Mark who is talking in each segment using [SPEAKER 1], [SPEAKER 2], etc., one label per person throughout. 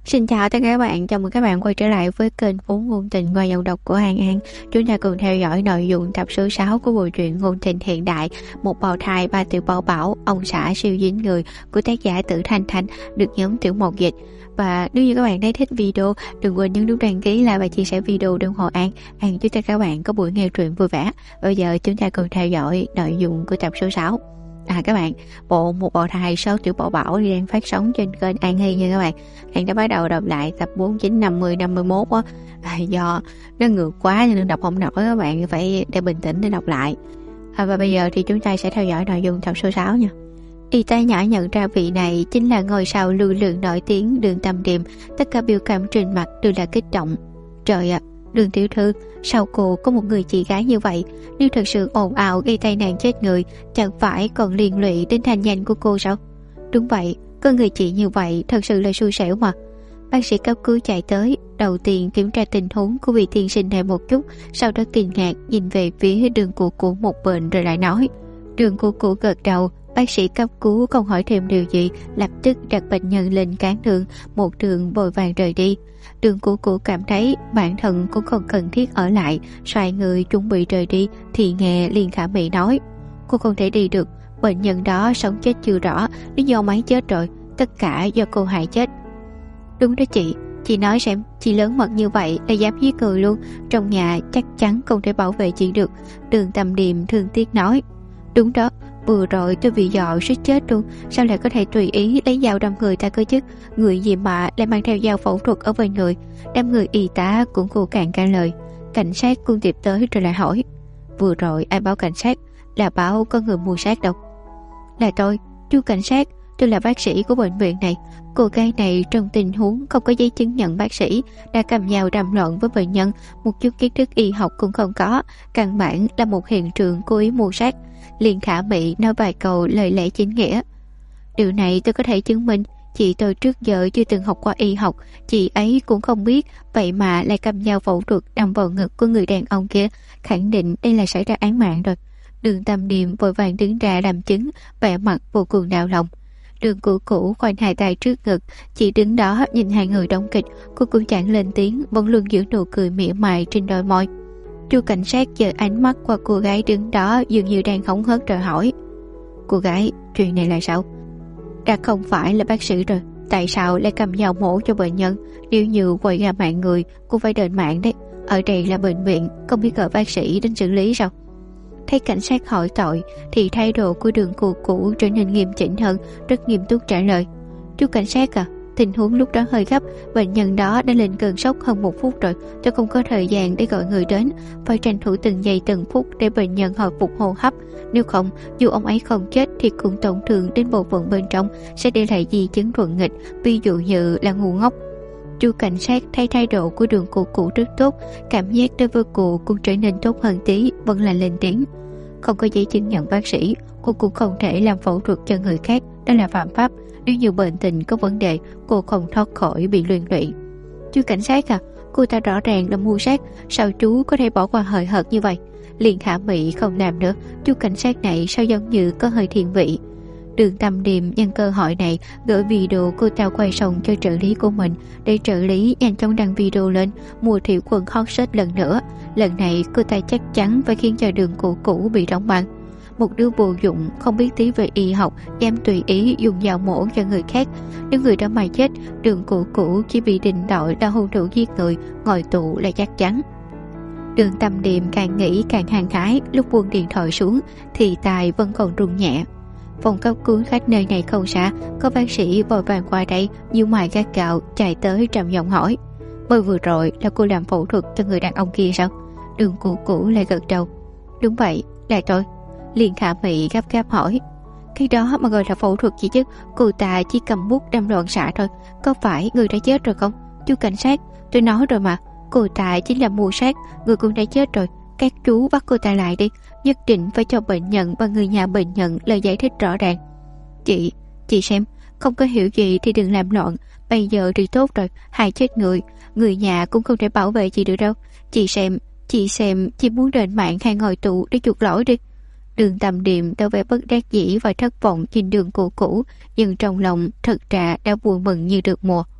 [SPEAKER 1] Xin chào tất cả các bạn, chào mừng các bạn quay trở lại với kênh Phú Ngôn Tình qua giọng đọc của Hàng An. Chúng ta cùng theo dõi nội dung tập số 6 của bộ truyện ngôn tình hiện đại Một bào thai ba tiểu bảo bảo, ông xã siêu dính người của tác giả Tử Thanh Thanh, được nhóm Tiểu Mộc dịch. Và nếu như các bạn thấy thích video, đừng quên nhấn nút đăng ký, like và chia sẻ video để ủng hộ An. An chúc cho các bạn có buổi nghe truyện vui vẻ. Bây giờ chúng ta cùng theo dõi nội dung của tập số 6. Các bạn, bộ Một bào thai 6 tiểu bảo bảo đang phát sóng trên kênh An Hy nha các bạn. An đã bắt đầu đọc lại tập 49, 50, 51 á. Do nó ngược quá cho nên đọc không nổi, các bạn phải để bình tĩnh để đọc lại. Và bây giờ thì chúng ta sẽ theo dõi nội dung tập số 6 nha. Y tá nhỏ nhận ra vị này chính là ngôi sao lưu lượng nổi tiếng Đường Tâm Điềm. Tất cả biểu cảm trên mặt đều là kích động. Trời ạ, Đường tiểu thư, sao cô có một người chị gái như vậy? Nếu thật sự ồn ào gây tai nạn chết người, chẳng phải còn liên lụy đến thanh danh của cô sao? Đúng vậy, có người chị như vậy thật sự là xui xẻo mà. Bác sĩ cấp cứu chạy tới, đầu tiên kiểm tra tình huống của vị tiên sinh này một chút, sau đó kinh ngạc nhìn về phía Đường của một bên rồi lại nói. Đường của gật đầu. Bác sĩ cấp cứu không hỏi thêm điều gì, lập tức đặt bệnh nhân lên cán đường, một đường vội vàng rời đi. Đường của cảm thấy bản thân cũng không cần thiết ở lại, xoay người chuẩn bị rời đi thì nghe Liên Khả Mỹ nói: cô không thể đi được, bệnh nhân đó sống chết chưa rõ, lý do máy chết rồi, tất cả do cô hại chết. Đúng đó chị nói xem, chị lớn mật như vậy là dám giết người luôn, trong nhà chắc chắn không thể bảo vệ chị được. Đường Tâm Điềm thương tiếc nói. Đúng đó, vừa rồi tôi bị dọa suýt chết luôn, sao lại có thể tùy ý lấy dao đâm người ta cơ chứ? Người gì mà lại mang theo dao phẫu thuật ở bên người? Đám người y tá cũng khô cạn cả lời. Cảnh sát cũng tiếp tới rồi lại hỏi: vừa rồi ai báo cảnh sát? Là báo có người mua xác đâu. Là tôi, chú cảnh sát, tôi là bác sĩ của bệnh viện này. Cô gái này trong tình huống không có giấy chứng nhận bác sĩ, đã cầm dao đâm loạn với bệnh nhân, một chút kiến thức y học cũng không có, căn bản là một hiện trường cố ý mua xác. Liên Khả Mỹ nói vài câu lời lẽ chính nghĩa. Điều này tôi có thể chứng minh, chị tôi trước giờ chưa từng học qua y học, chị ấy cũng không biết, vậy mà lại cầm dao phẫu thuật đâm vào ngực của người đàn ông kia, khẳng định đây là xảy ra án mạng rồi. Đường Tâm Điềm vội vàng đứng ra làm chứng, vẻ mặt vô cùng đau lòng. Đường cũ khoanh hai tay trước ngực, chỉ đứng đó nhìn hai người đóng kịch, cô cũng chẳng lên tiếng, vẫn luôn giữ nụ cười mỉa mai trên đôi môi. Chú cảnh sát giơ ánh mắt qua cô gái đứng đó, dường như đang hóng hớt rồi hỏi: cô gái, chuyện này là sao? Đã không phải là bác sĩ rồi, tại sao lại cầm dao mổ cho bệnh nhân? Nếu như quay ra mạng người, cô phải đền mạng đấy. Ở đây là bệnh viện, không biết gọi bác sĩ đến xử lý sao? Thấy cảnh sát hỏi tội thì thái độ của Đường cũ trở nên nghiêm chỉnh hơn, rất nghiêm túc trả lời: chú cảnh sát à, tình huống lúc đó hơi gấp, bệnh nhân đó đã lên cơn sốc hơn 1 phút rồi, tôi không có thời gian để gọi người đến, phải tranh thủ từng giây từng phút để bệnh nhân hồi phục hô hấp. Nếu không, dù ông ấy không chết thì cũng tổn thương đến bộ phận bên trong, sẽ để lại di chứng thuận nghịch, ví dụ như là ngu ngốc. Chú cảnh sát thấy thái độ của Đường cũ rất tốt, cảm giác đối với cô cũng trở nên tốt hơn tí, vẫn là lên tiếng: không có giấy chứng nhận bác sĩ, cô cũng không thể làm phẫu thuật cho người khác, đó là phạm pháp. Nếu như bệnh tình có vấn đề, cô không thoát khỏi bị liên lụy. Chú cảnh sát à, cô ta rõ ràng là mua xác, sao chú có thể bỏ qua hời hợt như vậy? Liên Khả Mỹ không làm nữa, chú cảnh sát này sao giống như có hơi thiên vị. Đường Tâm Điềm nhân cơ hội này gửi video cô ta quay xong cho trợ lý của mình, để trợ lý nhanh chóng đăng video lên, mua Thủy Quân hot search lần nữa. Lần này cô ta chắc chắn phải khiến cho Đường cũ bị đóng băng. Một đứa vô dụng không biết tí về y học, dám tùy ý dùng dao mổ cho người khác. Nếu người đó mà chết, Đường cũ chỉ bị định tội là hung thủ giết người, ngồi tù là chắc chắn. Đường Tâm Điềm càng nghĩ càng hăng hái, lúc buông điện thoại xuống thì tai vẫn còn rung nhẹ. Phòng cấp cứu khách nơi này không xa, có bác sĩ vội vàng qua đây, nhíu mày gắt gao chạy tới trầm giọng hỏi: mới vừa rồi là cô làm phẫu thuật cho người đàn ông kia sao? Đường cũ lại gật đầu: đúng vậy, là tôi. Liên Khả Mỹ gấp gáp hỏi: cái đó mà gọi là phẫu thuật gì chứ? Cô ta chỉ cầm bút đâm loạn xạ thôi, có phải người đã chết rồi không? Chú cảnh sát, tôi nói rồi mà, cô ta chính là mưu sát, người cũng đã chết rồi. Các chú bắt cô ta lại đi, nhất định phải cho bệnh nhân và người nhà bệnh nhân lời giải thích rõ ràng. Chị xem, không có hiểu gì thì đừng làm loạn, bây giờ thì tốt rồi, hại chết người nhà cũng không thể bảo vệ chị được đâu. Chị xem, chị muốn đền mạng hay ngồi tù để chuộc lỗi đi. Đường Tâm Điềm tỏ vẻ bất đắc dĩ và thất vọng nhìn Đường cũ, nhưng trong lòng thật ra đã vui mừng như được mùa.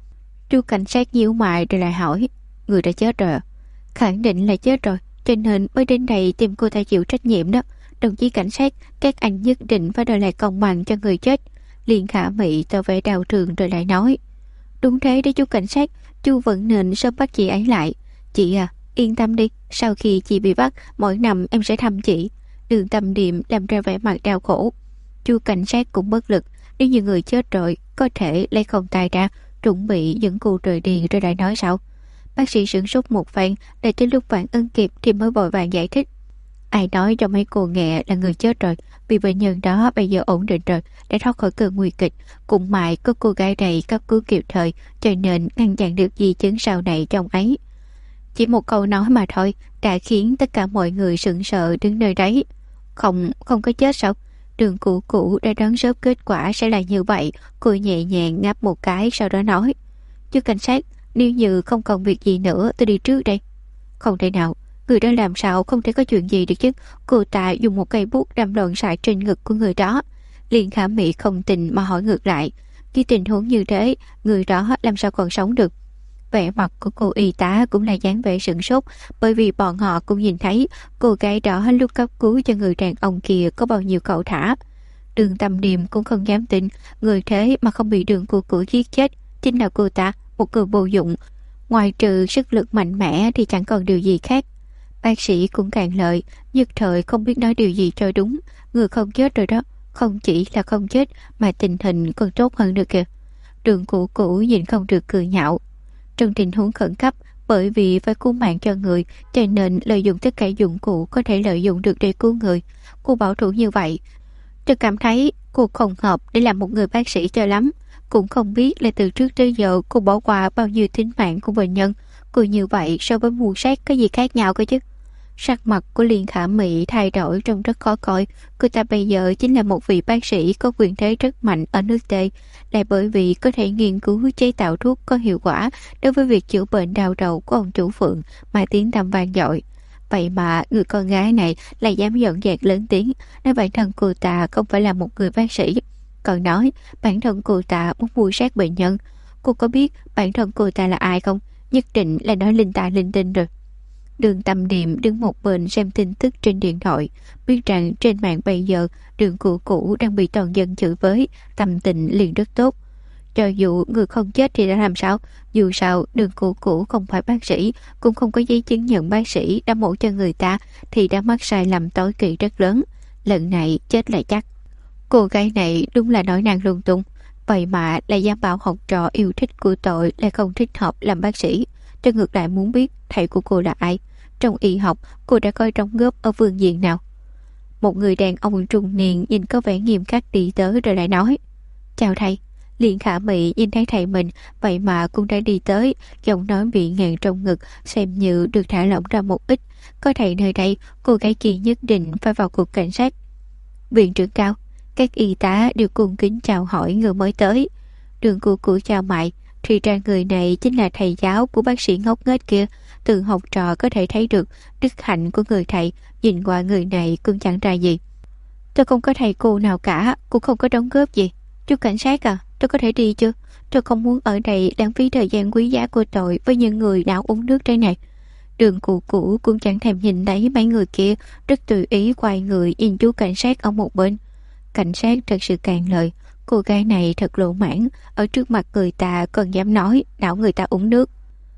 [SPEAKER 1] Chú cảnh sát nhíu mày rồi lại hỏi, người đã chết rồi à? Khẳng định là chết rồi, cho nên mới đến đây tìm cô ta chịu trách nhiệm đó. Đồng chí cảnh sát, các anh nhất định phải đòi lại công bằng cho người chết. Liên Khả Mị tỏ vẻ đau thương rồi lại nói, đúng thế đấy chú cảnh sát, chú vẫn nên sớm bắt chị ấy lại. Chị à, yên tâm đi, sau khi chị bị bắt, mỗi năm em sẽ thăm chị. Đường Tâm Điềm làm ra vẻ mặt đau khổ. Chú cảnh sát cũng bất lực, nếu như người chết rồi, có thể lấy không tay ra, chuẩn bị dẫn cô rời đi rồi lại nói sao? Bác sĩ sửng sốt một phen, để tới lúc phản ứng kịp thì mới vội vàng giải thích. Ai nói cho mấy cô nghe là người chết rồi, vì bệnh nhân đó bây giờ ổn định rồi, đã thoát khỏi cơn nguy kịch. Cũng may có cô gái này cấp cứu kịp thời, cho nên ngăn chặn được di chứng sau này trong ấy. Chỉ một câu nói mà thôi đã khiến tất cả mọi người sững sờ đứng nơi đấy. Không có chết sao? Đường Cũ Cũ đã đoán sớm kết quả sẽ là như vậy. Cô nhẹ nhàng ngáp một cái, sau đó nói, chú cảnh sát, nếu như không còn việc gì nữa tôi đi trước đây. Không thể nào, người đó làm sao không thể có chuyện gì được chứ? Cô ta dùng một cây bút đâm loạn xạ trên ngực của người đó. Liên Khả Mị không tin mà hỏi ngược lại, khi tình huống như thế, người đó làm sao còn sống được? Vẻ mặt của cô y tá cũng là dáng vẻ sửng sốt, bởi vì bọn họ cũng nhìn thấy cô gái đó lúc cấp cứu cho người đàn ông kia có bao nhiêu cẩu thả. Đường Tâm Điềm cũng không dám tin, người thế mà không bị Đường Cũ Cũ giết chết chính là cô ta, một người vô dụng, ngoài trừ sức lực mạnh mẽ thì chẳng còn điều gì khác. Bác sĩ cũng càng lợi, nhất thời không biết nói điều gì cho đúng. Người không chết rồi đó, không chỉ là không chết mà tình hình còn tốt hơn được kìa. Đường Cũ Cũ nhìn không được cười nhạo. Trong tình huống khẩn cấp, bởi vì phải cứu mạng cho người, cho nên lợi dụng tất cả dụng cụ có thể lợi dụng được để cứu người. Cô bảo thủ như vậy, tôi cảm thấy cô không hợp để làm một người bác sĩ cho lắm. Cũng không biết là từ trước tới giờ cô bỏ qua bao nhiêu tính mạng của bệnh nhân. Cô như vậy so với mưu sát có gì khác nhau cơ chứ? Sắc mặt của Liên Khả Mị thay đổi trông rất khó coi. Cô ta bây giờ chính là một vị bác sĩ có quyền thế rất mạnh ở nước T, lại bởi vì có thể nghiên cứu chế tạo thuốc có hiệu quả đối với việc chữa bệnh đau đầu của ông chủ Phượng mà tiếng tăm vang dội. Vậy mà người con gái này lại dám dọn dẹp lớn tiếng, nói bản thân cô ta không phải là một người bác sĩ, còn nói bản thân cô ta muốn mưu sát bệnh nhân. Cô có biết bản thân cô ta là ai không? Nhất định là nói linh ta linh tinh rồi. Đường Tâm Điềm đứng một bên xem tin tức trên điện thoại, biết rằng trên mạng bây giờ Đường Cũ Cũ đang bị toàn dân chửi bới, tâm tình liền rất tốt. Cho dù người không chết thì đã làm sao? Dù sao Đường Cũ Cũ không phải bác sĩ, cũng không có giấy chứng nhận bác sĩ, đã mổ cho người ta thì đã mắc sai lầm tối kỵ rất lớn. Lần này chết là chắc. Cô gái này đúng là nói năng lung tung, vậy mà lại dám bảo học trò yêu thích của tội lại không thích hợp làm bác sĩ. Tôi ngược lại muốn biết thầy của cô là ai. Trong y học cô đã coi đóng góp ở phương diện nào? Một người đàn ông trung niên nhìn có vẻ nghiêm khắc đi tới rồi lại nói, chào thầy. Liên Khả Mị nhìn thấy thầy mình, vậy mà cũng đã đi tới, giọng nói bị nghẹn trong ngực, xem như được thả lỏng ra một ít. Có thầy nơi đây, cô gái kia nhất định phải vào cục cảnh sát. Viện trưởng Cao, các y tá đều cung kính chào hỏi người mới tới. Đường Cũ Cũ chào mày, thì ra người này chính là thầy giáo của bác sĩ ngốc nghếch kia. Từ học trò có thể thấy được đức hạnh của người thầy, nhìn qua người này cũng chẳng ra gì. Tôi không có thầy cô nào cả, cũng không có đóng góp gì. Chú cảnh sát à, tôi có thể đi chưa? Tôi không muốn ở đây lãng phí thời gian quý giá của tội với những người đã uống nước trái này. Đường Cũ Cũ cũng chẳng thèm nhìn thấy mấy người kia, rất tùy ý quay người nhìn chú cảnh sát ở một bên. Cảnh sát thật sự cạn lời, cô gái này thật lỗ mãn, ở trước mặt người ta còn dám nói đảo người ta uống nước.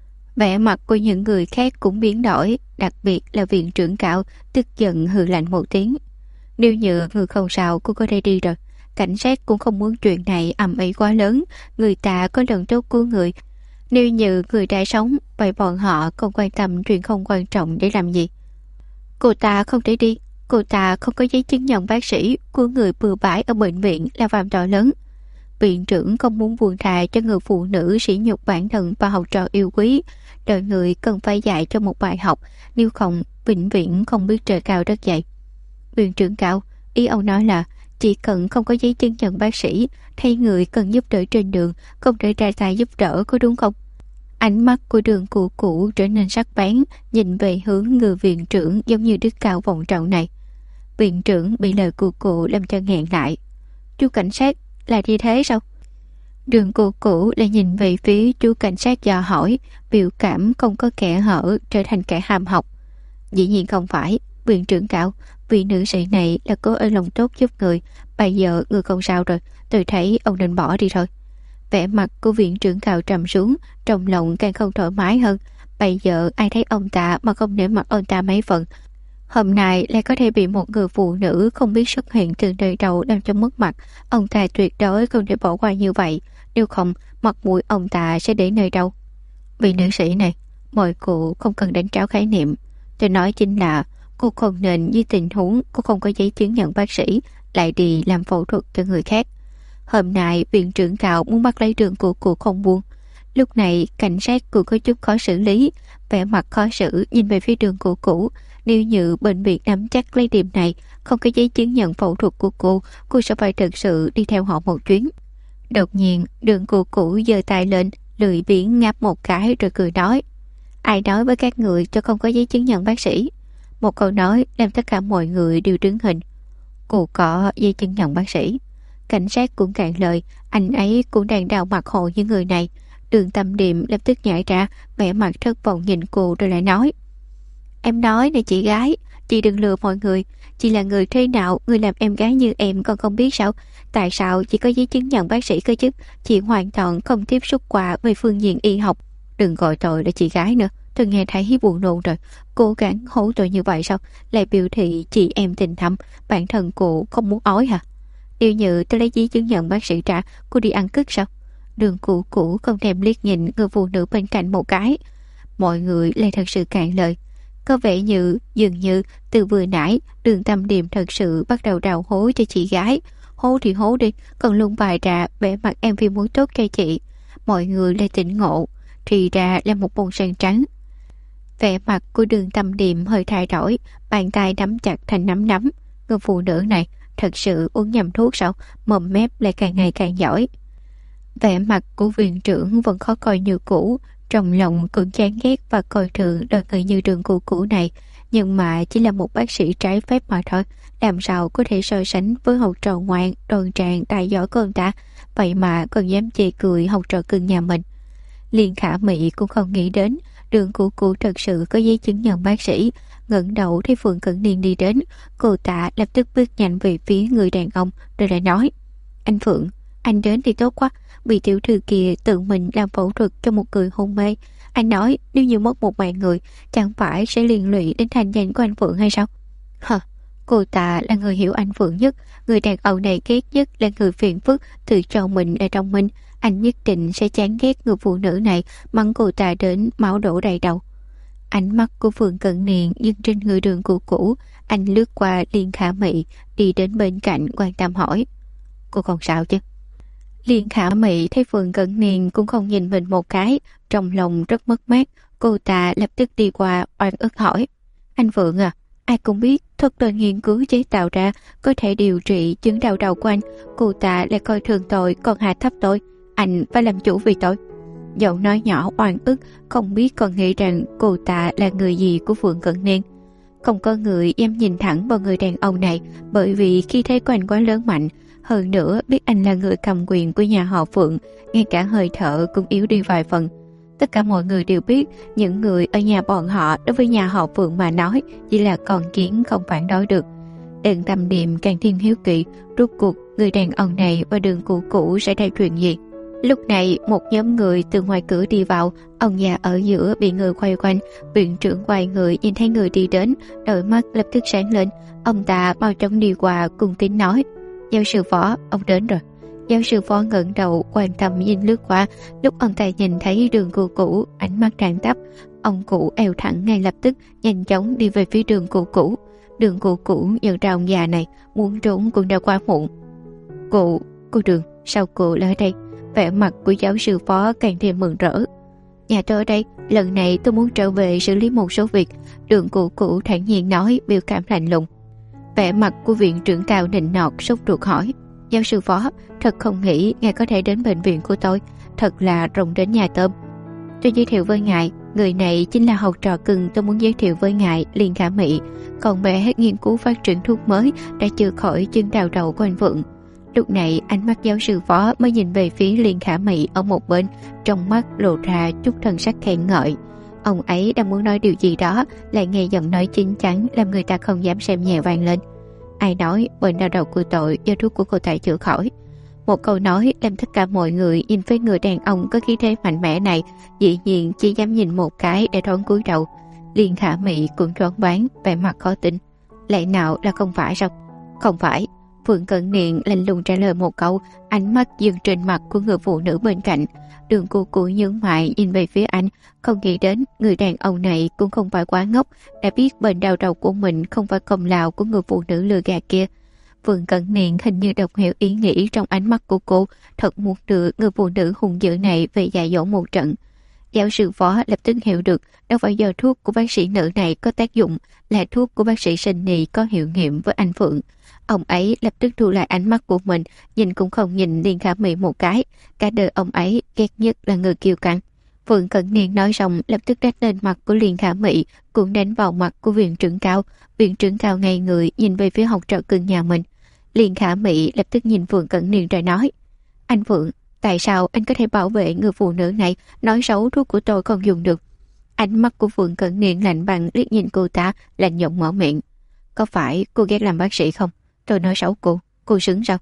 [SPEAKER 1] Vẻ mặt của những người khác cũng biến đổi, đặc biệt là viện trưởng Cao, tức giận hừ lạnh một tiếng. Nếu như người không sao, cô có thể đi rồi. Cảnh sát cũng không muốn chuyện này ầm ĩ quá lớn, người ta có lần tốt cứu người. Nếu như người đã sống, vậy bọn họ không quan tâm chuyện không quan trọng để làm gì? Cô ta không thể đi, cô ta không có giấy chứng nhận bác sĩ, của người bừa bãi ở bệnh viện là phạm tội lớn. Viện trưởng không muốn buông thà cho người phụ nữ sỉ nhục bản thân và học trò yêu quý. Đời người cần phải dạy cho một bài học, nếu không vĩnh viễn không biết trời cao đất dày. Viện trưởng Cao, ý ông nói là chỉ cần không có giấy chứng nhận bác sĩ, thay người cần giúp đỡ trên đường, không thể ra tay giúp đỡ, có đúng không? Ánh mắt của Đường Cũ Cũ trở nên sắc bén, nhìn về hướng người viện trưởng giống như đức cao vọng trọng này. Viện trưởng bị lời của cụ làm cho nghẹn lại. Chú cảnh sát, là như thế sao? Đường cô cũ lại nhìn về phía chú cảnh sát dò hỏi, biểu cảm không có kẽ hở trở thành kẻ ham học. Dĩ nhiên không phải, viện trưởng Cao, vị nữ sĩ này là cố ơn lòng tốt giúp người. Bây giờ người không sao rồi, tôi thấy ông nên bỏ đi thôi. Vẻ mặt của viện trưởng Cao trầm xuống, trong lòng càng không thoải mái hơn. Bây giờ ai thấy ông ta mà không nể mặt ông ta mấy phần. Hôm nay lại có thể bị một người phụ nữ không biết xuất hiện từ nơi đầu làm cho mất mặt. Ông ta tuyệt đối không thể bỏ qua như vậy. Nếu không, mặt mũi ông ta sẽ để nơi đâu. Vị nữ sĩ này, mọi cụ không cần đánh tráo khái niệm. Tôi nói chính là cô không nên như tình huống cô không có giấy chứng nhận bác sĩ lại đi làm phẫu thuật cho người khác. Hôm nay viện trưởng Cao muốn bắt lấy Đường của cụ không buông. Lúc này cảnh sát cũng có chút khó xử lý, vẻ mặt khó xử nhìn về phía Đường của cụ. Nếu như bệnh viện nắm chắc lấy điểm này, không có giấy chứng nhận phẫu thuật của cô sẽ phải thực sự đi theo họ một chuyến. Đột nhiên Đường của cụ giơ tay lên, lười biếng ngáp một cái rồi cười nói: ai nói với các người cho không có giấy chứng nhận bác sĩ? Một câu nói làm tất cả mọi người đều đứng hình. Cô có giấy chứng nhận bác sĩ. Cảnh sát cũng cạn lời, anh ấy cũng đang đau mặt hộ như người này. Đường Tâm Điềm lập tức nhảy ra, vẻ mặt thất vọng nhìn cô rồi lại nói: em nói này chị gái, chị đừng lừa mọi người. Chị là người thế nào, người làm em gái như em còn không biết sao? Tại sao chị có giấy chứng nhận bác sĩ cơ chứ? Chị hoàn toàn không tiếp xúc qua về phương diện y học. Đừng gọi tôi là chị gái nữa, tôi nghe thấy buồn nôn rồi. Cố gắng hổ tôi như vậy sao? Lại biểu thị chị em tình thâm, bản thân cô không muốn ói hả? Điều như tôi lấy giấy chứng nhận bác sĩ trả, cô đi ăn cứt sao? Đường cũ không thèm liếc nhìn người phụ nữ bên cạnh một cái. Mọi người lại thật sự cạn lời. Có vẻ như dường như từ vừa nãy Đường Tâm Điềm thật sự bắt đầu đào hố cho chị gái. Hố thì hố đi, còn luôn bài ra vẻ mặt em vì muốn tốt cho chị. Mọi người lại tỉnh ngộ, thì ra là một bông sen trắng. Vẻ mặt của Đường Tâm Điềm hơi thay đổi, bàn tay nắm chặt thành nắm đấm. Người phụ nữ này thật sự uống nhầm thuốc sao? Mồm mép lại càng ngày càng giỏi. Vẻ mặt của viện trưởng vẫn khó coi như cũ, trong lòng cũng chán ghét và coi thường đời người như Đường cũ này, nhưng mà chỉ là một bác sĩ trái phép mà thôi, làm sao có thể so sánh với học trò ngoan, đoan trang, tài giỏi của ông ta, vậy mà còn dám chê cười học trò cưng nhà mình. Liên Khả Mị cũng không nghĩ đến Đường cũ thật sự có giấy chứng nhận bác sĩ. Ngẩng đầu thấy Phượng Cẩn Niên đi đến, cô ta lập tức bước nhanh về phía người đàn ông rồi lại nói: anh Phượng, anh đến thì tốt quá. Bị tiểu thư kia tự mình làm phẫu thuật cho một người hôn mê. Anh nói nếu như mất một mạng người, chẳng phải sẽ liên lụy đến thành danh của anh Phượng hay sao? Hờ, cô ta là người hiểu anh Phượng nhất. Người đàn ông này ghét nhất là người phiền phức tự cho mình ở trong mình. Anh nhất định sẽ chán ghét người phụ nữ này, mắng cô ta đến máu đổ đầy đầu. Ánh mắt của Phượng Cận Niên dừng trên người Đường cũ. Anh lướt qua Liên Khả Mị, đi đến bên cạnh quan tâm hỏi: cô còn sao chứ? Liên Khả Mị thấy Phượng Cận Niên cũng không nhìn mình một cái, trong lòng rất mất mát. Cô ta lập tức đi qua oan ức hỏi: anh Phượng à, ai cũng biết thuật tên nghiên cứu chế tạo ra có thể điều trị chứng đau đầu của anh. Cô ta lại coi thường tôi, còn hạ thấp tôi. Anh phải làm chủ vì tôi. Giọng nói nhỏ oan ức, không biết còn nghĩ rằng cô ta là người gì của Phượng Cận Niên. Không có người dám nhìn thẳng vào người đàn ông này, bởi vì khi thấy của anh quá lớn mạnh. Hơn nữa biết anh là người cầm quyền của nhà họ Phượng, ngay cả hơi thở cũng yếu đi vài phần. Tất cả mọi người đều biết những người ở nhà bọn họ đối với nhà họ Phượng mà nói chỉ là con kiến không phản đối được. Đường Tâm Điềm càng thêm hiếu kỳ, rốt cuộc người đàn ông này và Đường cũ sẽ ra chuyện gì. Lúc này một nhóm người từ ngoài cửa đi vào, ông già ở giữa bị người quay quanh. Viện trưởng quay người nhìn thấy người đi đến, đôi mắt lập tức sáng lên. Ông ta mau chóng đi qua cung kính nói: giáo sư Phó, ông đến rồi. Giáo sư Phó ngẩng đầu quan tâm nhìn lướt qua. Lúc ông ta nhìn thấy Đường cũ, ánh mắt thẳng tắp. Ông cụ eo thẳng ngay lập tức nhanh chóng đi về phía Đường cũ. Đường cũ nhận ra ông già này, muốn trốn cũng đã quá muộn. Cô Đường, sao cô lại ở đây? Vẻ mặt của giáo sư Phó càng thêm mừng rỡ. Nhà tôi ở đây, lần này tôi muốn trở về xử lý một số việc. Đường cũ thản nhiên nói, biểu cảm lạnh lùng. Vẻ mặt của viện trưởng Cao nịnh nọt sốt ruột hỏi: giáo sư Phó, thật không nghĩ ngài có thể đến bệnh viện của tôi, thật là rồng đến nhà tôm. Tôi giới thiệu với ngài, người này chính là học trò cưng tôi muốn giới thiệu với ngài, Liên Khả Mị. Còn bé nghiên cứu phát triển thuốc mới đã chữa khỏi chứng đau đầu của anh Phượng. Lúc này ánh mắt giáo sư Phó mới nhìn về phía Liên Khả Mị ở một bên, trong mắt lộ ra chút thần sắc khen ngợi. Ông ấy đang muốn nói điều gì đó, lại nghe giọng nói chín chắn làm người ta không dám xem nhẹ vang lên. Ai nói bệnh đau đầu của tội do thuốc của cô ta chữa khỏi? Một câu nói làm tất cả mọi người nhìn với người đàn ông có khí thế mạnh mẽ này, dĩ nhiên chỉ dám nhìn một cái để thoáng cúi đầu. Liên Khả Mị cũng choáng váng, vẻ mặt khó tin. Lẽ nào là không phải sao? Không phải. Phượng Cận Niệm lạnh lùng trả lời một câu, ánh mắt dừng trên mặt của người phụ nữ bên cạnh. Đường Cụ nhướng mày nhìn về phía anh, không nghĩ đến người đàn ông này cũng không phải quá ngốc, đã biết bệnh đau đầu của mình không phải công lao của người phụ nữ lừa gạt kia. Phượng Cận Niệm hình như đọc hiểu ý nghĩ trong ánh mắt của cô, thật muốn đưa người phụ nữ hung dữ này về dạy dỗ một trận. Giáo sư Phó lập tức hiểu được đâu phải do thuốc của bác sĩ nữ này có tác dụng, là thuốc của bác sĩ sinh nì có hiệu nghiệm với anh Phượng. Ông ấy lập tức thu lại ánh mắt của mình, nhìn cũng không nhìn Liên Khả Mị một cái. Cả đời ông ấy ghét nhất là người kiêu căng. Phượng Cận Niên nói xong lập tức đánh lên mặt của Liên Khả Mị, cũng đánh vào mặt của viện trưởng Cao. Viện trưởng Cao ngay người nhìn về phía học trò cưng nhà mình. Liên Khả Mị lập tức nhìn Phượng Cận Niên rồi nói: Anh Phượng, tại sao anh có thể bảo vệ người phụ nữ này, nói xấu thuốc của tôi không dùng được? Ánh mắt của Phượng Cận Niên lạnh băng liếc nhìn cô ta, lạnh giọng mở miệng: Có phải cô ghét làm bác sĩ không? Tôi nói xấu cô xứng sao?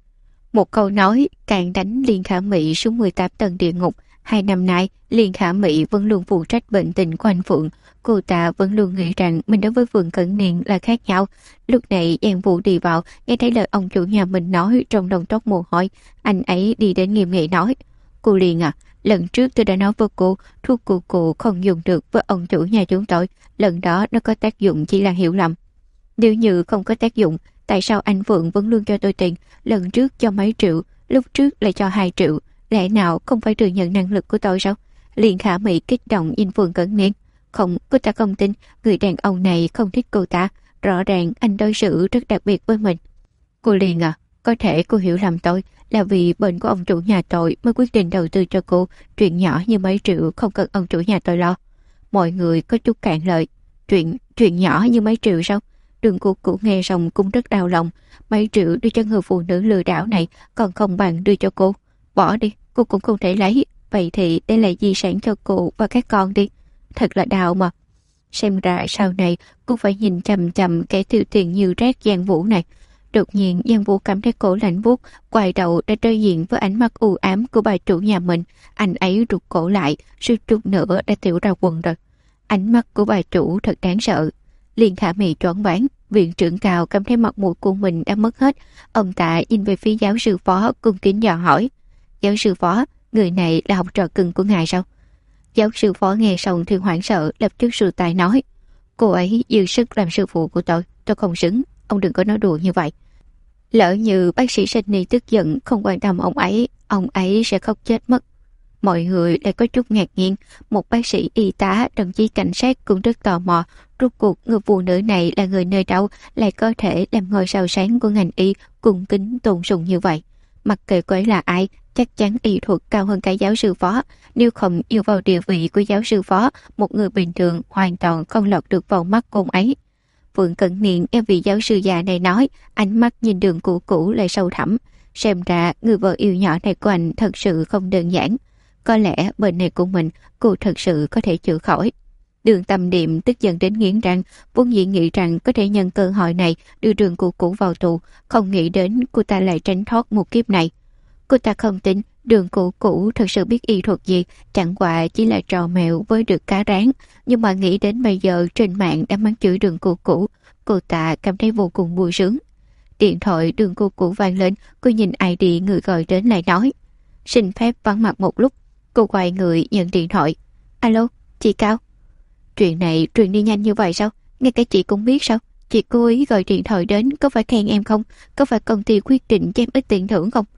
[SPEAKER 1] Một câu nói càng đánh Liên Khả Mị xuống 18 tầng địa ngục. 2 năm nay, Liên Khả Mị vẫn luôn phụ trách bệnh tình của anh Phượng. Cô ta vẫn luôn nghĩ rằng mình đối với Phượng Cận Niên là khác nhau. Lúc này Giang Vũ đi vào, nghe thấy lời ông chủ nhà mình nói, trong đầu toát mồ hôi. Anh ấy đi đến nghiêm nghị nói: Cô Liên à, lần trước tôi đã nói với cô, thuốc của cô không dùng được với ông chủ nhà chúng tôi. Lần đó nó có tác dụng chỉ là hiểu lầm. Nếu như không có tác dụng, tại sao anh Phượng vẫn luôn cho tôi tiền? Lần trước cho mấy triệu, lúc trước lại cho 2 triệu. Lẽ nào không phải thừa nhận năng lực của tôi sao? Liên Khả Mị kích động nhìn Phượng Cận Niên. Không, cô ta không tin, người đàn ông này không thích cô ta. Rõ ràng anh đối xử rất đặc biệt với mình. Cô Liên à, có thể cô hiểu lầm tôi, là vì bệnh của ông chủ nhà tôi mới quyết định đầu tư cho cô. Chuyện nhỏ như mấy triệu không cần ông chủ nhà tôi lo. Mọi người có chút cạn lời. Chuyện nhỏ như mấy triệu sao? Đường Cụ nghe xong cũng rất đau lòng. Mấy triệu đưa cho người phụ nữ lừa đảo này còn không bằng đưa cho cô. Bỏ đi, cô cũng không thể lấy. Vậy thì đây là di sản cho cô và các con đi. Thật là đau mà. Xem ra sau này cô phải nhìn chằm chằm kẻ tiêu tiền như rác Giang Vũ này. Đột nhiên Giang Vũ cảm thấy cổ lạnh buốt, quay đầu đã đối diện với ánh mắt u ám của bà chủ nhà mình. Anh ấy rụt cổ lại, suýt chút nữa đã tiểu ra quần rồi. Ánh mắt của bà chủ thật đáng sợ. Liên Khả Mị choáng váng, viện trưởng Cao cảm thấy mặt mũi của mình đã mất hết. Ông ta nhìn về phía giáo sư Phó cung kính dò hỏi: Giáo sư Phó, người này là học trò cưng của ngài sao? Giáo sư Phó nghe xong thì hoảng sợ, lập tức sửa tay nói: Cô ấy dư sức làm sư phụ của tôi không xứng, ông đừng có nói đùa như vậy. Lỡ như bác sĩ Sydney tức giận không quan tâm ông ấy sẽ khóc chết mất. Mọi người lại có chút ngạc nhiên, một bác sĩ y tá, đồng chí cảnh sát cũng rất tò mò, rốt cuộc người phụ nữ này là người nơi đâu lại có thể làm ngôi sao sáng của ngành y cung kính tôn sùng như vậy. Mặc kệ cô ấy là ai, chắc chắn y thuật cao hơn cả giáo sư Phó, nếu không yêu vào địa vị của giáo sư Phó, một người bình thường hoàn toàn không lọt được vào mắt cô ấy. Phượng Cận Niên nghe vị giáo sư già này nói, ánh mắt nhìn Đường Cụ lại sâu thẳm. Xem ra người vợ yêu nhỏ này của anh thật sự không đơn giản. Có lẽ bệnh này của mình cô thật sự có thể chữa khỏi. Đường Tâm Điềm tức giận đến nghiến răng, vốn dĩ nghĩ rằng có thể nhân cơ hội này đưa Đường Cụ vào tù, không nghĩ đến cô ta lại tránh thoát một kiếp này. Cô ta không tin Đường Cụ thật sự biết y thuật gì, chẳng qua chỉ là trò mèo với được cá rán. Nhưng mà nghĩ đến bây giờ trên mạng đã mắng chửi Đường Cụ, cô ta cảm thấy vô cùng vui sướng. Điện thoại Đường Cụ vang lên, cô nhìn ID người gọi đến lại nói: Xin phép vắng mặt một lúc. Cô quay người nhận điện thoại. Alo, chị Cao. Chuyện này truyền đi nhanh như vậy sao? Ngay cả chị cũng biết sao? Chị cố ý gọi điện thoại đến, có phải khen em không? Có phải công ty quyết định cho em ít tiền thưởng không?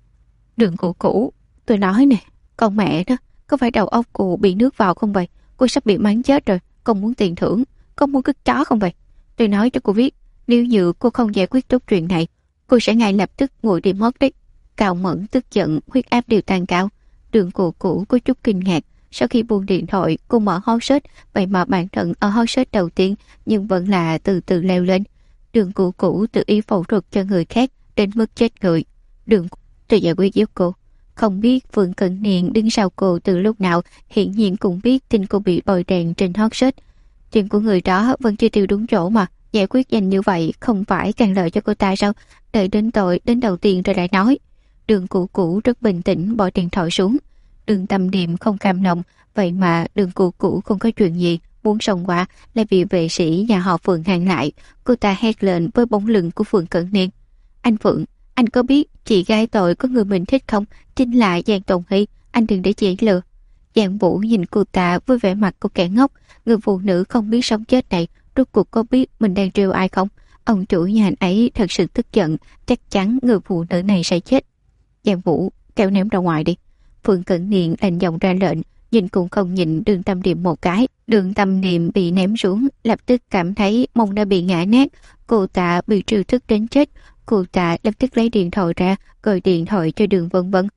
[SPEAKER 1] Đường Cụ, tôi nói nè, con mẹ đó, có phải đầu óc cô bị nước vào không vậy? Cô sắp bị mắng chết rồi, không muốn tiền thưởng, không muốn cứt chó không vậy? Tôi nói cho cô biết, nếu như cô không giải quyết tốt chuyện này, cô sẽ ngay lập tức ngồi đi mất đấy. Cao Mẫn tức giận, huyết áp đều tăng cao. Đường Cụ có chút kinh ngạc. Sau khi buông điện thoại, cô mở hot search, vậy mà bản thân ở hot search đầu tiên, nhưng vẫn là từ từ leo lên. Đường Cụ tự ý phẫu thuật cho người khác đến mức chết người. Đường tôi giải quyết giúp cô. Không biết Phượng Cận Niên đứng sau cô từ lúc nào, hiển nhiên cũng biết tin cô bị bồi đèn trên hot search. Chuyện của người đó vẫn chưa tiêu đúng chỗ mà, giải quyết nhanh như vậy không phải càng lợi cho cô ta sao? Đợi đến tội đến đầu tiên rồi lại nói. Đường Cũ Cũ rất bình tĩnh bỏ điện thoại xuống. Đường Tâm Điềm không cam lòng, vậy mà Đường Cũ Cũ không có chuyện gì muốn xông qua, lại bị vệ sĩ nhà họ Phượng ngăn lại. Cô ta hét lên với bóng lưng của Phượng Cận Niên. Anh Phượng, anh có biết chị gái tội có người mình thích không? Chính là Giang Tùng Hy, anh đừng để chị lừa. Giang Vũ nhìn cô ta với vẻ mặt của kẻ ngốc. Người phụ nữ không biết sống chết này rốt cuộc có biết mình đang trêu ai không? Ông chủ nhà anh ấy thật sự tức giận, chắc chắn người phụ nữ này sẽ chết. Giang Vũ, kéo ném ra ngoài đi. Phượng Cận Niên lạnh giọng ra lệnh, nhìn cũng không nhìn Đường Tâm Điềm một cái. Đường Tâm Điềm bị ném xuống, lập tức cảm thấy mông đã bị ngã nát. Cô ta bị trừ thức đến chết. Cô ta lập tức lấy điện thoại ra, gọi điện thoại cho Đường Vân Vân.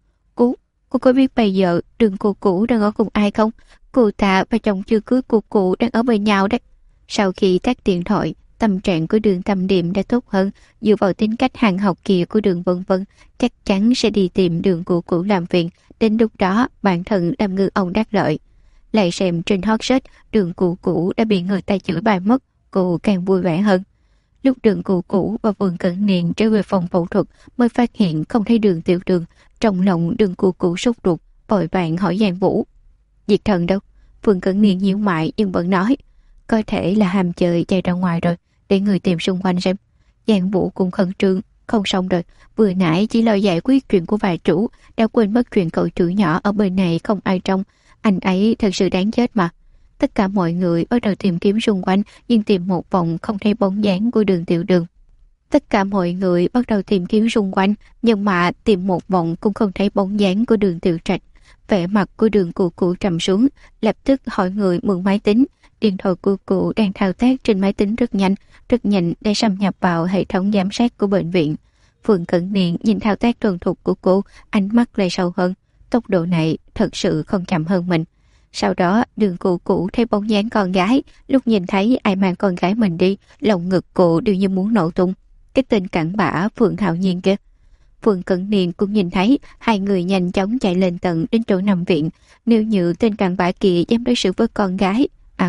[SPEAKER 1] Cô có biết bây giờ Đường Cũ Cũ đang ở cùng ai không? Cô ta và chồng chưa cưới của cụ đang ở bên nhau đấy. Sau khi tắt điện thoại, tâm trạng của Đường Tâm Điềm đã tốt hơn. Dựa vào tính cách hàng học kia của Đường Vân Vân, chắc chắn sẽ đi tìm Đường Cũ Cũ làm việc. Đến lúc đó, bản thân làm ngư ông đắc lợi. Lại xem trên hot search, Đường Cũ Cũ đã bị người ta chửi bài mất, cô càng vui vẻ hơn. Lúc Đường Cũ Cũ và Phượng Cận Niên trở về phòng phẫu thuật mới phát hiện không thấy Đường Tiểu Đường. Trong lòng Đường Cũ Cũ sốt ruột, vội vàng hỏi Giang Vũ. Diệt Thần đâu? Phượng Cận Niên nhíu mày nhưng vẫn nói. Có thể là ham chơi chạy ra ngoài rồi, để người tìm xung quanh xem. Giang Vũ cũng khẩn trương, không xong rồi. Vừa nãy chỉ lo giải quyết chuyện của bà chủ, đã quên mất chuyện cậu chủ nhỏ ở bên này không ai trông. Anh ấy thật sự đáng chết mà. Tất cả mọi người bắt đầu tìm kiếm xung quanh, nhưng tìm một vòng không thấy bóng dáng của Đường Tiểu Đường. Tất cả mọi người bắt đầu tìm kiếm xung quanh, nhưng mà tìm một vòng cũng không thấy bóng dáng của Đường Tiểu Trạch. Vẻ mặt của Đường Cũ Cũ trầm xuống, lập tức hỏi người mượn máy tính. Điện thoại của cụ đang thao tác trên máy tính rất nhanh để xâm nhập vào hệ thống giám sát của bệnh viện. Phượng Cận Niên nhìn thao tác thuần thục của cô, ánh mắt lại sâu hơn. Tốc độ này thật sự không chậm hơn mình. Sau đó Đường Cũ Cũ thấy bóng dáng con gái, lúc nhìn thấy ai mang con gái mình đi, lòng ngực cô đều như muốn nổ tung. Cái tên cặn bã Phượng Hạo Nhiên kia. Phượng Cận Niên cũng nhìn thấy hai người nhanh chóng chạy lên tận đến chỗ nằm viện. Nếu như tên cặn bã kia dám đối xử với con gái,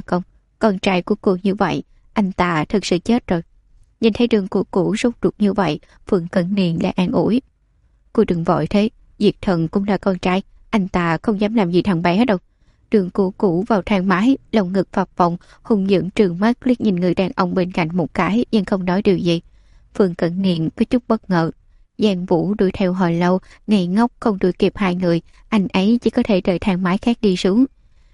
[SPEAKER 1] con trai của cô như vậy, anh ta thật sự chết rồi. Nhìn thấy Đường Cũ Cũ sốt ruột như vậy, Phượng Cận Niên lại an ủi. Cô đừng vội thế, Diệt Thần cũng là con trai, anh ta không dám làm gì thằng bé đâu. Đường Cũ Cũ vào thang máy, lòng ngực phập phồng, hùng dữ trừng mắt liếc nhìn người đàn ông bên cạnh một cái, nhưng không nói điều gì. Phượng Cận Niên có chút bất ngờ. Giang Vũ đuổi theo hồi lâu, ngây ngốc không đuổi kịp hai người, anh ấy chỉ có thể đợi thang máy khác đi xuống.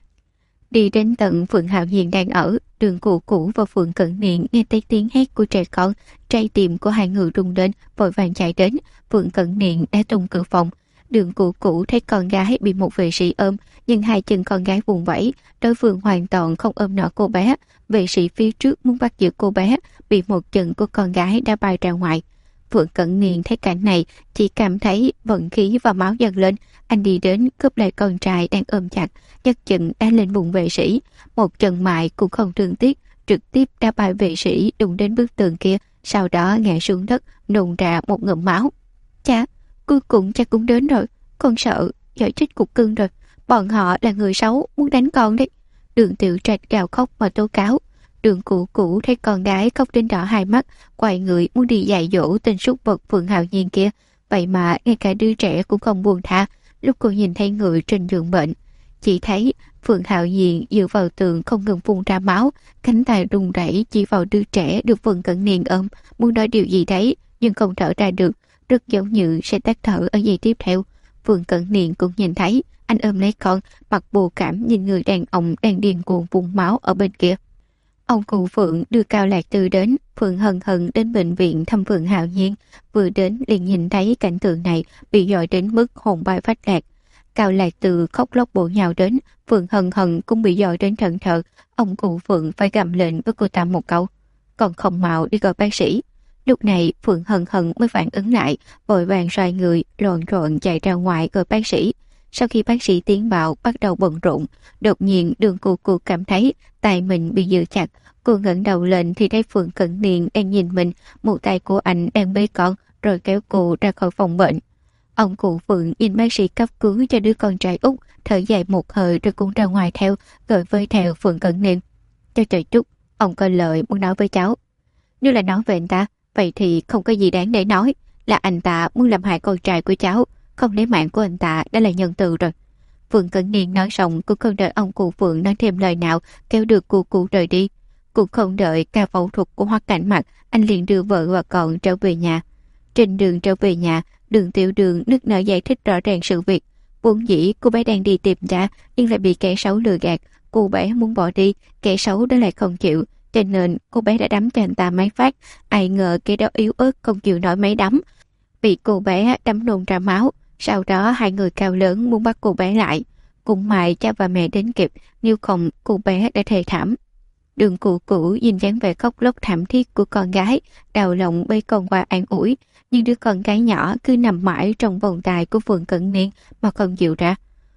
[SPEAKER 1] Đi đến tận Phượng Hạo Nhiên đang ở, Đường Cũ Cũ và Phượng Cận Niên nghe thấy tiếng hét của trẻ con, trái tim của hai người rung lên, vội vàng chạy đến. Phượng Cận Niên đã tung cửa phòng. Đường Cũ Cũ thấy con gái bị một vệ sĩ ôm, nhưng hai chân con gái vùng vẫy, đối phương hoàn toàn không ôm nổi cô bé. Vệ sĩ phía trước muốn bắt giữ cô bé, bị một chân của con gái đã bay ra ngoài. Phượng Cận Niên thấy cảnh này, chỉ cảm thấy vận khí và máu dâng lên. Anh đi đến cướp lại con trai đang ôm chặt, nhấc chân đá lên bụng vệ sĩ. Một chân mại cũng không thương tiếc, trực tiếp đá bay vệ sĩ đụng đến bức tường kia, sau đó ngã xuống đất, nôn ra một ngụm máu. Cha, cuối cùng cha cũng đến rồi. Con sợ, giỏi chết cục cưng rồi. Bọn họ là người xấu, muốn đánh con đấy. Đường Tiểu Trạch gào khóc mà tố cáo. Đường Cũ Cũ thấy con gái khóc đến đỏ hai mắt, quay người muốn đi dạy dỗ tên súc vật Phượng Hạo Nhiên kia. Vậy mà ngay cả đứa trẻ cũng không buông tha. Lúc cô nhìn thấy người trên giường bệnh, chỉ thấy Phượng Hạo Nhiên dựa vào tường không ngừng phun ra máu, cánh tay run rẩy chỉ vào đứa trẻ được Phượng Cận Niên ôm, muốn nói điều gì đấy nhưng không thở ra được, rất giống như sẽ tắt thở ở giây tiếp theo. Phượng Cận Niên cũng nhìn thấy anh ôm lấy con, mặt bồ cảm nhìn người đàn ông đang điên cuồng phun máu ở bên kia. Ông cụ Phượng đưa Cao Lạc Tư đến. Phượng hân hân đến bệnh viện thăm Phượng Hạo Nhiên, vừa đến liền nhìn thấy cảnh tượng này, bị dọa đến mức hồn bay phách lạc. Cao Lạc Tư khóc lóc bổ nhào đến, Phượng hân hân cũng bị dọa đến thẫn thờ. Ông cụ Phượng phải gầm lên với cô ta một câu, còn không mau đi gọi bác sĩ. Lúc này Phượng hân hân mới phản ứng lại, vội vàng xoay người loạn trọn chạy ra ngoài gọi bác sĩ. Sau khi bác sĩ tiến vào bắt đầu bận rộn, đột nhiên Đường Cũ Cũ cảm thấy tay mình bị giữ chặt. Cô ngẩng đầu lên thì thấy Phượng Cận Niên đang nhìn mình, một tay của anh đang bế con rồi kéo cô ra khỏi phòng bệnh. Ông cụ Phượng nhìn bác sĩ cấp cứu cho đứa con trai út, thở dài một hơi rồi cũng ra ngoài theo, gọi với theo Phượng Cẩn Niên. Cho trời chút, ông có lời muốn nói với cháu. Nếu là nói về anh ta, vậy thì không có gì đáng để nói. Là anh ta muốn làm hại con trai của cháu, không lấy mạng của anh ta đã là nhân từ rồi. Phượng Cẩn Niên nói xong cũng không đợi ông cụ Phượng nói thêm lời nào, kéo được cụ cụ rời đi. Cũng không đợi ca phẫu thuật của Hoắc Cảnh Mặc, anh liền đưa vợ và con trở về nhà. Trên đường trở về nhà, Đường Tiểu Đường nức nở giải thích rõ ràng sự việc. Vốn dĩ cô bé đang đi tìm cha, nhưng lại bị kẻ xấu lừa gạt. Cô bé muốn bỏ đi, kẻ xấu đó lại không chịu, cho nên cô bé đã đấm cho anh ta mấy phát. Ai ngờ kẻ đó yếu ớt không chịu nổi mấy đấm, bị cô bé đấm nôn ra máu. Sau đó hai người cao lớn muốn bắt cô bé lại. Cũng may cha và mẹ đến kịp, nếu không cô bé đã thê thảm. Đường cụ cũ nhìn dáng vẻ khóc lóc thảm thiết của con gái, đau lòng bê con qua an ủi, nhưng đứa con gái nhỏ cứ nằm mãi trong vòng tay của Phượng Cẩn Niên mà không chịu ra.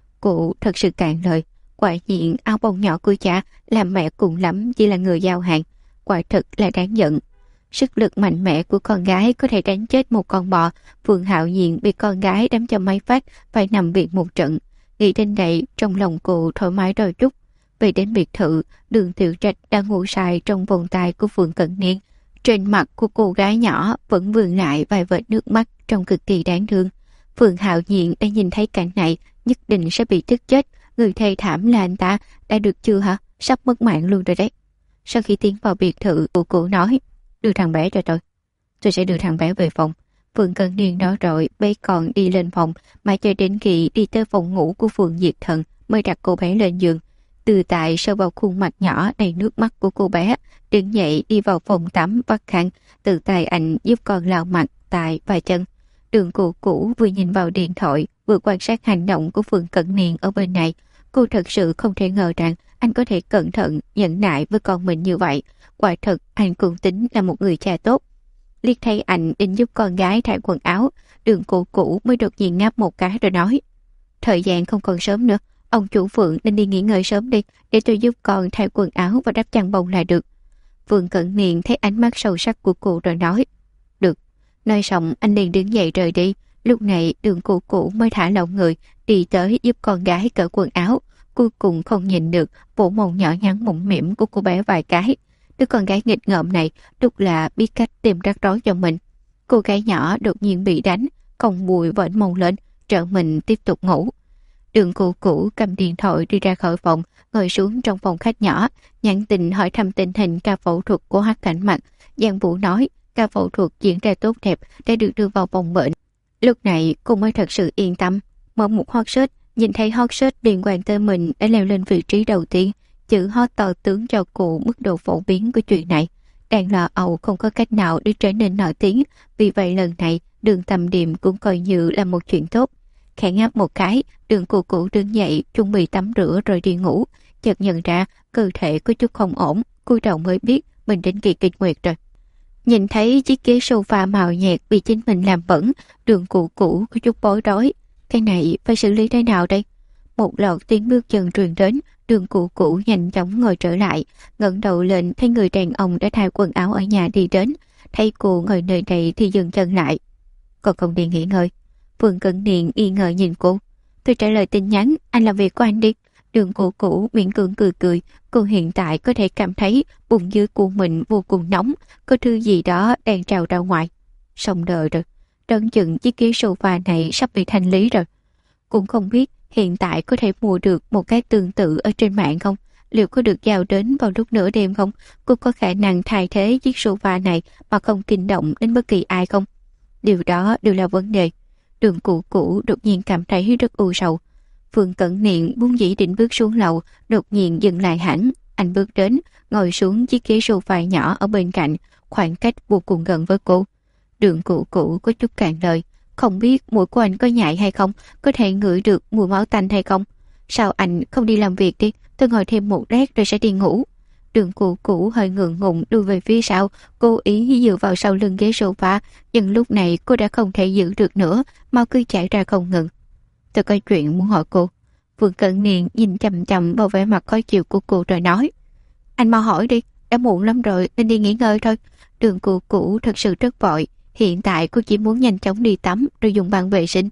[SPEAKER 1] Cụ thật sự cạn lời, quả nhiên áo bông nhỏ của cha làm mẹ cùng lắm chỉ là người giao hàng, quả thật là đáng giận. Sức lực mạnh mẽ của con gái có thể đánh chết một con bò. Phượng Hạo Nhiên bị con gái đấm cho mấy phát phải nằm viện một trận. Nghĩ đến đây trong lòng cụ thoải mái đôi chút. Về đến biệt thự, Đường Tiểu Trạch đang ngủ say trong vòng tay của Phượng Cẩn Niên. Trên mặt của cô gái nhỏ vẫn vươn lại vài vệt nước mắt trông cực kỳ đáng thương. Phượng Hạo Nhiên đã nhìn thấy cảnh này nhất định sẽ bị tức chết. Người thê thảm là anh ta, đã được chưa hả? Sắp mất mạng luôn rồi đấy. Sau khi tiến vào biệt thự, cụ nói, đưa thằng bé cho tôi sẽ đưa thằng bé về phòng. Phượng Cẩn Niên nói rồi bế con đi lên phòng, mãi cho đến khi đi tới phòng ngủ của Phượng Diệt Thần mới đặt cô bé lên giường. Từ tại sờ vào khuôn mặt nhỏ đầy nước mắt của cô bé, đứng dậy đi vào phòng tắm bắt khăn, từ tay anh giúp con lau mặt, tay và chân. Đường cụ cũ vừa nhìn vào điện thoại, vừa quan sát hành động của Phượng Cẩn Niên ở bên này. Cô thật sự không thể ngờ rằng anh có thể cẩn thận, nhẫn nại với con mình như vậy. Quả thật, anh cũng tính là một người cha tốt. Liếc thấy anh định giúp con gái thay quần áo, Đường cụ cũ mới đột nhiên ngáp một cái rồi nói, thời gian không còn sớm nữa, ông chủ Phượng nên đi nghỉ ngơi sớm đi, để tôi giúp con thay quần áo và đắp chăn bông là được. Phượng Cẩn Niên thấy ánh mắt sâu sắc của cô rồi nói, được. Nói xong anh liền đứng dậy rời đi. Lúc này Đường cụ cũ mới thả lỏng người, đi tới giúp con gái cởi quần áo. Cuối cùng không nhìn được vỗ mông nhỏ nhắn mũm mĩm của cô bé vài cái. Đứa con gái nghịch ngợm này đúng là biết cách tìm rắc rối cho mình. Cô gái nhỏ đột nhiên bị đánh, còng bùi vểnh mông lên, trợ mình tiếp tục ngủ. Đường cụ cũ cầm điện thoại đi ra khỏi phòng, ngồi xuống trong phòng khách nhỏ, nhắn tin hỏi thăm tình hình ca phẫu thuật của Hoắc Cảnh Mặc. Giang Vũ nói ca phẫu thuật diễn ra tốt đẹp, đã được đưa vào phòng bệnh. Lúc này cô mới thật sự yên tâm. Mở một hot search, nhìn thấy hot search liên quan tới mình đã leo lên vị trí đầu tiên. Chữ hot to tướng cho cô mức độ phổ biến của chuyện này. Đang lo âu không có cách nào để trở nên nổi tiếng, vì vậy lần này Đường Tầm Điềm cũng coi như là một chuyện tốt. Khẽ ngáp một cái, Đường cụ cũ đứng dậy chuẩn bị tắm rửa rồi đi ngủ. Chợt nhận ra cơ thể có chút không ổn, cúi đầu mới biết mình đến kỳ kinh nguyệt rồi. Nhìn thấy chiếc ghế sofa màu nhạt bị chính mình làm bẩn, Đường cụ cũ có chút bối rối. Cái này phải xử lý thế nào đây? Một loạt tiếng bước chân truyền đến, Đường cụ cũ nhanh chóng ngồi trở lại, ngẩng đầu lên thấy người đàn ông đã thay quần áo ở nhà đi đến. Thấy cô ngồi nơi đây thì dừng chân lại. Còn không đi nghỉ ngơi? Phượng Cẩn Niên nghi ngờ nhìn cô. Tôi trả lời tin nhắn, anh làm việc của anh đi. Đường cụ cũ miễn cưỡng cười cười. Cô hiện tại có thể cảm thấy bụng dưới của mình vô cùng nóng, có thứ gì đó đang trào ra ngoài. Xong đời rồi, đoán chừng chiếc ghế sofa này sắp bị thanh lý rồi. Cũng không biết hiện tại có thể mua được một cái tương tự ở trên mạng không? Liệu có được giao đến vào lúc nửa đêm không? Cô có khả năng thay thế chiếc sofa này mà không kinh động đến bất kỳ ai không? Điều đó đều là vấn đề. Đường cụ cũ đột nhiên cảm thấy rất u sầu. Phượng Cẩn Niên vốn dĩ định bước xuống lầu, đột nhiên dừng lại hẳn. Anh bước đến, ngồi xuống chiếc ghế sofa nhỏ ở bên cạnh, khoảng cách vô cùng gần với cô. Đường cụ cũ có chút cạn lời. Không biết mũi của anh có nhạy hay không, có thể ngửi được mùi máu tanh hay không? Sao anh không đi làm việc đi, tôi ngồi thêm một lát rồi sẽ đi ngủ. Đường cụ cũ hơi ngượng ngùng lùi về phía sau, cố ý dựa vào sau lưng ghế sofa, nhưng lúc này cô đã không thể giữ được nữa, mau cứ chạy ra không ngừng. Tôi có chuyện muốn hỏi cô. Phượng Cẩn Niên nhìn chằm chằm vào vẻ mặt khó chịu của cô rồi nói. Anh mau hỏi đi, đã muộn lắm rồi nên đi nghỉ ngơi thôi. Đường cụ cũ thật sự rất vội, hiện tại cô chỉ muốn nhanh chóng đi tắm rồi dùng băng vệ sinh.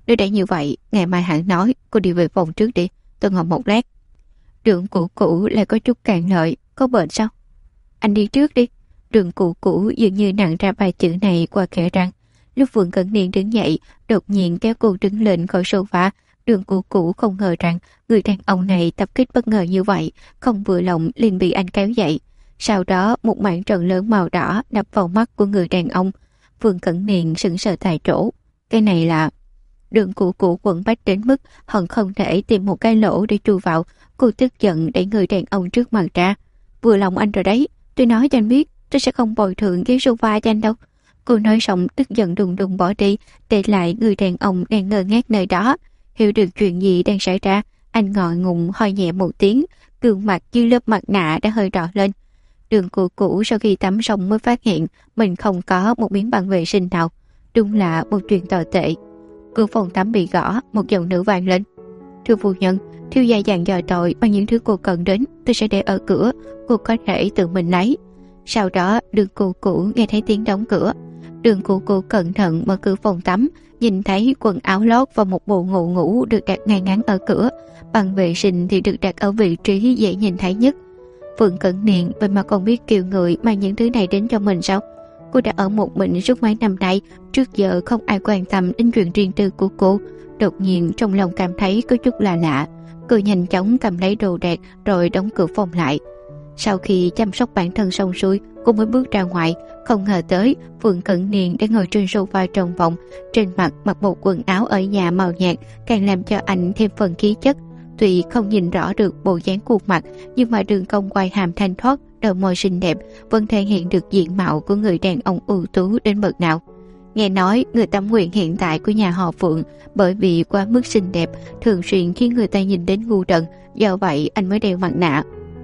[SPEAKER 1] Nếu đã như vậy, ngày mai hẳn nói, cô đi về phòng trước đi, tôi ngồi một lát. Đường Cũ Cũ lại có chút cạn lợi, có bệnh sao? Anh đi trước đi. Đường Cũ Cũ dường như nặng ra ba chữ này qua kẽ răng. Lúc Vương Cẩn Niên đứng dậy, đột nhiên kéo cô đứng lên khỏi sofa. Đường Cũ Cũ không ngờ rằng người đàn ông này tập kích bất ngờ như vậy, không vừa lòng liền bị anh kéo dậy. Sau đó một mảng tròn lớn màu đỏ đập vào mắt của người đàn ông. Vương Cẩn Niên sững sờ tại chỗ. Cái này là... Đường Cũ Cũ quẫn bách đến mức hận không thể tìm một cái lỗ để chui vào. Cô tức giận đẩy người đàn ông trước mặt ra. Vừa lòng anh rồi đấy, tôi nói cho anh biết, tôi sẽ không bồi thường cái sofa cho anh đâu. Cô nói xong tức giận đùng đùng bỏ đi, để lại người đàn ông đang ngơ ngác nơi đó. Hiểu được chuyện gì đang xảy ra, anh ngồi ngùng ho nhẹ một tiếng, gương mặt dưới lớp mặt nạ đã hơi đỏ lên. Đường Cũ Cũ sau khi tắm xong mới phát hiện mình không có một miếng băng vệ sinh nào. Đúng là một chuyện tồi tệ. Cửa phòng tắm bị gõ, một giọng nữ vang lên. Thưa phu nhân, thiếu gia dặn dò tội bằng những thứ cô cần đến, tôi sẽ để ở cửa, cô có thể tự mình lấy. Sau đó Đường Cũ Cũ nghe thấy tiếng đóng cửa. Đường Cũ Cũ cẩn thận mở cửa phòng tắm, nhìn thấy quần áo lót và một bộ ngủ ngủ được đặt ngay ngắn ở cửa. Băng vệ sinh thì được đặt ở vị trí dễ nhìn thấy nhất. Phượng Cẩn Niên vậy mà còn biết kêu người mang những thứ này đến cho mình sao? Cô đã ở một mình suốt mấy năm nay, trước giờ không ai quan tâm đến chuyện riêng tư của cô. Đột nhiên trong lòng cảm thấy có chút lạ lạ. Cô nhanh chóng cầm lấy đồ đạc rồi đóng cửa phòng lại. Sau khi chăm sóc bản thân xong xuôi, cô mới bước ra ngoài. Không ngờ tới Phượng Cẩn Niên đã ngồi trên sofa trong phòng, trên mặt mặc một quần áo ở nhà màu nhạt, càng làm cho anh thêm phần khí chất. Tuy không nhìn rõ được bộ dáng khuôn mặt, nhưng mà đường cong quai hàm thanh thoát, đôi môi xinh đẹp vẫn thể hiện được diện mạo của người đàn ông ưu tú đến bậc nào. Nghe nói người tâm nguyện hiện tại của nhà họ Phượng bởi vì quá mức xinh đẹp thường xuyên khiến người ta nhìn đến ngu đần, do vậy anh mới đeo mặt nạ.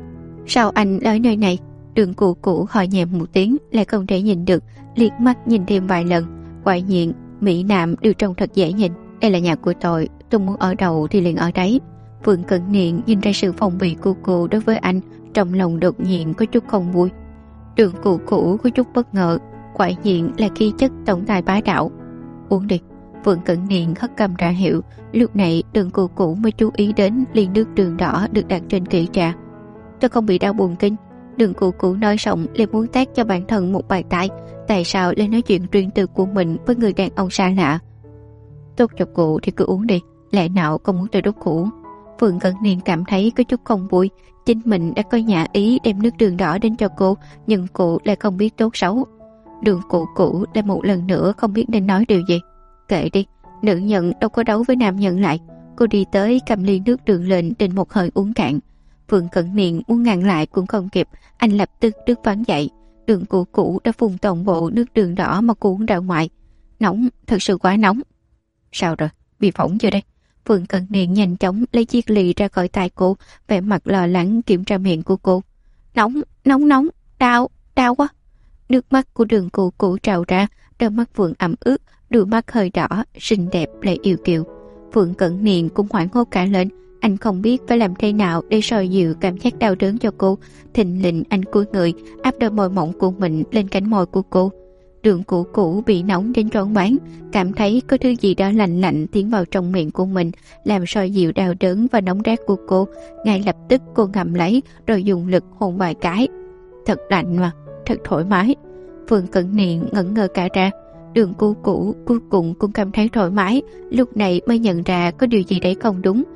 [SPEAKER 1] Sao anh tới nơi này? Đường Cũ Cũ hỏi nhẹ một tiếng, lại không thể nhìn được, liếc mắt nhìn thêm vài lần. Quả nhiên mỹ nam đều trông thật dễ nhìn. Đây là nhà của tôi muốn ở đâu thì liền ở đấy. Phượng Cẩn Niên nhìn ra sự phòng bị của cô đối với anh, trong lòng đột nhiên có chút không vui. Đường Cũ Cũ có chút bất ngờ, quả nhiên là khí chất tổng tài bá đạo. Uống đi. Phượng Cẩn Niên hất cầm ra hiệu. Lúc này Đường Cũ Cũ mới chú ý đến ly nước đường đỏ được đặt trên kỷ trà. Tôi không bị đau buồn kinh. Đường Cũ Cũ nói xong liền muốn tát cho bản thân một bài tát. Tại sao lại nói chuyện riêng tư của mình với người đàn ông xa lạ? Tốt cho cụ thì cứ uống đi, lẽ nào không muốn tôi đốt cụ? Phượng Cẩn Niên cảm thấy có chút không vui. Chính mình đã có nhã ý đem nước đường đỏ đến cho cô, nhưng cụ lại không biết tốt xấu. Đường Cũ Cũ lại một lần nữa không biết nên nói điều gì. Kệ đi, nữ nhân đâu có đấu với nam nhân lại. Cô đi tới cầm ly nước đường lên định một hơi uống cạn. Phượng Cẩn Niên muốn ngăn lại cũng không kịp, anh lập tức đứng vắng dậy. Đường Cũ Cũ đã phun toàn bộ nước đường đỏ mà cô uống ra ngoài. Nóng, thật sự quá nóng. Sao rồi, bị phỏng chưa đây? Phượng Cẩn Niên nhanh chóng lấy chiếc ly ra khỏi tay cô, vẻ mặt lo lắng kiểm tra miệng của cô. Nóng, nóng nóng, đau, đau quá. Nước mắt của Đường Cũ Cũ trào ra, đôi mắt Phượng ẩm ướt, đôi mắt hơi đỏ, xinh đẹp lại yêu kiều. Phượng Cẩn Niên cũng hoảng hốt cả lên, anh không biết phải làm thế nào để soi dịu cảm giác đau đớn cho cô. Thình lình anh cúi người, áp đôi môi mỏng của mình lên cánh môi của cô. Đường Cũ Cũ bị nóng đến choáng váng, cảm thấy có thứ gì đó lạnh lạnh tiến vào trong miệng của mình, làm soi dịu đau đớn và nóng rát của cô. Ngay lập tức cô ngậm lấy rồi dùng lực hôn vài cái. Thật lạnh mà, thật thoải mái. Phượng Cẩn Niên ngẩn ngơ cả ra. Đường Cũ Cũ cuối cùng cũng cảm thấy thoải mái, lúc này mới nhận ra có điều gì đấy không đúng.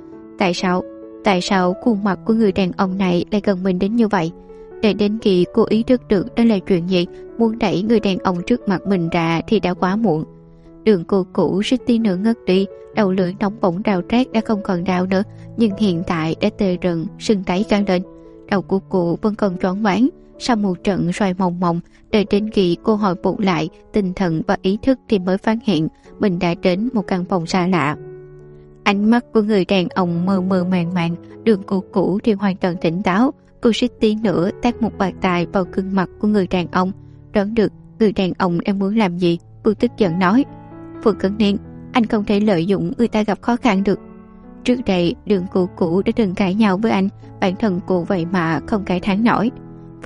[SPEAKER 1] Tại sao khuôn mặt của người đàn ông này lại gần mình đến như vậy? Để đến khi cô ý thức được đó là chuyện gì, muốn đẩy người đàn ông trước mặt mình ra thì đã quá muộn. Đường Cũ Cũ suýt tí nữa ngất đi, đầu lưỡi nóng bỏng rào rát đã không còn đau nữa, nhưng hiện tại đã tê rần, sưng tấy cả lên. Đầu của cô vẫn còn choáng váng. Sau một trận xoay mòng mòng, đợi đến khi cô hồi phục lại tinh thần và ý thức thì mới phát hiện mình đã đến một căn phòng xa lạ. Ánh mắt của người đàn ông mơ mơ màng màng, Đường Cũ Cũ thì hoàn toàn tỉnh táo. Cô suýt tí nữa tát một bạt tai vào gương mặt của người đàn ông. Đoán được người đàn ông đang muốn làm gì, cô tức giận nói: Phượng Cẩn Niên, anh không thể lợi dụng người ta gặp khó khăn được. Trước đây Đường Cũ Cũ đã từng cãi nhau với anh, bản thân cô vậy mà không cãi thán nổi.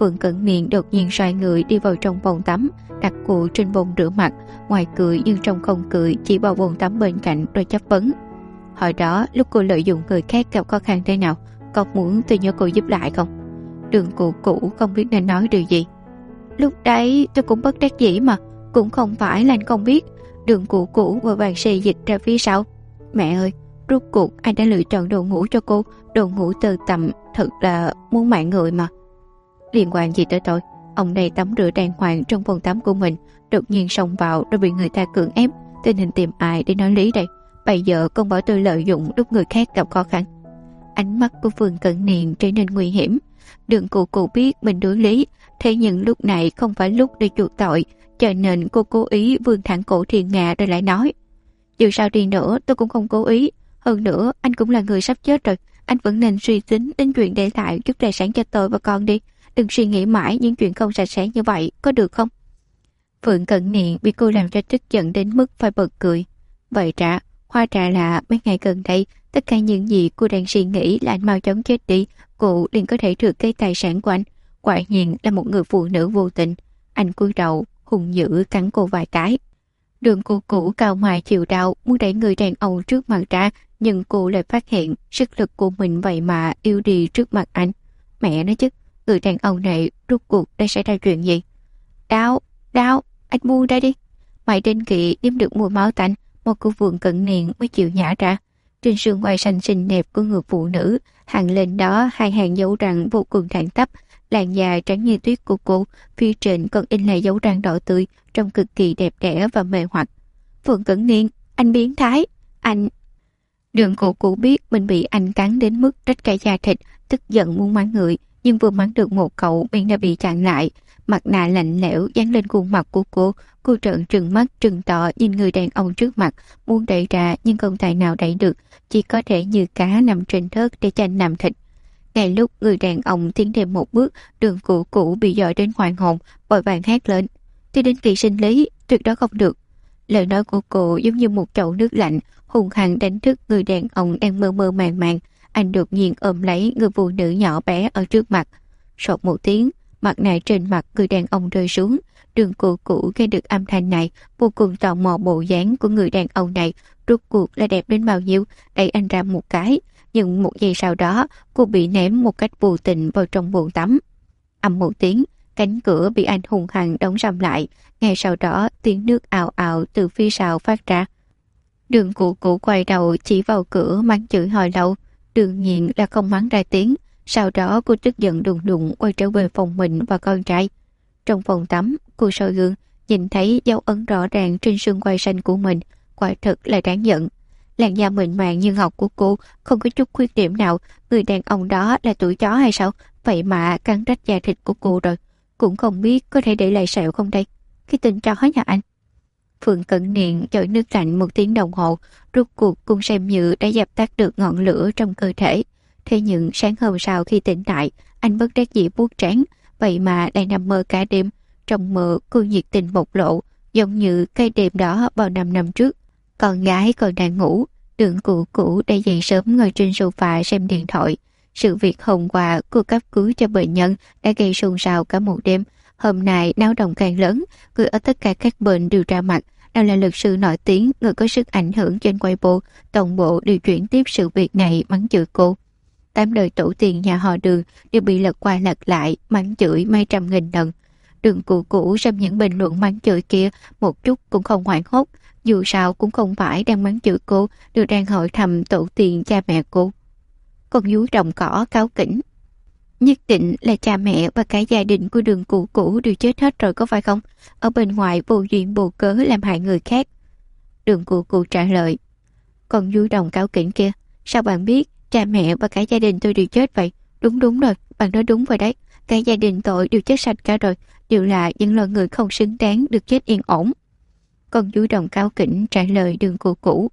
[SPEAKER 1] Phượng Cận Niên đột nhiên xoay người đi vào trong bồn tắm, đặt cụ trên bồn rửa mặt, ngoài cười nhưng trong không cười, chỉ vào bồn tắm bên cạnh rồi chất vấn. Hồi đó lúc cô lợi dụng người khác gặp khó khăn thế nào, con muốn tôi nhớ cô giúp lại không? Đường Cụ Cũ không biết nên nói điều gì. Lúc đấy tôi cũng bất đắc dĩ mà, cũng không phải là anh không biết. Đường Cụ Cũ vội vàng xì dịch ra phía sau. Mẹ ơi, rốt cuộc anh đã lựa chọn đồ ngủ cho cô, đồ ngủ tơ tằm, thật là muốn mạng người mà. Liên quan gì tới tôi? Ông này tắm rửa đàng hoàng trong phòng tắm của mình, đột nhiên xông vào rồi bị người ta cưỡng ép, tình hình tìm ai để nói lý đây? Bây giờ con bảo tôi lợi dụng lúc người khác gặp khó khăn. Ánh mắt của Phượng Cận Niên trở nên nguy hiểm. Đường Cụ Cụ biết mình đối lý, thế nhưng lúc này không phải lúc để chuộc tội, cho nên cô cố ý vươn thẳng cổ Thiên Nga rồi lại nói. Dù sao đi nữa tôi cũng không cố ý. Hơn nữa anh cũng là người sắp chết rồi, anh vẫn nên suy tính đến chuyện để lại chút tài sản cho tôi và con đi. Đừng suy nghĩ mãi những chuyện không sạch sẽ như vậy, có được không? Phượng Cận Niên bị cô làm cho tức giận đến mức phải bật cười. Vậy hóa ra là mấy ngày gần đây, tất cả những gì cô đang suy nghĩ là anh mau chóng chết đi, cô liền có thể được cái tài sản của anh. Quả nhiên là một người phụ nữ vô tình. Anh cúi đầu, hung dữ cắn cô vài cái. Đường Cụ Cũ cao mày chịu đau, muốn đẩy người đàn ông trước mặt ra, nhưng cô lại phát hiện sức lực của mình vậy mà yếu đi trước mặt anh. Mẹ nói chứ, người đàn ông này rốt cuộc đã xảy ra chuyện gì? Đau, anh buông ra đi. Mày trên kỵ đếm được mùi máu tanh, một cô Phượng Cận Niên mới chịu nhả ra. Trên xương quai xanh xinh đẹp của người phụ nữ, hàng lên đó hai hàng dấu răng vô cùng thẳng tắp, làn da trắng như tuyết của cô, phía trên còn in lại dấu răng đỏ tươi, trông cực kỳ đẹp đẽ và mê hoặc. Phượng Cận Niên, anh biến thái, anh... Đường Cụ Cụ biết mình bị anh cắn đến mức rách cả da thịt, tức giận muốn mắng người, nhưng vừa mắng được một cậu miệng đã bị chặn lại. Mặt nạ lạnh lẽo dán lên khuôn mặt của cô trợn trừng mắt trừng tỏ nhìn người đàn ông trước mặt, muốn đẩy ra nhưng không tài nào đẩy được, chỉ có thể như cá nằm trên thớt để tranh làm thịt. Ngay lúc người đàn ông tiến thêm một bước, Đường Cụ Cụ bị dọa đến hoàn hồn, vội vàng hét lên. Tôi đến kỳ sinh lý, tuyệt đó không được. Lời nói của cô giống như một chậu nước lạnh, hung hăng đánh thức người đàn ông đang mơ mơ màng màng. Anh đột nhiên ôm lấy người phụ nữ nhỏ bé ở trước mặt. Sột một tiếng, mặt nạ trên mặt người đàn ông rơi xuống. Đường Cụ Cụ nghe được âm thanh này, vô cùng tò mò bộ dáng của người đàn ông này, rốt cuộc là đẹp đến bao nhiêu, đẩy anh ra một cái. Nhưng một giây sau đó, cô bị ném một cách vô tình vào trong bồn tắm. Ầm một tiếng, cánh cửa bị anh hung hăng đóng sầm lại. Ngay sau đó, tiếng nước ào ào từ phía sau phát ra. Đường Cụ Cụ quay đầu chỉ vào cửa mắng chửi hồi lâu, đương nhiên là không mắng ra tiếng. Sau đó cô tức giận đùng đùng quay trở về phòng mình và con trai. Trong phòng tắm, cô soi gương, nhìn thấy dấu ấn rõ ràng trên xương quai xanh của mình, quả thực là đáng giận. Làn da mịn màng như ngọc của cô không có chút khuyết điểm nào. Người đàn ông đó là tuổi chó hay sao? Vậy mà cắn rách da thịt của cô rồi. Cũng không biết có thể để lại sẹo không đây? Cái tên chó nhà anh. Phượng Cận Niên chọi nước lạnh một tiếng đồng hồ, rốt cuộc cũng xem như đã dập tắt được ngọn lửa trong cơ thể. Thế nhưng sáng hôm sau khi tỉnh lại, anh bất đắc dĩ buốt trán, vậy mà đang nằm mơ cả đêm. Trong mơ cô nhiệt tình bộc lộ, giống như cái đêm đó vào 5 năm trước. Con gái còn đang ngủ, Đường Cụ Cụ đã dậy sớm ngồi trên sofa xem điện thoại. Sự việc hôm qua cô cấp cứu cho bệnh nhân đã gây xôn xao cả một đêm. Hôm nay náo động càng lớn, người ở tất cả các bệnh đều ra mặt. Nào là luật sư nổi tiếng, người có sức ảnh hưởng trên Weibo, toàn bộ đều chuyển tiếp sự việc này mắng chửi cô. 8 đời tổ tiên nhà họ Đường đều bị lật qua lật lại, mắng chửi mấy trăm nghìn lần. Đường Cụ Cụ xem những bình luận mắng chửi kia một chút cũng không hoảng hốt, dù sao cũng không phải đang mắng chửi cô, đều đang hỏi thầm tổ tiên cha mẹ cô. Con vú đồng cỏ cáu kỉnh. Nhất định là cha mẹ và cả gia đình của Đường Cụ Cụ đều chết hết rồi có phải không? Ở bên ngoài vô duyên vô cớ làm hại người khác. Đường Cụ Cụ trả lời. Con vú đồng cáu kỉnh kia, sao bạn biết cha mẹ và cả gia đình tôi đều chết vậy? Đúng rồi, bạn nói đúng rồi đấy. Cả gia đình tôi đều chết sạch cả rồi, đều là những loài người không xứng đáng được chết yên ổn. Con vú đồng cáu kỉnh trả lời Đường Cụ Cụ.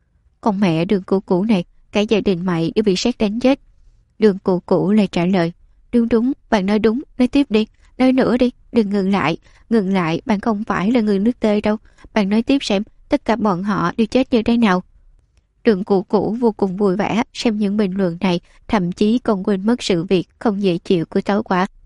[SPEAKER 1] Con mẹ Đường Cụ Cụ này, cả gia đình mày đều bị sét đánh chết. Đường Cụ Cụ lại trả lời. Đúng, bạn nói đúng, nói tiếp đi, nói nữa đi, đừng ngừng lại, bạn không phải là người nước Tây đâu, bạn nói tiếp xem, tất cả bọn họ đều chết như thế nào. Đường Cụ Cụ vô cùng vui vẻ xem những bình luận này, thậm chí còn quên mất sự việc không dễ chịu của tối qua.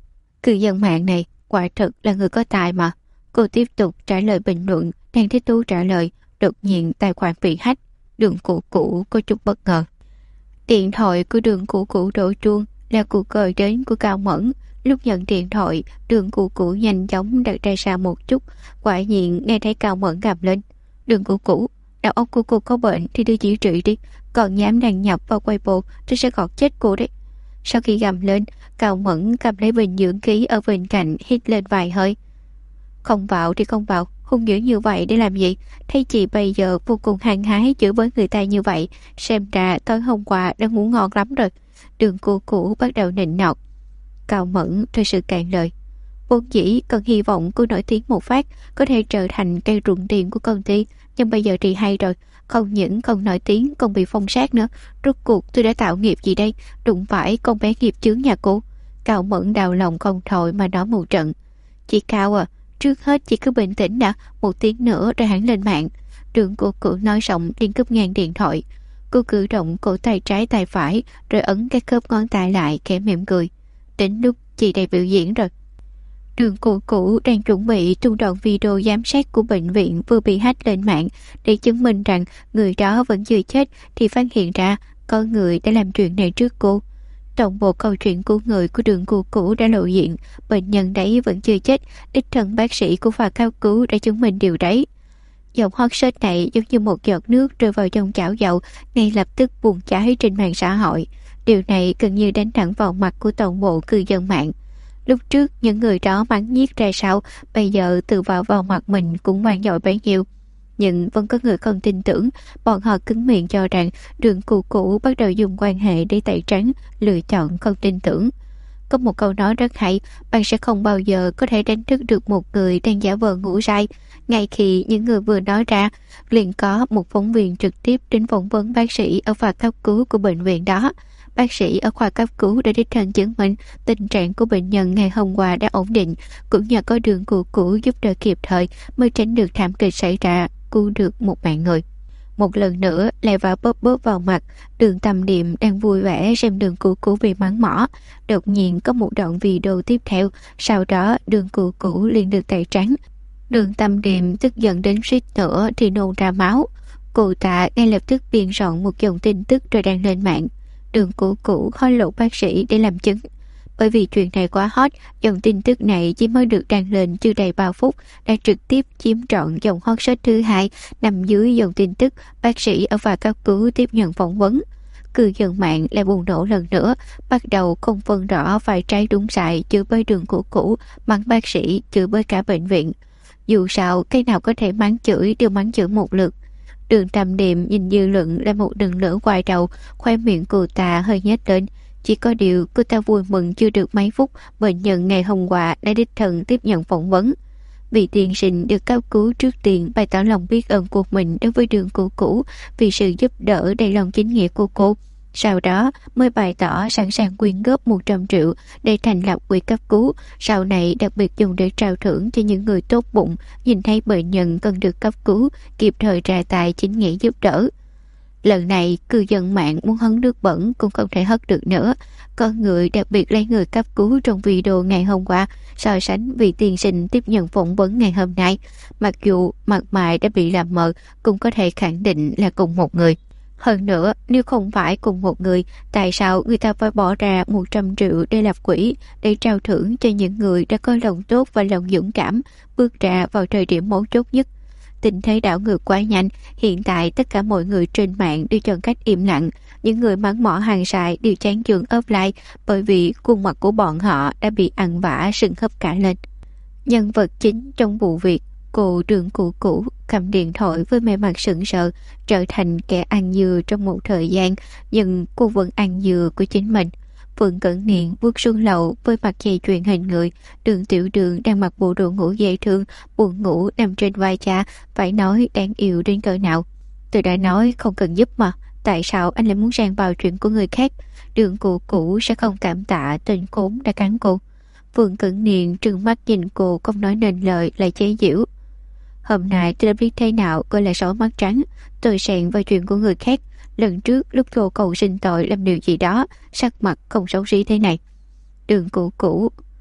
[SPEAKER 1] Cư dân mạng này quả thực là người có tài mà. Cô tiếp tục trả lời bình luận, đang thích thú trả lời, đột nhiên tài khoản bị hack. Đường Cũ Cũ có chút bất ngờ. Điện thoại của Đường Cũ Cũ đổ chuông, là cuộc gọi đến của Cao Mẫn. Lúc nhận điện thoại, Đường Cũ Cũ nhanh chóng đặt ra xa một chút, quả nhiên nghe thấy Cao Mẫn gầm lên. Đường Cũ Cũ, đầu óc của cô có bệnh thì đưa chỉ trị đi, còn dám đăng nhập vào Weibo tôi sẽ gọt chết cô đấy. Sau khi gầm lên, Cao Mẫn cầm lấy bình dưỡng khí ở bên cạnh, hít lên vài hơi. Không vào thì không vào, hung dữ như vậy để làm gì? Thấy chị bây giờ vô cùng hăng hái chửi với người ta như vậy, xem ra tối hôm qua đã ngủ ngon lắm rồi. Đường Cũ Cũ bắt đầu nịnh nọt. Cao Mẫn thật sự cạn lời. Vốn dĩ còn hy vọng cô nổi tiếng một phát có thể trở thành cây ruộng tiền của công ty, nhưng bây giờ thì hay rồi, không những không nổi tiếng còn bị phong sát nữa. Rốt cuộc tôi đã tạo nghiệp gì đây, đụng phải con bé nghiệp chướng nhà cô. Cao Mẫn đau lòng không thôi mà nói một trận. Chị Cao à, trước hết chị cứ bình tĩnh đã, một tiếng nữa rồi hẳn lên mạng. Đường Cũ Cũ nói xong liền cúp ngang điện thoại. Cô cử động cổ tay trái tay phải rồi ấn các khớp ngón tay lại, khẽ mỉm cười. Đến lúc chị đây biểu diễn rồi. Đường Cũ Cũ đang chuẩn bị tung đoạn video giám sát của bệnh viện vừa bị hack lên mạng để chứng minh rằng người đó vẫn chưa chết, thì phát hiện ra có người đã làm chuyện này trước cô. Toàn bộ câu chuyện của người của Đường Cũ Cũ đã lộ diện, bệnh nhân đấy vẫn chưa chết, đích thân bác sĩ của khoa cấp cứu đã chứng minh điều đấy. Giọng hot search này giống như một giọt nước rơi vào trong chảo dầu, ngay lập tức bùng cháy trên mạng xã hội. Điều này gần như đánh thẳng vào mặt của toàn bộ cư dân mạng. Lúc trước những người đó mắng nhiếc ra sao, bây giờ tự vào mặt mình cũng vang dội bấy nhiêu. Nhưng vẫn có người không tin tưởng, bọn họ cứng miệng cho rằng Đường Cũ Cũ bắt đầu dùng quan hệ để tẩy trắng, lựa chọn không tin tưởng. Có một câu nói rất hay, bạn sẽ không bao giờ có thể đánh thức được một người đang giả vờ ngủ say. Ngay khi những người vừa nói ra, liền có một phóng viên trực tiếp đến phỏng vấn bác sĩ ở khoa cấp cứu của bệnh viện đó. Bác sĩ ở khoa cấp cứu đã đích thân chứng minh tình trạng của bệnh nhân ngày hôm qua đã ổn định, cũng nhờ có Đường Cũ Cũ giúp đỡ kịp thời mới tránh được thảm kịch xảy ra, cứu được một mạng người. Một lần nữa lại vào bóp vào mặt. Đường Tâm Điềm đang vui vẻ xem Đường Cũ Cũ bị mắng mỏ. Đột nhiên có một đoạn video tiếp theo, sau đó Đường Cũ Cũ liền được tẩy trắng. Đường Tâm Điềm tức giận đến suýt nữa thì nôn ra máu. Cô ta ngay lập tức biên soạn một dòng tin tức rồi đăng lên mạng. Đường Cũ Cũ hối lộ bác sĩ để làm chứng. Bởi vì chuyện này quá hot, dòng tin tức này chỉ mới được đăng lên chưa đầy 3 phút đã trực tiếp chiếm trọn dòng hot search thứ hai, nằm dưới dòng tin tức bác sĩ ở khoa cấp cứu tiếp nhận phỏng vấn. Cư dân mạng lại bùng nổ lần nữa, bắt đầu không phân rõ phải trái đúng sai, chửi bới Đường Cũ Cũ, mắng bác sĩ, chửi bới cả bệnh viện. Dù sao, cái nào có thể mắng chửi đều mắng chửi một lượt. Đường Tâm Điềm nhìn dư luận là một đường lửa quay đầu, khoe miệng cô ta hơi nhếch lên. Chỉ có điều cô ta vui mừng chưa được mấy phút, bệnh nhân ngày hôm qua đã đích thân tiếp nhận phỏng vấn. Vị tiên sinh được cấp cứu trước tiên bày tỏ lòng biết ơn của mình đối với Đường Cũ Cũ vì sự giúp đỡ đầy lòng chính nghĩa của cô. Sau đó mới bày tỏ sẵn sàng quyên góp 100 triệu để thành lập quỹ cấp cứu, sau này đặc biệt dùng để trao thưởng cho những người tốt bụng nhìn thấy bệnh nhân cần được cấp cứu, kịp thời ra tay chính nghĩa giúp đỡ. Lần này cư dân mạng muốn hứng nước bẩn cũng không thể hất được nữa. Có người đặc biệt lấy người cấp cứu trong video ngày hôm qua so sánh vị tiên sinh tiếp nhận phỏng vấn ngày hôm nay. Mặc dù mặt mày đã bị làm mờ, cũng có thể khẳng định là cùng một người. Hơn nữa, nếu không phải cùng một người, tại sao người ta phải bỏ ra 100 triệu để lập quỹ, để trao thưởng cho những người đã có lòng tốt và lòng dũng cảm, bước ra vào thời điểm mấu chốt nhất? Tình thế đảo ngược quá nhanh, hiện tại tất cả mọi người trên mạng đều chọn cách im lặng. Những người mắng mỏ hàng sai đều chán chường offline bởi vì khuôn mặt của bọn họ đã bị ăn vả sưng húp cả lên. Nhân vật chính trong vụ việc, cô Đường Cũ Cũ cầm điện thoại với vẻ mặt sững sờ, trở thành kẻ ăn dừa trong một thời gian, nhưng cô vẫn ăn dừa của chính mình. Phượng Cẩn Niên bước xuống lầu với mặt dây chuyền hình người. Đường Tiểu Đường đang mặc bộ đồ ngủ dễ thương, buồn ngủ nằm trên vai cha, phải nói đáng yêu đến cỡ nào. Tôi đã nói không cần giúp mà, tại sao anh lại muốn xen vào chuyện của người khác? Đường Cũ Cũ sẽ không cảm tạ tên khốn đã cắn cô. Phượng Cẩn Niên trừng mắt nhìn cô không nói nên lời, lại chế giễu. Hôm nay tôi đã biết thế nào gọi là sỏi mắt trắng. Tôi xen vào chuyện của người khác. Lần trước lúc cô cầu xin tội làm điều gì đó, sắc mặt không xấu xí thế này. Đường Cũ Cũ,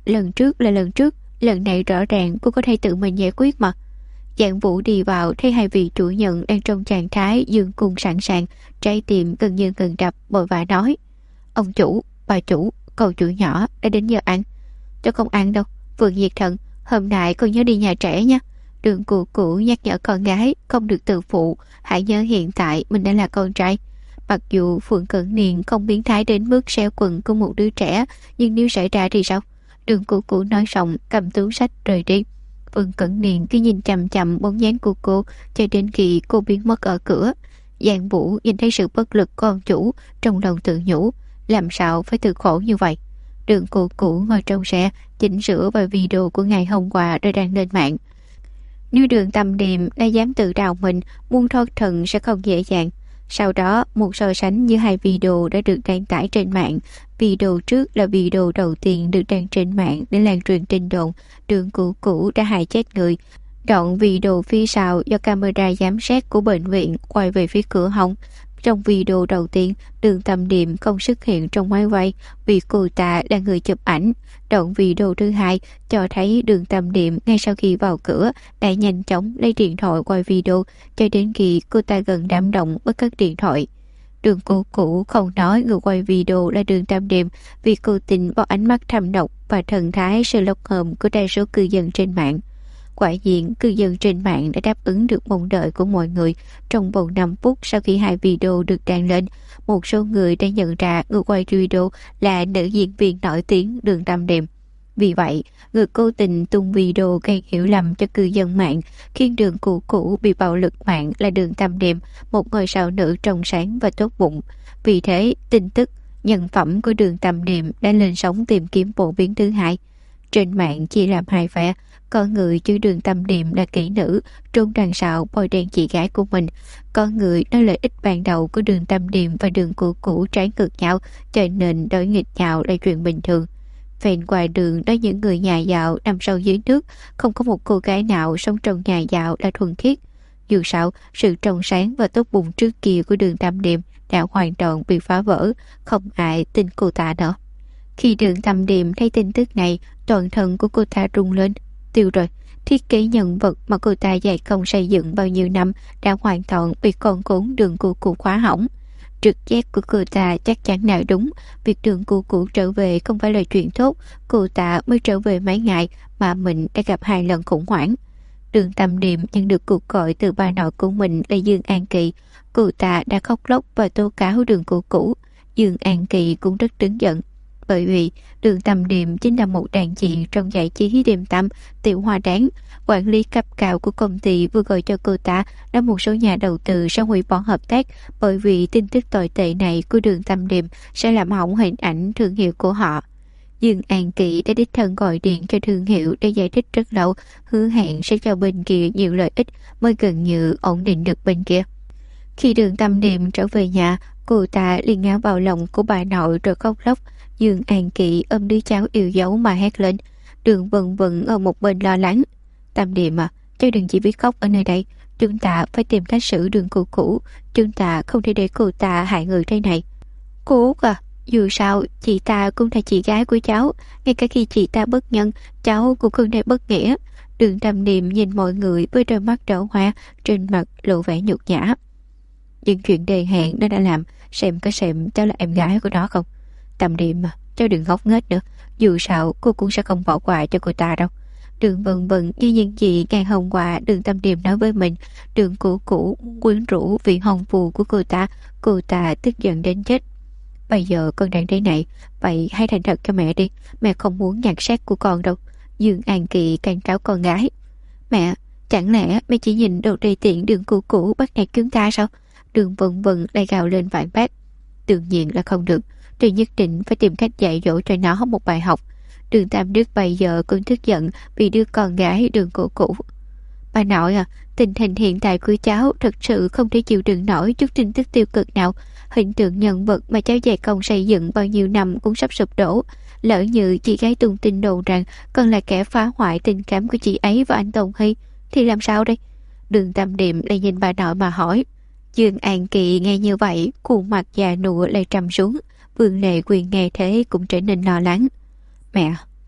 [SPEAKER 1] lần trước là lần trước, lần này rõ ràng cô có thể tự mình giải quyết mà. Giang Vũ đi vào thấy hai vị chủ nhân đang trong trạng thái dương cung sẵn sàng, trái tim gần như ngừng đập, vội vã nói: ông chủ, bà chủ, cậu chủ nhỏ đã đến giờ ăn. Tôi không ăn đâu, vừa nhiệt thận, hôm nay con nhớ đi nhà trẻ nha. Đường cụ cũ nhắc nhở con gái không được tự phụ, hãy nhớ hiện tại mình đã là con trai. Mặc dù Phượng Cẩn Niên không biến thái đến mức xé quần của một đứa trẻ, nhưng nếu xảy ra thì sao? Đường cụ cũ nói xong cầm túi sách rời đi. Phượng Cẩn Niên cứ nhìn chằm chằm bóng dáng của cô cho đến khi cô biến mất ở cửa. Giang Vũ nhìn thấy sự bất lực con chủ, trong lòng tự nhủ, làm sao phải tự khổ như vậy. Đường cụ cũ ngồi trong xe chỉnh sửa bài video của ngày hôm qua rồi đăng lên mạng. Nếu Đường Tâm Điềm đã dám tự đào mình, muốn thoát thần sẽ không dễ dàng. Sau đó, một so sánh giữa hai video đã được đăng tải trên mạng. Video trước là video đầu tiên được đăng trên mạng để lan truyền tin đồn Đường cụ cũ đã hại chết người. Đoạn video phía sau do camera giám sát của bệnh viện quay về phía cửa hông. Trong video đầu tiên, Đường Tâm Điềm không xuất hiện trong máy quay vì cô ta là người chụp ảnh. Đoạn video thứ hai cho thấy Đường Tâm Điềm ngay sau khi vào cửa đã nhanh chóng lấy điện thoại quay video cho đến khi cô ta gần đám động bất cất điện thoại. Đường cụ cũ không nói người quay video là Đường Tâm Điềm vì cô tin vào ánh mắt thâm độc và thần thái Sherlock Holmes của đa số cư dân trên mạng. Quả nhiên, cư dân trên mạng đã đáp ứng được mong đợi của mọi người. Trong vòng 5 phút sau khi hai video được đăng lên, một số người đã nhận ra người quay video là nữ diễn viên nổi tiếng Đường Tâm Điềm. Vì vậy, người cố tình tung video gây hiểu lầm cho cư dân mạng, khiến Đường cụ cũ bị bạo lực mạng là Đường Tâm Điềm, một ngôi sao nữ trong sáng và tốt bụng. Vì thế, tin tức nhân phẩm của Đường Tâm Điềm đã lên sóng tìm kiếm phổ biến thứ hai. Trên mạng chia làm hai phe, có người chửi Đường Tâm Điềm là kỹ nữ, trốn đằng sau bôi đen chị gái của mình. Có người nói lợi ích ban đầu của Đường Tâm Điềm và Đường cụ cũ trái ngược nhau, cho nên đối nghịch nhau là chuyện bình thường. Phèn ngoài đường đó những người nhà giàu nằm sâu dưới nước, không có một cô gái nào sống trong nhà giàu là thuần khiết. Dù sao, sự trong sáng và tốt bụng trước kia của Đường Tâm Điềm đã hoàn toàn bị phá vỡ, không ai tin cô ta nữa. Khi Đường Tâm Điềm thấy tin tức này, toàn thân của cô ta rung lên. Tiêu rồi, thiết kế nhân vật mà cô ta dày công xây dựng bao nhiêu năm đã hoàn toàn bị con khốn Đường cụ cũ khóa hỏng. Trực giác của cô ta chắc chắn nào đúng, việc Đường cụ cũ trở về không phải là chuyện tốt. Cô ta mới trở về mấy ngày mà mình đã gặp 2 lần khủng hoảng. Đường Tâm Điềm nhận được cuộc gọi từ bà nội của mình là Dương An Kỳ. Cô ta đã khóc lóc và tố cáo Đường cụ cũ. Dương An Kỳ cũng rất tức giận, bởi vì Đường Tâm Điềm chính là một đàn chị trong giải trí đêm tăm Tiểu Hoa Đáng. Quản lý cấp cao của công ty vừa gọi cho cô ta đã một số nhà đầu tư sẽ hủy bỏ hợp tác bởi vì tin tức tồi tệ này của Đường Tâm Điềm sẽ làm hỏng hình ảnh thương hiệu của họ. Dương An Kỳ đã đích thân gọi điện cho thương hiệu để giải thích rất lâu, hứa hẹn sẽ cho bên kia nhiều lợi ích mới gần như ổn định được bên kia. Khi Đường Tâm Điềm trở về nhà, cô ta liền ngã vào lòng của bà nội rồi khóc lóc. Dương An Kỳ ôm đứa cháu yêu dấu mà hét lên. Đường Vân Vân ở một bên lo lắng. Tâm Điềm à, cháu đừng chỉ biết khóc ở nơi đây. Chúng ta phải tìm cách xử Đường cụ cũ. Chúng ta không thể để cô ta hại người thế này. Cô Út à, dù sao chị ta cũng là chị gái của cháu. Ngay cả khi chị ta bất nhân, cháu cũng không thể bất nghĩa. Đường Tâm Điềm nhìn mọi người với đôi mắt đỏ hoa, trên mặt lộ vẻ nhục nhã. Nhưng chuyện đề hẹn nó đã làm, xem cháu là em gái của nó không? Tâm Điềm mà, cháu đừng ngốc nghếch nữa. Dù sao cô cũng sẽ không bỏ qua cho cô ta đâu. Đường Vân Vân như những gì ngày hôm qua Đường Tâm Điềm nói với mình. Đường cụ cũ quyến rũ vị hôn phu của cô ta tức giận đến chết. Bây giờ con đang đây này, vậy hãy thành thật cho mẹ đi. Mẹ không muốn nhặt xác của con đâu. Dương An Kỳ cảnh cáo con gái. Mẹ, chẳng lẽ mẹ chỉ nhìn đồ đầy tiện Đường cụ cũ bắt nạt chúng ta sao? Đường Vân Vân lại gào lên phản bác. Đương nhiên là không được. Tôi nhất định phải tìm cách dạy dỗ cho nó một bài học. Đường Tam Đức bây giờ cũng tức giận vì đứa con gái Đường cụ cũ. Bà nội à, tình hình hiện tại của cháu thật sự không thể chịu đựng nổi chút tin tức tiêu cực nào. Hình tượng nhân vật mà cháu dày công xây dựng bao nhiêu năm cũng sắp sụp đổ. Lỡ như chị gái tung tin đồn rằng con là kẻ phá hoại tình cảm của chị ấy và anh Tùng Hy thì làm sao đây? Đường Tâm Điềm lại nhìn bà nội mà hỏi. Dương An Kỳ nghe như vậy, khuôn mặt già nua lại trầm xuống. Vương Lệ Quyền nghe thế cũng trở nên lo lắng. Mẹ,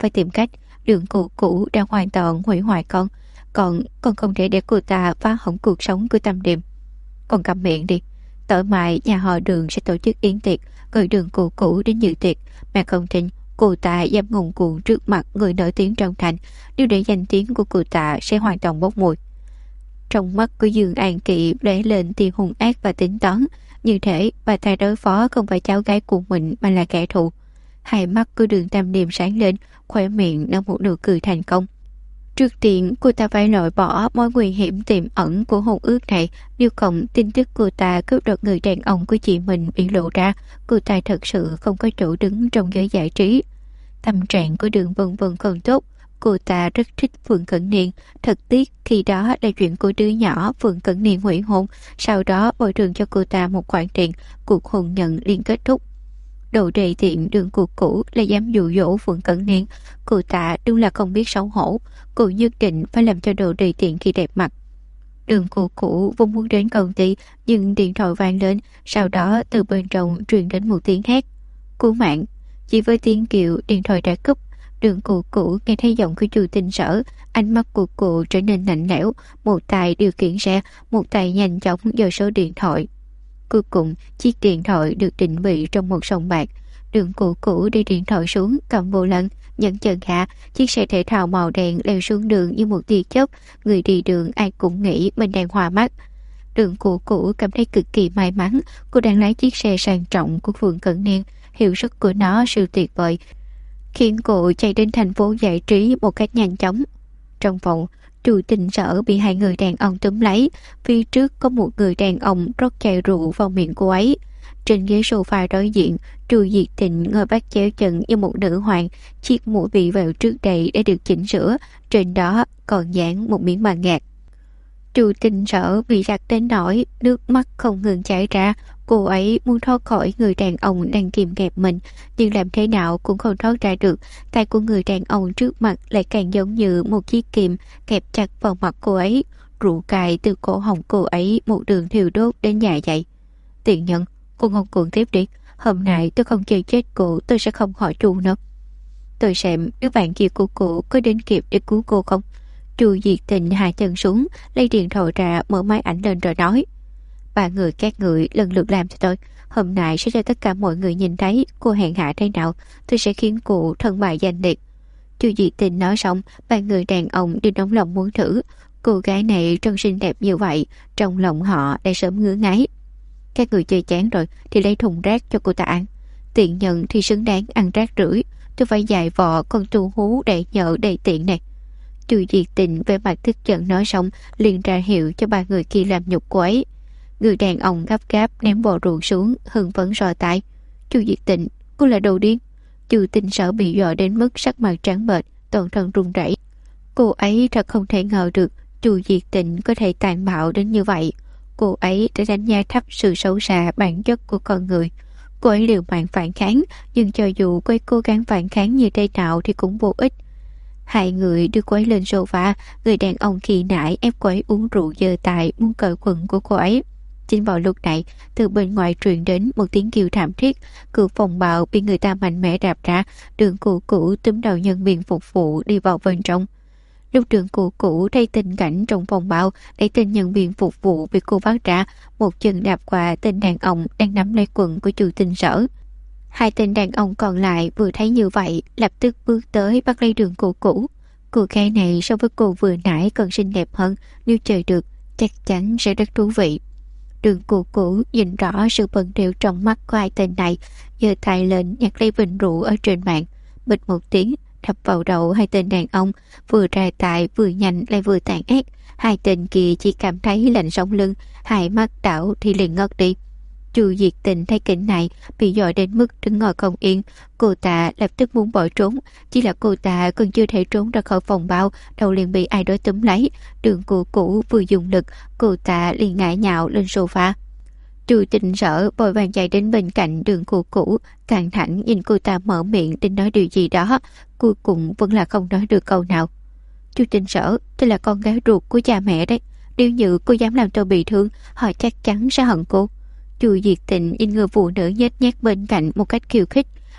[SPEAKER 1] phải tìm cách. Đường cô cũ đã hoàn toàn hủy hoại con không thể để cô ta phá hỏng cuộc sống của Tâm Điềm. Con cầm miệng đi. Tối mai nhà họ Đường sẽ tổ chức yến tiệc, gọi Đường cô cũ đến dự tiệc. Mẹ không tin cô ta dám ngông cuồng trước mặt người nổi tiếng trong thành, nếu để danh tiếng của cô ta sẽ hoàn toàn bốc mùi. Trong mắt của Dương An Kỵ lóe lên tia hung ác và tính toán, như thể bà ta đối phó không phải cháu gái của mình mà là kẻ thù. Hai mắt của Đường Tam Điềm sáng lên, khóe miệng nở một nụ cười thành công. Trước tiên cô ta phải loại bỏ mối nguy hiểm tiềm ẩn của hôn ước này, nếu không tin tức cô ta cướp đoạt người đàn ông của chị mình bị lộ ra, cô ta thật sự không có chỗ đứng trong giới giải trí. Tâm trạng của Đường Vân Vân không tốt, cô ta rất thích Phượng Cẩn Niên, thật tiếc khi đó là chuyện của đứa nhỏ Phượng Cẩn Niên hủy hôn, sau đó bồi thường cho cô ta một khoản tiền, cuộc hôn nhân liền kết thúc. Đồ đề tiện Đường cô cũ là dám dụ dỗ Phượng Cẩn Niên, cô ta đúng là không biết xấu hổ, cô nhất định phải làm cho đồ đề tiện khi đẹp mặt. Đường cô cũ vốn muốn đến công ty, nhưng điện thoại vang lên, sau đó từ bên trong truyền đến một tiếng hét. Cứu mạng! Chỉ với tiếng kêu, điện thoại đã cúp. Đường cô cũ nghe thấy giọng của Chu Tinh Sở, ánh mắt của cô trở nên lạnh lẽo, một tay điều khiển xe, một tay nhanh chóng giơ số điện thoại. Cuối cùng, chiếc điện thoại được định vị trong một sòng bạc. Đường cô cũ đi điện thoại xuống, cầm vô lăng, nhấn chân hạ, chiếc xe thể thao màu đen leo xuống đường như một tia chớp. Người đi đường ai cũng nghĩ mình đang hoa mắt. Đường cô cũ cảm thấy cực kỳ may mắn, cô đang lái chiếc xe sang trọng của Phượng Cẩn Niên, hiệu suất của nó siêu tuyệt vời, khiến cô chạy đến thành phố giải trí một cách nhanh chóng. Trong phòng, Chu Tinh Sở bị hai người đàn ông túm lấy, phía trước có một người đàn ông rót chai rượu vào miệng cô ấy. Trên ghế sofa đối diện, Chu Diệt Tình ngồi bắt chéo chân như một nữ hoàng, chiếc mũi bị vẹo trước đây đã được chỉnh sửa, trên đó còn dán một miếng màng nhạt. Chu Tinh Sở bị giặt đến nỗi nước mắt không ngừng chảy ra. Cô ấy muốn thoát khỏi người đàn ông đang kìm kẹp mình, nhưng làm thế nào cũng không thoát ra được. Tay của người đàn ông trước mặt lại càng giống như một chiếc kìm kẹp chặt vào mặt cô ấy. Rượu cài từ cổ họng cô ấy một đường thiêu đốt đến dạ dày. Tiện nhân, cô ngông cuồng tiếp đi. Hôm nay tôi không chơi chết cô, tôi sẽ không hỏi Chu nữa. Tôi xem đứa bạn kia của cô có đến kịp để cứu cô không. Chu Diệt Tình hạ chân xuống, lấy điện thoại ra, mở máy ảnh lên rồi nói. Ba người các người lần lượt làm cho tôi. Hôm nay sẽ cho tất cả mọi người nhìn thấy cô hèn hạ thế nào. Tôi sẽ khiến cô thân bại danh liệt. Chu Diệt Tình nói xong, ba người đàn ông đều nóng lòng muốn thử. Cô gái này trông xinh đẹp như vậy, trong lòng họ đã sớm ngứa ngáy. Các người chơi chán rồi thì lấy thùng rác cho cô ta ăn. Tiện nhân thì xứng đáng ăn rác rưởi. Tôi phải dài vò con tu hú để nhợ đầy tiện này. Chu Diệt Tình về mặt tức giận nói xong, liền ra hiệu cho ba người kia làm nhục cô ấy. Người đàn ông gấp gáp ném bò rượu xuống, hưng phấn sò tay. Chu Diệt Tình, cô là đồ điên. Chu Tinh Sở bị dọa đến mức sắc mặt trắng bệch, toàn thân run rẩy. Cô ấy thật không thể ngờ được Chu Diệt Tình có thể tàn bạo đến như vậy. Cô ấy đã đánh giá thấp sự xấu xa bản chất của con người. Cô ấy liều mạng phản kháng, nhưng cho dù cô ấy cố gắng phản kháng như thế nào thì cũng vô ích. Hai người đưa cô ấy lên sofa, người đàn ông khi nãy ép cô ấy uống rượu dơ tài muốn cởi quần của cô ấy. Chính vào lúc này, từ bên ngoài truyền đến một tiếng kêu thảm thiết, cửa phòng bào bị người ta mạnh mẽ đạp ra. Đường cô cũ túm đầu nhân viên phục vụ đi vào bên trong. Lúc Đường cô cũ thấy tình cảnh trong phòng bào, đẩy tên nhân viên phục vụ bị cô bắt ra, một chân đạp qua tên đàn ông đang nắm lấy quần của Chu Tinh Sở. Hai tên đàn ông còn lại vừa thấy như vậy, lập tức bước tới bắt lấy Đường cô cũ. Cô gái này so với cô vừa nãy còn xinh đẹp hơn, nếu chơi được chắc chắn sẽ rất thú vị. Đường cô cũ nhìn rõ sự bận rộn trong mắt của hai tên này, giơ tay lên nhặt lấy bình rượu ở trên bàn, bịch một tiếng đập vào đầu hai tên đàn ông, vừa ra tay vừa nhanh lại vừa tàn ác. Hai tên kia chỉ cảm thấy lạnh sống lưng, hai mắt đảo thì liền ngất đi. Chu Diệt Tình thấy cảnh này bị dọa đến mức đứng ngồi không yên. Cô ta lập tức muốn bỏ trốn, chỉ là cô ta còn chưa thể trốn ra khỏi phòng bao, đầu liền bị ai đó túm lấy. Đường cô cũ vừa dùng lực, cô ta liền ngã nhào lên sofa. Chu Tinh Sở vội vàng chạy đến bên cạnh Đường cô cũ, căng thẳng nhìn cô ta mở miệng định nói điều gì đó, cuối cùng vẫn là không nói được câu nào. Chu Tinh Sở, tôi là con gái ruột của cha mẹ đấy, nếu như cô dám làm tôi bị thương, họ chắc chắn sẽ hận cô. Chu Diệt Tình nhìn người phụ nữ nhếch nhác bên cạnh một cách khiêu khích.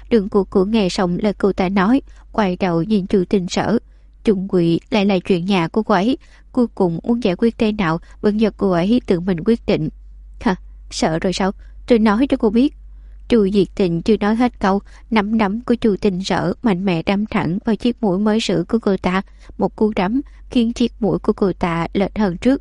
[SPEAKER 1] Đường của nghe xong lời cô ta nói, quay đầu nhìn Chu Tinh Sở. Trung quỷ lại là chuyện nhà của cô ấy, cuối cùng muốn giải quyết thế nào vẫn do cô ấy tự mình quyết định. Hả? Sợ rồi sao? Tôi nói cho cô biết. Chu Diệt Tình chưa nói hết câu, nắm đấm của Chu Tinh Sở mạnh mẽ đâm thẳng vào chiếc mũi mới sữa của cô ta. Một cú đấm khiến chiếc mũi của cô ta lệch hơn trước.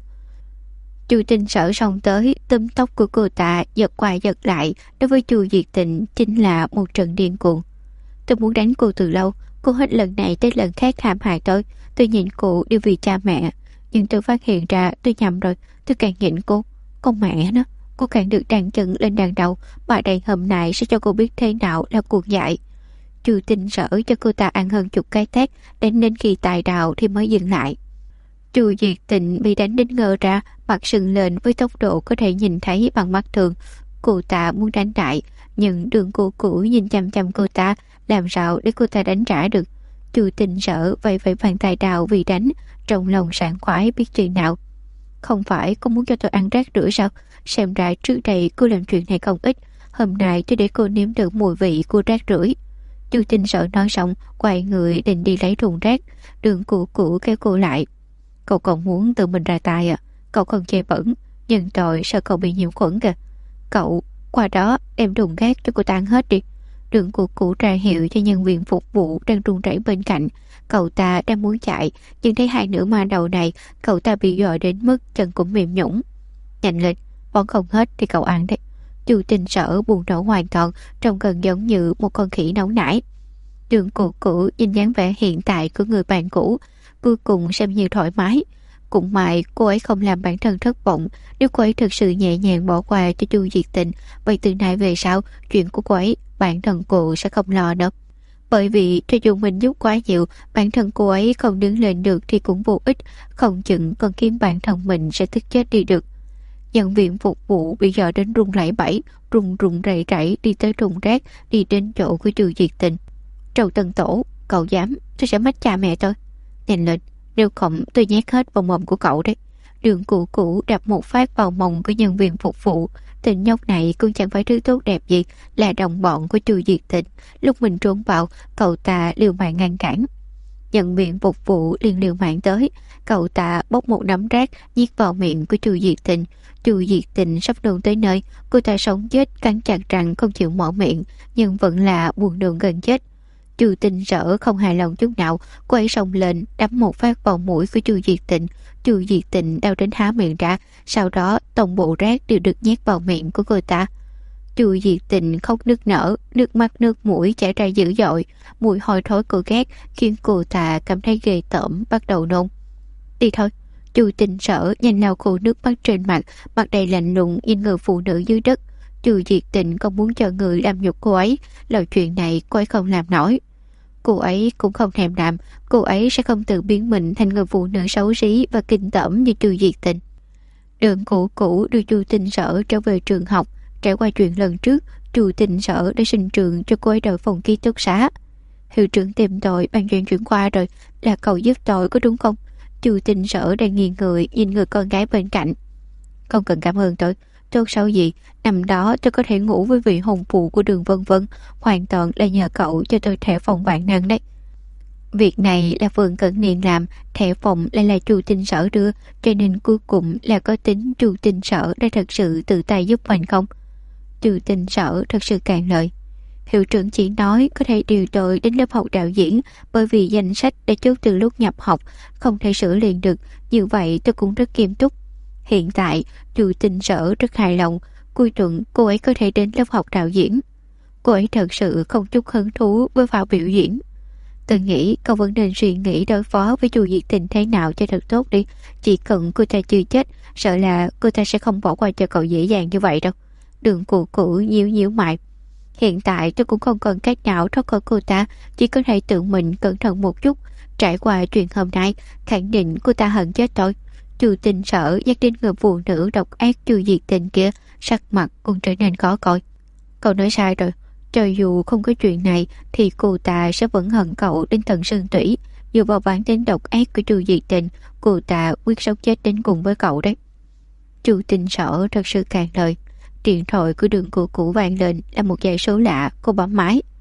[SPEAKER 1] Chu Tinh Sở xông tới, túm tóc của cô ta giật qua giật lại. Đối với Chu Diệt Tình chính là một trận điên cuồng. Tôi muốn đánh cô từ lâu, cô hết lần này tới lần khác hãm hại tôi nhìn cô đều vì cha mẹ, nhưng tôi phát hiện ra tôi nhầm rồi. Tôi càng nhịn cô, con mẹ nó, cô càng được đàn chân lên đàn đầu. Bà đây hôm nay sẽ cho cô biết thế nào là cuồng dại. Chu Tinh Sở cho cô ta ăn hơn chục cái tát, đến khi tài đào thì mới dừng lại. Chu Diệt Tình bị đánh đến ngơ ra, mặt sưng lên với tốc độ có thể nhìn thấy bằng mắt thường. Cô ta muốn đánh lại, nhưng Đường Cũ nhìn chăm chăm cô ta, làm sao để cô ta đánh trả được. Chu Tinh Sở vẫy vẫy bàn tay đào vì đánh, trong lòng sảng khoái biết chừng nào. Không phải cô muốn cho tôi ăn rác rưởi sao? Xem ra trước đây cô làm chuyện này không ít, hôm nay tôi để cô nếm được mùi vị của rác rưởi. Chu Tinh Sở nói xong, quay người định đi lấy thùng rác. Đường Cũ kéo cô lại. Cậu còn muốn tự mình ra tay à? Cậu còn chê bẩn, nhưng tội sợ cậu bị nhiễm khuẩn kìa. Cậu qua đó đem thùng rác cho cô ta ăn hết đi. Đường Cũ ra hiệu cho nhân viên phục vụ đang run rẩy bên cạnh. Cậu ta đang muốn chạy, nhưng thấy hai nữ ma đầu này, cậu ta bị dọa đến mức chân cũng mềm nhũn. Nhanh lên, bón không hết thì cậu ăn đấy. Chu Tinh Sở buồn nổ hoàn toàn, trông gần giống như một con khỉ nóng nảy. Đường Cũ nhìn dáng vẻ hiện tại của người bạn cũ, cuối cùng xem như thoải mái. Cũng may cô ấy không làm bản thân thất vọng. Nếu cô ấy thực sự nhẹ nhàng bỏ qua cho Chu Diệt Tình, vậy từ nay về sau chuyện của cô ấy bản thân cô sẽ không lo nữa. Bởi vì cho dù mình giúp quá nhiều, bản thân cô ấy không đứng lên được thì cũng vô ích, không chừng còn khiến bản thân mình sẽ tức chết đi được. Nhân viên phục vụ bị dọa đến run lẩy bẩy, run rẩy rẩy đi tới thùng rác, đi đến chỗ của Chu Diệt Tình. Trầu Tân Tổ, cậu dám, tôi sẽ mất cha mẹ tôi. Nhanh lên, nếu không tôi nhét hết vào mồm của cậu đấy. Đường Cũ đập một phát vào mông của nhân viên phục vụ. Tên nhóc này cũng chẳng phải thứ tốt đẹp gì, là đồng bọn của Chu Diệt Tình. Lúc mình trốn vào, cậu ta liều mạng ngăn cản. Nhân viên phục vụ liền liều mạng tới. Cậu ta bốc một nắm rác nhét vào miệng của Chu Diệt Tình. Chu Diệt Tình sắp nôn tới nơi, cô ta sống chết cắn chặt răng không chịu mở miệng, nhưng vẫn là buồn nôn gần chết. Chu Tinh Sở không hài lòng chút nào, cô ấy xông lên đấm một phát vào mũi của Chu Diệt Tình. Chu Diệt Tình đau đến há miệng ra, sau đó toàn bộ rác đều được nhét vào miệng của cô ta. Chu Diệt Tình khóc nức nở, nước mắt nước mũi chảy ra dữ dội, mùi hôi thối cô ghét khiến cô ta cảm thấy ghê tởm, bắt đầu nôn. Đi thôi. Chu Tinh Sở nhanh lau khô nước mắt trên mặt, mặt đầy lạnh lùng nhìn người phụ nữ dưới đất. Chu Diệt Tình không muốn cho người làm nhục cô ấy, lời chuyện này cô ấy không làm nổi. Cô ấy cũng không thèm làm, cô ấy sẽ không tự biến mình thành người phụ nữ xấu xí và kinh tởm như Chu Diệt Tình. Đường Cũ đưa Chu Tinh Sở trở về trường học. Trải qua chuyện lần trước, Chu Tinh Sở đã xin trường cho cô ấy đợi phòng ký túc xá. Hiệu trưởng tìm tội ban chuyện chuyển qua rồi, là cậu giúp tội có đúng không? Chu Tinh Sở đang nghiêng người nhìn người con gái bên cạnh. Không cần cảm ơn tôi, tốt xấu gì, năm đó tôi có thể ngủ với vị hôn phu của Đường Vân Vân, hoàn toàn là nhờ cậu cho tôi thẻ phòng vạn năng đấy. Việc này là Phương Cẩn Niên làm, thẻ phòng lại là Chu Tinh Sở đưa, cho nên cuối cùng là có tính Chu Tinh Sở đã thật sự tự tay giúp mình không? Chu Tinh Sở thật sự cạn lời. Hiệu trưởng chỉ nói có thể điều tôi đến lớp học đạo diễn, bởi vì danh sách đã chốt từ lúc nhập học, không thể sửa liền được. Như vậy tôi cũng rất nghiêm túc. Hiện tại Chu Tinh Sở rất hài lòng, cuối tuần cô ấy có thể đến lớp học đạo diễn. Cô ấy thật sự không chút hứng thú với vào biểu diễn. Tôi nghĩ cậu vẫn nên suy nghĩ đối phó với Chu Diệt Tình thế nào cho thật tốt đi. Chỉ cần cô ta chưa chết, sợ là cô ta sẽ không bỏ qua cho cậu dễ dàng như vậy đâu. Đường Cũ nhíu mày. Hiện tại tôi cũng không còn cách nào thoát khỏi cô ta, chỉ có thể tự mình cẩn thận một chút. Trải qua chuyện hôm nay, khẳng định cô ta hận chết tôi. Chu Tinh Sở nhắc đến người phụ nữ độc ác Chu Diệt Tình kia, sắc mặt cũng trở nên khó coi. Cậu nói sai rồi, cho dù không có chuyện này thì cô ta sẽ vẫn hận cậu đến tận xương tủy. Dựa vào bản tính độc ác của Chu Diệt Tình, cô ta quyết sống chết đến cùng với cậu đấy. Chu Tinh Sở thật sự cạn lời. Điện thoại của Đường Cũ vang lên là một dãy số lạ. Cô bấm máy.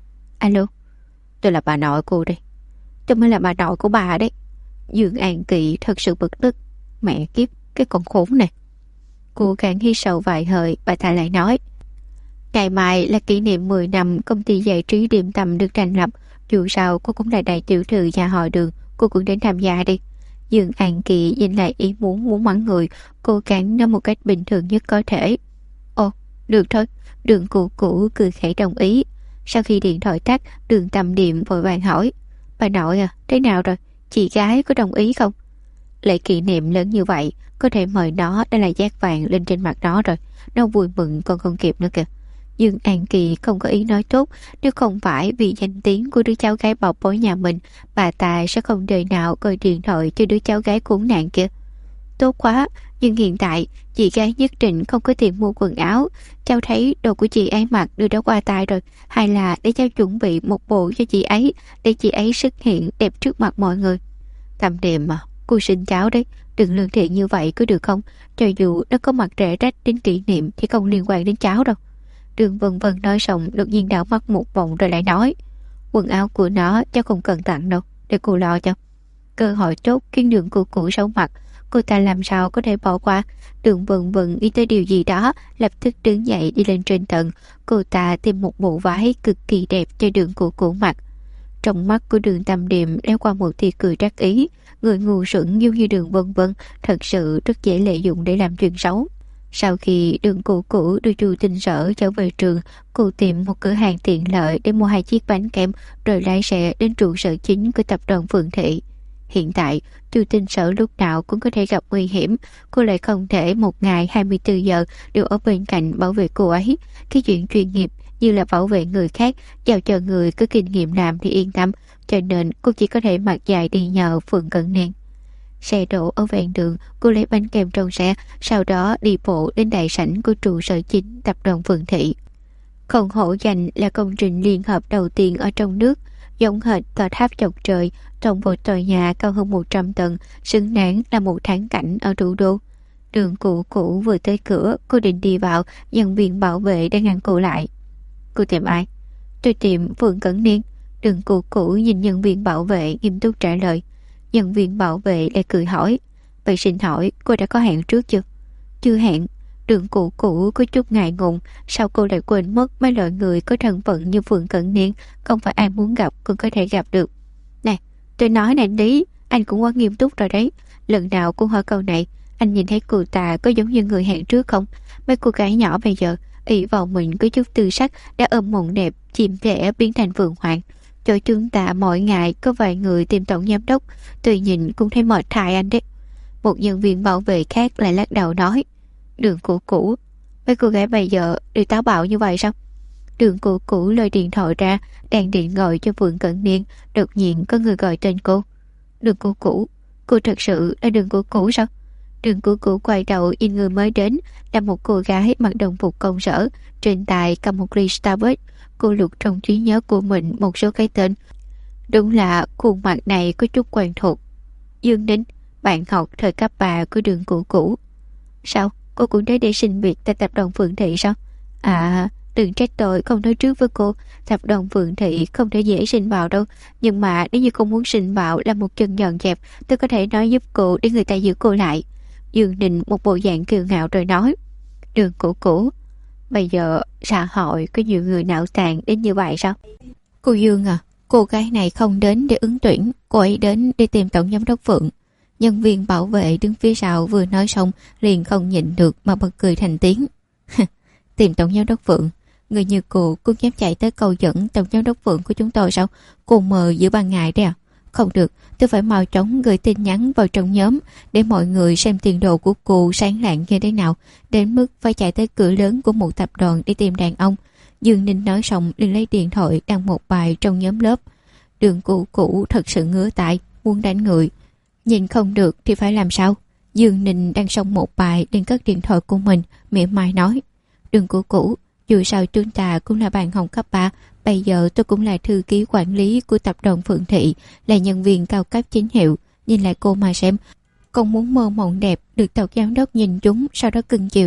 [SPEAKER 1] Alo, tôi là bà nội cô đây. Tôi mới là bà nội của bà đấy. Dương An Kỳ thật sự bực tức. Mẹ kiếp, cái con khốn này. Cô càng hít sâu vài hơi, bà ta lại nói: ngày mai là kỷ niệm 10 năm công ty giải trí Điềm Tầm được thành lập. Dù sao cô cũng là đại tiểu thư nhà họ Đường, cô cũng đến tham gia đi. Dương An Kỳ nhìn lại ý muốn mắng người, cô cản nó một cách bình thường nhất có thể. Ồ, được thôi. Đường Cụ Cụ cười khẽ đồng ý. Sau khi điện thoại tắt, Đường Tầm Điềm vội vàng hỏi: bà nội à, thế nào rồi? Chị gái có đồng ý không? Lễ kỷ niệm lớn như vậy, có thể mời nó đã là dát vàng lên trên mặt nó rồi. Nó vui mừng còn không kịp nữa kìa. Dương An Kỳ không có ý nói tốt. Nếu không phải vì danh tiếng của đứa cháu gái bảo bối nhà mình, bà ta sẽ không đời nào gọi điện thoại cho đứa cháu gái khốn nạn kia. Tốt quá, nhưng hiện tại chị gái nhất định không có tiền mua quần áo. Cháu thấy đồ của chị ấy mặc đưa đó qua tay rồi. Hay là để cháu chuẩn bị một bộ cho chị ấy, để chị ấy xuất hiện đẹp trước mặt mọi người. Tầm Điềm mà, cô xin cháu đấy, đừng lương thiện như vậy có được không? Cho dù nó có mặt rẻ rách đến kỷ niệm thì không liên quan đến cháu đâu. Đường Vân Vân nói xong đột nhiên đảo mắt một vòng rồi lại nói: quần áo của nó cháu không cần tặng đâu, để cô lo cho. Cơ hội tốt khiến Đường Cụ Cụ xấu mặt, cô ta làm sao có thể bỏ qua. Đường Vân Vân nghĩ tới điều gì đó, lập tức đứng dậy đi lên trên tầng. Cô ta tìm một bộ váy cực kỳ đẹp cho Đường Cụ Cụ mặc. Trong mắt của Đường Tầm Điềm leo qua một tia cười đắc ý. Người ngu xuẩn giống như Đường Vân Vân thật sự rất dễ lợi dụng để làm chuyện xấu. Sau khi Đường Cụ Cụ đưa Chu Tinh Sở trở về trường, cô tìm một cửa hàng tiện lợi để mua 2 chiếc bánh kem rồi lái xe đến trụ sở chính của tập đoàn Phượng Thị. Hiện tại, Chu Tinh Sở lúc nào cũng có thể gặp nguy hiểm, cô lại không thể một ngày 24 giờ đều ở bên cạnh bảo vệ cô ấy. Cái chuyện chuyên nghiệp như là bảo vệ người khác, giao cho người có kinh nghiệm làm thì yên tâm, cho nên cô chỉ có thể mặc dài đi nhờ Phượng Cận Niên. Xe đổ ở ven đường, cô lấy bánh kem trong xe, sau đó đi bộ đến đại sảnh của trụ sở chính tập đoàn Phượng Thị. Không hổ danh là công trình liên hợp đầu tiên ở trong nước, giống hệt tòa tháp chọc trời trong một tòa nhà cao hơn 100 tầng, xứng đáng là một thắng cảnh ở thủ đô. Đường Cụ Cụ vừa tới cửa, cô định đi vào, nhân viên bảo vệ đã ngăn cô lại. Cô tìm ai? Tôi tìm Phượng Cẩn Niên. Đường Cụ Cụ nhìn nhân viên bảo vệ nghiêm túc trả lời. Nhân viên bảo vệ lại cười hỏi: vậy xin hỏi cô đã có hẹn trước chưa? Chưa hẹn. Đường Cụ Cụ có chút ngại ngùng, sao cô lại quên mất mấy loại người có thân phận như Phượng Cẩn Niên không phải ai muốn gặp cũng có thể gặp được. Nè, tôi nói này Lý, anh cũng quá nghiêm túc rồi đấy. Lần nào cũng hỏi câu này, anh nhìn thấy cô ta có giống như người hẹn trước không? Mấy cô gái nhỏ bây giờ ỷ vào mình có chút tư sắc đã ôm mộng đẹp chìm trẻ biến thành vượng hoàng. Cho chúng ta mỗi ngày có vài người tìm tổng giám đốc, tuy nhìn cũng thấy mệt thai anh đấy. Một nhân viên bảo vệ khác lại lắc đầu nói: Đường Cụ Cụ, mấy cô gái bây giờ đều táo bạo như vậy sao? Đường Cụ Cụ lôi điện thoại ra, đang định gọi cho Phượng Cận Niên, đột nhiên có người gọi tên cô. Đường Cụ Cụ, cô thật sự là Đường Cụ Cụ sao? Đường Cụ Cụ quay đầu nhìn người mới đến, là một cô gái mặc đồng phục công sở, trên tay cầm một ly Starbucks. Cô lục trong trí nhớ của mình một số cái tên. Đúng là khuôn mặt này có chút quen thuộc. Dương Ninh, bạn học thời cấp 3 của Đường Cụ Cụ. Sao? Cô cũng đến để xin việc tại tập đoàn Phượng Thị sao? À, đừng trách tôi không nói trước với cô. Tập đoàn Phượng Thị không thể dễ xin vào đâu. Nhưng mà nếu như cô muốn xin vào là một chân nhọn dẹp, tôi có thể nói giúp cô để người ta giữ cô lại. Dương Ninh một bộ dạng kiêu ngạo rồi nói: Đường Cụ Cụ, bây giờ xã hội có nhiều người não tàn đến như vậy sao? Cô Dương à, cô gái này không đến để ứng tuyển, cô ấy đến để tìm tổng giám đốc Phượng. Nhân viên bảo vệ đứng phía sau vừa nói xong liền không nhịn được mà bật cười thành tiếng. Tìm tổng giám đốc Phượng? Người như cô cũng dám chạy tới câu dẫn tổng giám đốc Phượng của chúng tôi sao? Cô mờ giữa ban ngày đấy à? Không được, tôi phải mau chóng gửi tin nhắn vào trong nhóm để mọi người xem tiền đồ của cô sáng lạng như thế nào, đến mức phải chạy tới cửa lớn của một tập đoàn để tìm đàn ông. Dương Ninh nói xong liền lấy điện thoại đăng một bài trong nhóm lớp. Đường Cụ Cụ thật sự ngứa tại, muốn đánh người. Nhìn không được thì phải làm sao? Dương Ninh đăng xong một bài liền cất điện thoại của mình, mỉa mai nói: Đường Cụ Cụ, dù sao chúng ta cũng là bạn học cấp 3, bây giờ tôi cũng là thư ký quản lý của tập đoàn Phượng Thị, là nhân viên cao cấp chính hiệu. Nhìn lại cô mà xem, con muốn mơ mộng đẹp được tổng giám đốc nhìn chúng sau đó cưng chiều sao?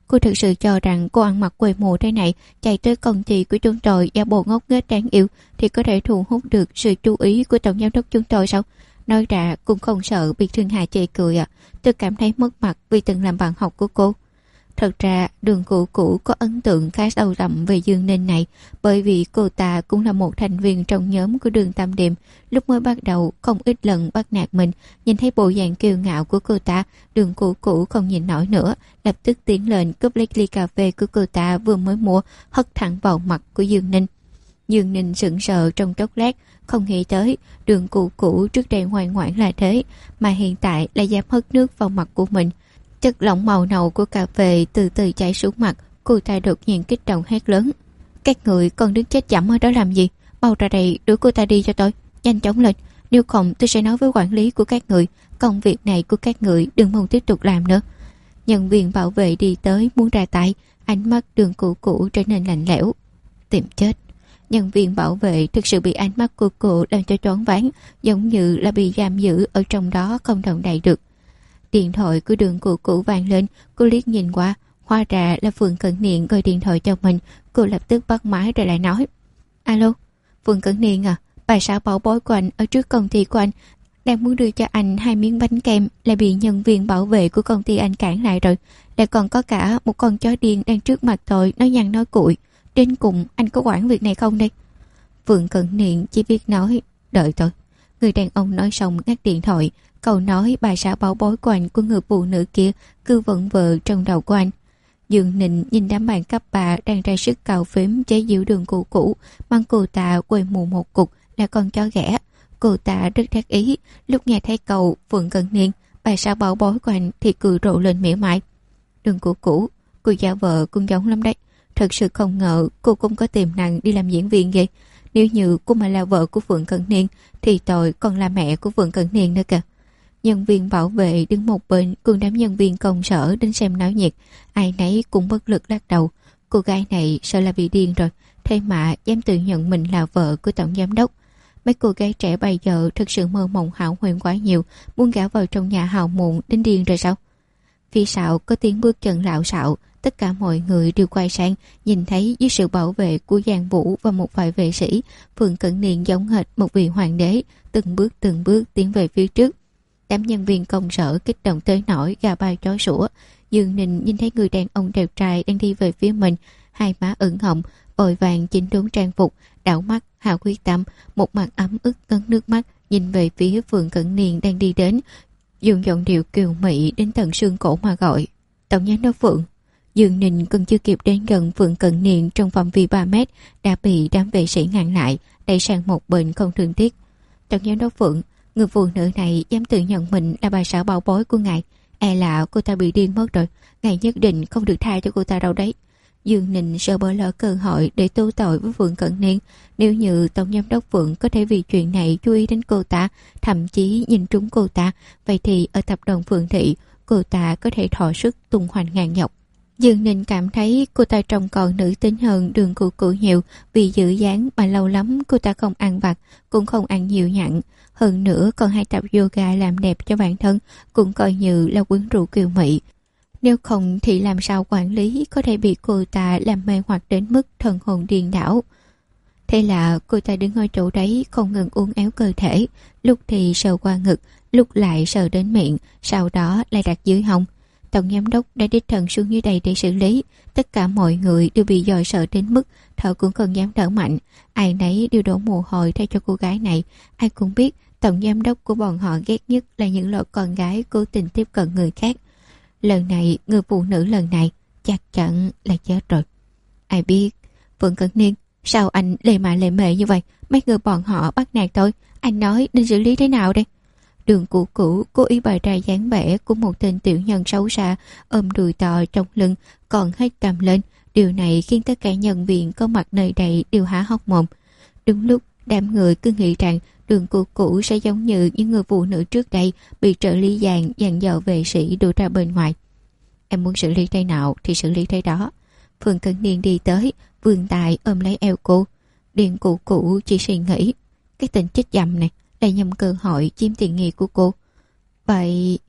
[SPEAKER 1] Cô thực sự cho rằng cô ăn mặc quê mùa thế này, chạy tới công ty của chúng tôi giả bộ ngốc nghếch đáng yêu thì có thể thu hút được sự chú ý của tổng giám đốc chúng tôi sao? Nói ra cũng không sợ bị Thương Hà chê cười à. Tôi cảm thấy mất mặt vì từng làm bạn học của cô. Thật ra Đường Cũ Cũ có ấn tượng khá sâu đậm về Dương Ninh này, bởi vì cô ta cũng là một thành viên trong nhóm của Đường Tam Điềm. Lúc mới bắt đầu không ít lần bắt nạt mình, nhìn thấy bộ dạng kiêu ngạo của cô ta, Đường Cũ Cũ không nhìn nổi nữa, lập tức tiến lên cướp lấy ly cà phê của cô ta vừa mới mua, hất thẳng vào mặt của Dương Ninh. Dương Ninh sững sờ trong chốc lát, không nghĩ tới Đường Cũ Cũ trước đây ngoan ngoãn là thế, mà hiện tại lại dám hất nước vào mặt của mình. Chất lỏng màu nâu của cà phê từ từ chảy xuống mặt, cô ta đột nhiên kích động hét lớn: "Các người còn đứng chết chậm ở đó làm gì? Mau ra đây đuổi cô ta đi cho tôi, nhanh chóng lên, nếu không tôi sẽ nói với quản lý của các người, công việc này của các người đừng mong tiếp tục làm nữa." Nhân viên bảo vệ đi tới muốn ra tay, ánh mắt Đường Cũ Cũ trở nên lạnh lẽo. Tìm chết. Nhân viên bảo vệ thực sự bị ánh mắt của cô làm cho choáng váng, giống như là bị giam giữ ở trong đó không động đậy được. Điện thoại của Đường Cũ Cũ vang lên, cô liếc nhìn qua, hóa ra là Phượng Cẩn Niên gọi điện thoại cho mình. Cô lập tức bắt máy rồi lại nói: "Alo, Phượng Cẩn Niên à, bà xã bảo bối của anh ở trước công ty của anh đang muốn đưa cho anh 2 miếng bánh kem, lại bị nhân viên bảo vệ của công ty anh cản lại rồi. Lại còn có cả một con chó điên đang trước mặt tôi nói nhăn nói cuội. Đến cùng anh có quản việc này không đây?" Phượng Cẩn Niên chỉ biết nói: "Đợi tôi." Người đàn ông nói xong ngắt điện thoại. Câu nói bà xã bảo bối của anh của người phụ nữ kia cứ vẩn vơ trong đầu của anh. Dương Ninh nhìn đám bạn cấp 3 đang ra sức cào phím chế giễu Đường Cũ Cũ, mang cô ta quay mù một cục là con chó ghẻ. Cô ta rất đắc ý, lúc nghe thấy câu Phượng Cẩn Niên, bà xã bảo bối của anh thì cười rộ lên mỉa mai. "Đường Cũ Cũ, cô giả vợ cũng giống lắm đấy. Thật sự không ngờ cô cũng có tiềm năng đi làm diễn viên vậy. Nếu như cô mà là vợ của Phượng Cẩn Niên thì tôi còn là mẹ của Phượng Cẩn Niên nữa kìa." Nhân viên bảo vệ đứng một bên cùng đám nhân viên công sở đến xem náo nhiệt, ai nấy cũng bất lực lắc đầu. Cô gái này sợ là bị điên rồi, thế mà dám tự nhận mình là vợ của tổng giám đốc. Mấy cô gái trẻ bây giờ thực sự mơ mộng hão huyền quá nhiều, muốn gả vào trong nhà hào mụn đến điên rồi sao? Phía sau có tiếng bước chân lạo xạo, tất cả mọi người đều quay sang, nhìn thấy dưới sự bảo vệ của Giang Vũ và một vài vệ sĩ, Phượng Cẩn Niên giống hệt một vị hoàng đế, từng bước tiến về phía trước. Đám nhân viên công sở kích động tới nỗi gà bay chó sủa. Dương Ninh nhìn thấy người đàn ông đẹp trai đang đi về phía mình, hai má ửng hồng, vội vàng chỉnh đốn trang phục, đảo mắt hào quyết tâm, một mặt ấm ức ngấn nước mắt nhìn về phía Phượng Cẩn Niên đang đi đến, dùng giọng điệu kiều mị đến tận xương cổ mà gọi: "Tổng giám đốc Phượng." Dương Ninh còn chưa kịp đến gần Phượng Cẩn Niên trong phạm vi 3 mét đã bị đám vệ sĩ ngăn lại, đẩy sang một bên không thương tiếc. "Tổng giám đốc Phượng, người phụ nữ này dám tự nhận mình là bà xã bảo bối của ngài, e là cô ta bị điên mất rồi, ngài nhất định không được tha cho cô ta đâu đấy." Dương Ninh sợ bỏ lỡ cơ hội để tố tội với Phượng Cẩn Niên. Nếu như tổng giám đốc Phượng có thể vì chuyện này chú ý đến cô ta, thậm chí nhìn trúng cô ta, vậy thì ở tập đoàn Phượng Thị, cô ta có thể thọ sức tung hoành ngang nhọc. Dương Ninh cảm thấy cô ta trông còn nữ tính hơn Đường Cũ Cũ nhiều, vì giữ dáng mà lâu lắm cô ta không ăn vặt, cũng không ăn nhiều nhặn. Hơn nữa còn hay tập yoga làm đẹp cho bản thân, cũng coi như là quyến rũ kiều mị. Nếu không thì làm sao quản lý có thể bị cô ta làm mê hoặc đến mức thần hồn điên đảo. Thế là cô ta đứng ở chỗ đấy không ngừng uốn éo cơ thể, lúc thì sờ qua ngực, lúc lại sờ đến miệng, sau đó lại đặt dưới hông. Tổng giám đốc đã đích thân xuống dưới đây để xử lý. Tất cả mọi người đều bị dọa sợ đến mức thở cũng không dám thở mạnh. Ai nấy đều đổ mồ hôi thay cho cô gái này. Ai cũng biết tổng giám đốc của bọn họ ghét nhất là những loại con gái cố tình tiếp cận người khác. Lần này, người phụ nữ lần này chắc chắn là chết rồi. Ai biết. Phượng Cẩn Niên, sao anh lề mà lề mề như vậy? Mấy người bọn họ bắt nạt tôi, anh nói nên xử lý thế nào đây? Đường Cũ Cũ cố ý bày ra dáng vẻ của một tên tiểu nhân xấu xa, ôm đùi to trong lưng, còn hết cầm lên. Điều này khiến tất cả nhân viên có mặt nơi đây đều há hốc mồm. Đúng lúc đám người cứ nghĩ rằng Đường Cũ Cũ sẽ giống như những người phụ nữ trước đây bị trợ lý dàn dò vệ sĩ đuổi ra bên ngoài. Em muốn xử lý thế nào thì xử lý thế đó. Phượng Cẩn Niên đi tới, vươn tay ôm lấy eo cô. Đường Cũ Cũ chỉ suy nghĩ, cái tên chết dầm này lại nhầm cơ hội chiếm tiện nghi của cô. Vậy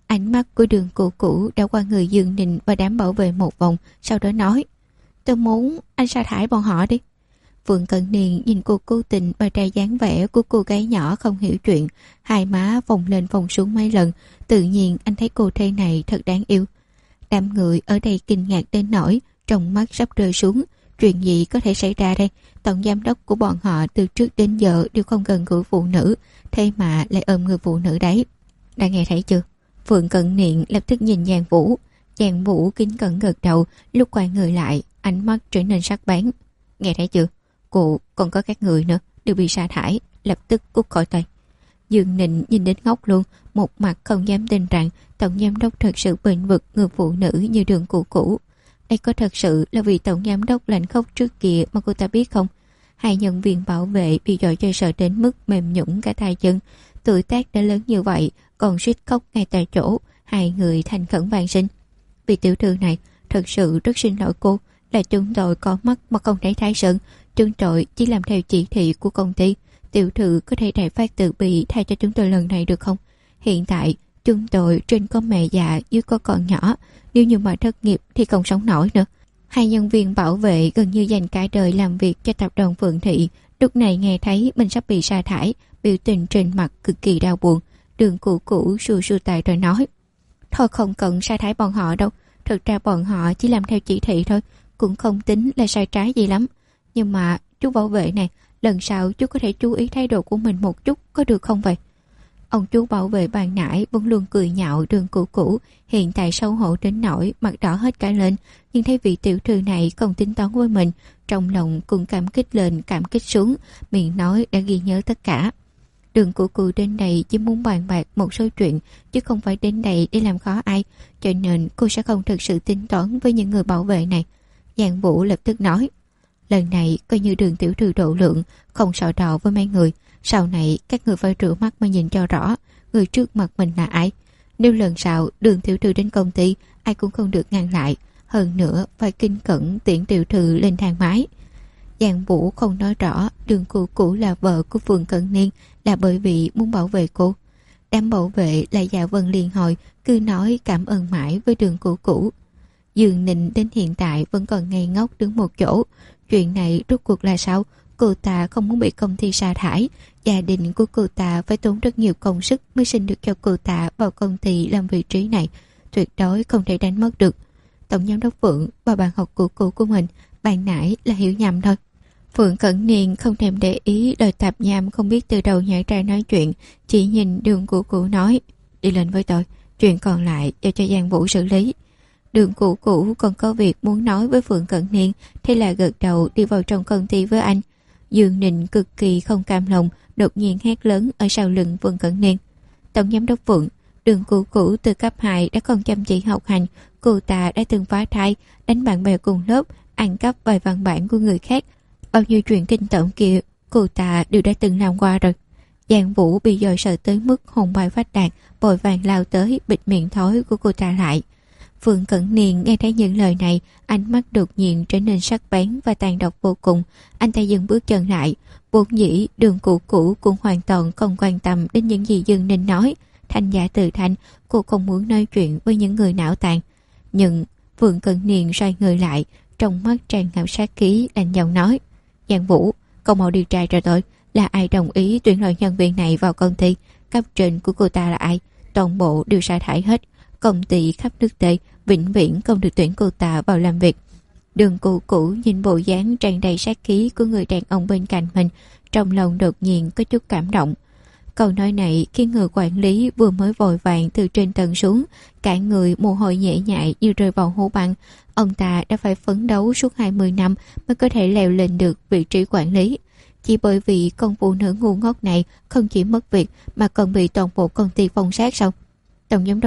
[SPEAKER 1] Ánh mắt của Đường Cũ Cũ đã qua người Dương Ninh và đám bảo vệ một vòng, sau đó nói: tôi muốn anh sa thải bọn họ đi. Phượng Cận Niên nhìn cô cố tình bày ra dáng vẻ của cô gái nhỏ không hiểu chuyện, hai má vòng lên vòng xuống mấy lần. Tự nhiên anh thấy cô thế này thật đáng yêu. Đám người ở đây kinh ngạc đến nỗi trong mắt sắp rơi xuống. Chuyện gì có thể xảy ra đây? Tổng giám đốc của bọn họ từ trước đến giờ đều không gần gũi phụ nữ, thế mà lại ôm người phụ nữ đấy. Đã nghe thấy chưa? Phượng Cận Niên lập tức nhìn Giang Vũ. Giang Vũ kính cẩn gật đầu, lúc quay người lại, ánh mắt trở nên sắc bén. Nghe thấy chưa? Cô còn có các người nữa đều bị sa thải, lập tức cút khỏi tay. Dương Ninh nhìn đến ngốc luôn, một mặt không dám tin rằng tổng giám đốc thật sự bênh vực người phụ nữ như Đường Cũ Cũ. Đây có thật sự là vì tổng giám đốc lạnh khốc trước kia mà cô ta biết không? Hai nhân viên bảo vệ bị dọa cho sợ đến mức mềm nhũn cả tay chân. Tuổi tác đã lớn như vậy còn suýt khóc ngay tại chỗ. Hai người thành khẩn van xin: vì tiểu thư này thật sự rất xin lỗi cô, là chúng tôi có mắt mà không thấy Thái Sơn, chúng tôi chỉ làm theo chỉ thị của công ty. Tiểu thư có thể đại phát từ bi thay cho chúng tôi lần này được không? Hiện tại chúng tôi trên có mẹ già dưới có con nhỏ, nếu như mà thất nghiệp thì không sống nổi nữa. Hai nhân viên bảo vệ gần như dành cả đời làm việc cho tập đoàn Phượng Thị, lúc này nghe thấy mình sắp bị sa thải, biểu tình trên mặt cực kỳ đau buồn. Đường Cũ Cũ xua xua tay rồi nói: thôi không cần sa thải bọn họ đâu, thực ra bọn họ chỉ làm theo chỉ thị thôi, cũng không tính là sai trái gì lắm. Nhưng mà chú bảo vệ này, lần sau chú có thể chú ý thái độ của mình một chút, có được không vậy? Ông chú bảo vệ ban nãy vẫn luôn cười nhạo Đường Cũ Cũ, hiện tại xấu hổ đến nỗi mặt đỏ hết cả lên, nhưng thấy vị tiểu thư này không tính toán với mình, trong lòng cũng cảm kích lên cảm kích xuống, miệng nói đã ghi nhớ tất cả. Đường Cũ Cũ đến đây chỉ muốn bàn bạc một số chuyện, chứ không phải đến đây để làm khó ai, cho nên cô sẽ không thực sự tính toán với những người bảo vệ này. Giang Vũ lập tức nói: lần này coi như Đường tiểu thư độ lượng, không sợ đỏ với mấy người. Sau này các người phải rửa mắt mà nhìn cho rõ người trước mặt mình là ai. Nếu lần sau Đường tiểu thư đến công ty, ai cũng không được ngăn lại. Hơn nữa phải kinh cẩn tiễn tiểu thư lên thang máy. Giang Vũ không nói rõ Đường Cũ Cũ là vợ của Phượng Cận Niên là bởi vì muốn bảo vệ cô. Đám bảo vệ là Dạ Vân liên hồi, cứ nói cảm ơn mãi với Đường Cũ Cũ. Dương Ninh đến hiện tại vẫn còn ngây ngốc đứng một chỗ. Chuyện này rốt cuộc là sao? Cô ta không muốn bị công ty sa thải. Gia đình của cô ta phải tốn rất nhiều công sức mới xin được cho cô ta vào công ty làm vị trí này. Tuyệt đối không thể đánh mất được. Tổng giám đốc Phượng và bạn học cũ của mình ban nãy là hiểu nhầm thôi. Phượng Cẩn Niên không thèm để ý lời tạp nham không biết từ đầu nhảy ra nói chuyện, chỉ nhìn Đường Cũ Cũ nói: đi lên với tôi, chuyện còn lại giao cho Giang Vũ xử lý. Đường Cũ Cũ còn có việc muốn nói với Phượng Cận Niên, thế là gật đầu đi vào trong công ty với anh. Dương Ninh cực kỳ không cam lòng, đột nhiên hét lớn ở sau lưng Phượng Cận Niên: tổng giám đốc Phượng, Đường Cũ Cũ từ cấp 2 đã không chăm chỉ học hành, cô ta đã từng phá thai, đánh bạn bè cùng lớp, ăn cắp vài văn bản của người khác, bao nhiêu chuyện kinh tởm kia cô ta đều đã từng làm qua rồi. Giang Vũ bị dội sợ tới mức hồn bay phách đạt, vội vàng lao tới bịt miệng thối của cô ta lại. Phượng Cẩn Niên nghe thấy những lời này, ánh mắt đột nhiên trở nên sắc bén và tàn độc vô cùng. Anh ta dừng bước chân lại. Vốn dĩ Đường Cũ Cũ cũng hoàn toàn không quan tâm đến những gì Dương Ninh nói. Thanh giả tự thanh, cô không muốn nói chuyện với những người não tàn. Nhưng Phượng Cẩn Niên xoay người lại, trong mắt tràn ngập sát khí, lạnh giọng nói: Giang Vũ, cậu mau điều tra cho tôi, là ai đồng ý tuyển loại nhân viên này vào công ty? Cấp trên của cô ta là ai? Toàn bộ đều sa thải hết. Công ty khắp nước Tây vĩnh viễn không được tuyển cô ta vào làm việc. Đường Cũ Cũ nhìn bộ dáng tràn đầy sát khí của người đàn ông bên cạnh mình, trong lòng đột nhiên có chút cảm động. Câu nói này khiến người quản lý vừa mới vội vàng từ trên tầng xuống, cả người mồ hôi nhễ nhại như rơi vào hố băng. Ông ta đã phải phấn đấu suốt 20 năm mới có thể leo lên được vị trí quản lý. Chỉ bởi vì con phụ nữ ngu ngốc này không chỉ mất việc mà còn bị toàn bộ công ty phong sát sao? Tổng giám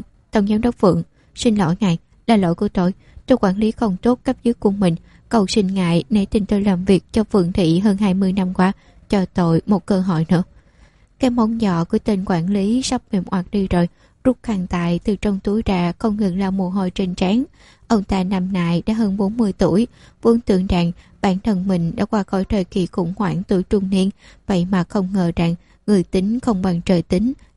[SPEAKER 1] đốc Phượng, xin lỗi ngài, là lỗi của tôi quản lý không tốt cấp dưới của mình, cầu xin ngài nể tình tôi làm việc cho Phượng Thị hơn 20 năm qua, cho tôi một cơ hội nữa. Cái mông nhỏ của tên quản lý sắp mềm oặt đi rồi, rút khăn tay từ trong túi ra, không ngừng lau mồ hôi trên trán. Ông ta năm nay đã hơn 40 tuổi, vốn tưởng rằng bản thân mình đã qua khỏi thời kỳ khủng hoảng tuổi trung niên, vậy mà không ngờ rằng người tính không bằng trời tính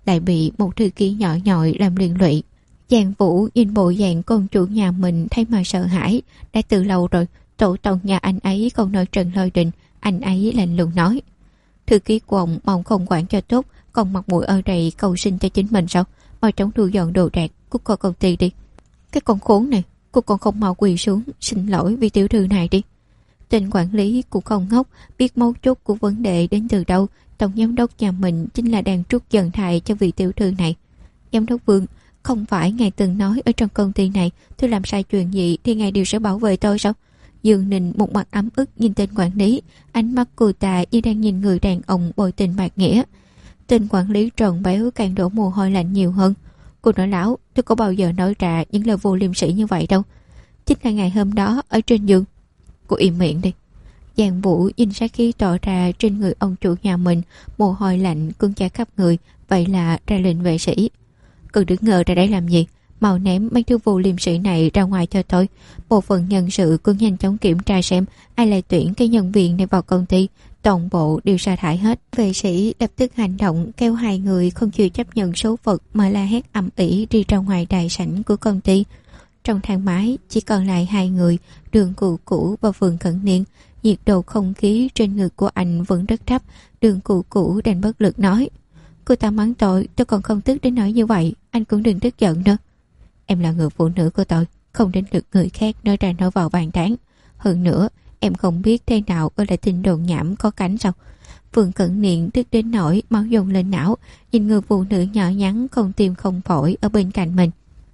[SPEAKER 1] lại bị một thư ký nhỏ nhọi làm liên lụy. Giang Vũ nhìn bộ dạng con chủ nhà mình thấy mà sợ hãi. Đã từ lâu rồi, tổ tông nhà anh ấy còn nói trần lôi đình. Anh ấy lạnh lùng nói: thư ký của ông mong không quản cho tốt, còn mặt mũi ở đây cầu xin cho chính mình sao? Mau chóng thu dọn đồ đạc của cô công ty đi. Cái con khốn này, cô còn không mau quỳ xuống xin lỗi vì tiểu thư này đi. Tên quản lý cũng không ngốc, biết mấu chốt của vấn đề đến từ đâu. Tổng giám đốc nhà mình chính là đang trút giận thải cho vị tiểu thư này. Giám đốc Vương, không phải ngài từng nói ở trong công ty này tôi làm sai chuyện gì thì ngài đều sẽ bảo vệ tôi sao? Dương Ninh một mặt ấm ức nhìn tên quản lý, ánh mắt cô ta như đang nhìn người đàn ông bội tình bạc nghĩa. Tên quản lý tròn béo càng đổ mồ hôi lạnh nhiều hơn. Cô nói lão, tôi có bao giờ nói ra những lời vô liêm sỉ như vậy đâu. Chính là ngày hôm đó ở trên giường. Cô im miệng đi. Giang Vũ nhìn sát khí tỏ ra trên người ông chủ nhà mình, mồ hôi lạnh cơn chảy khắp người, vậy là ra lệnh vệ sĩ. Cứ đứng ngờ ra đấy làm gì? Mau ném mấy thứ vô liêm sỉ này ra ngoài cho tôi. Bộ phận nhân sự cứ nhanh chóng kiểm tra xem ai lại tuyển cái nhân viên này vào công ty. Toàn bộ đều sa thải hết. Vệ sĩ lập tức hành động kêu hai người không chịu chấp nhận số phận mà la hét ầm ĩ đi ra ngoài đại sảnh của công ty. Trong thang máy chỉ còn lại hai người, Đường Cụ Cũ và Phượng Cẩn Niên. Nhiệt độ không khí trên ngực của anh vẫn rất thấp. Đường Cụ Cũ đành bất lực nói: cô ta mắng tôi còn không tức đến nỗi như vậy, anh cũng đừng tức giận nữa. Em là người phụ nữ của tôi, không đến được người khác nói ra nói vào bàn tán. Hơn nữa em không biết thế nào gọi là tin đồn nhảm có cánh sao? Phượng Cẩn Niên tức đến nỗi máu dồn lên não, nhìn người phụ nữ nhỏ nhắn không tim không phổi ở bên cạnh mình.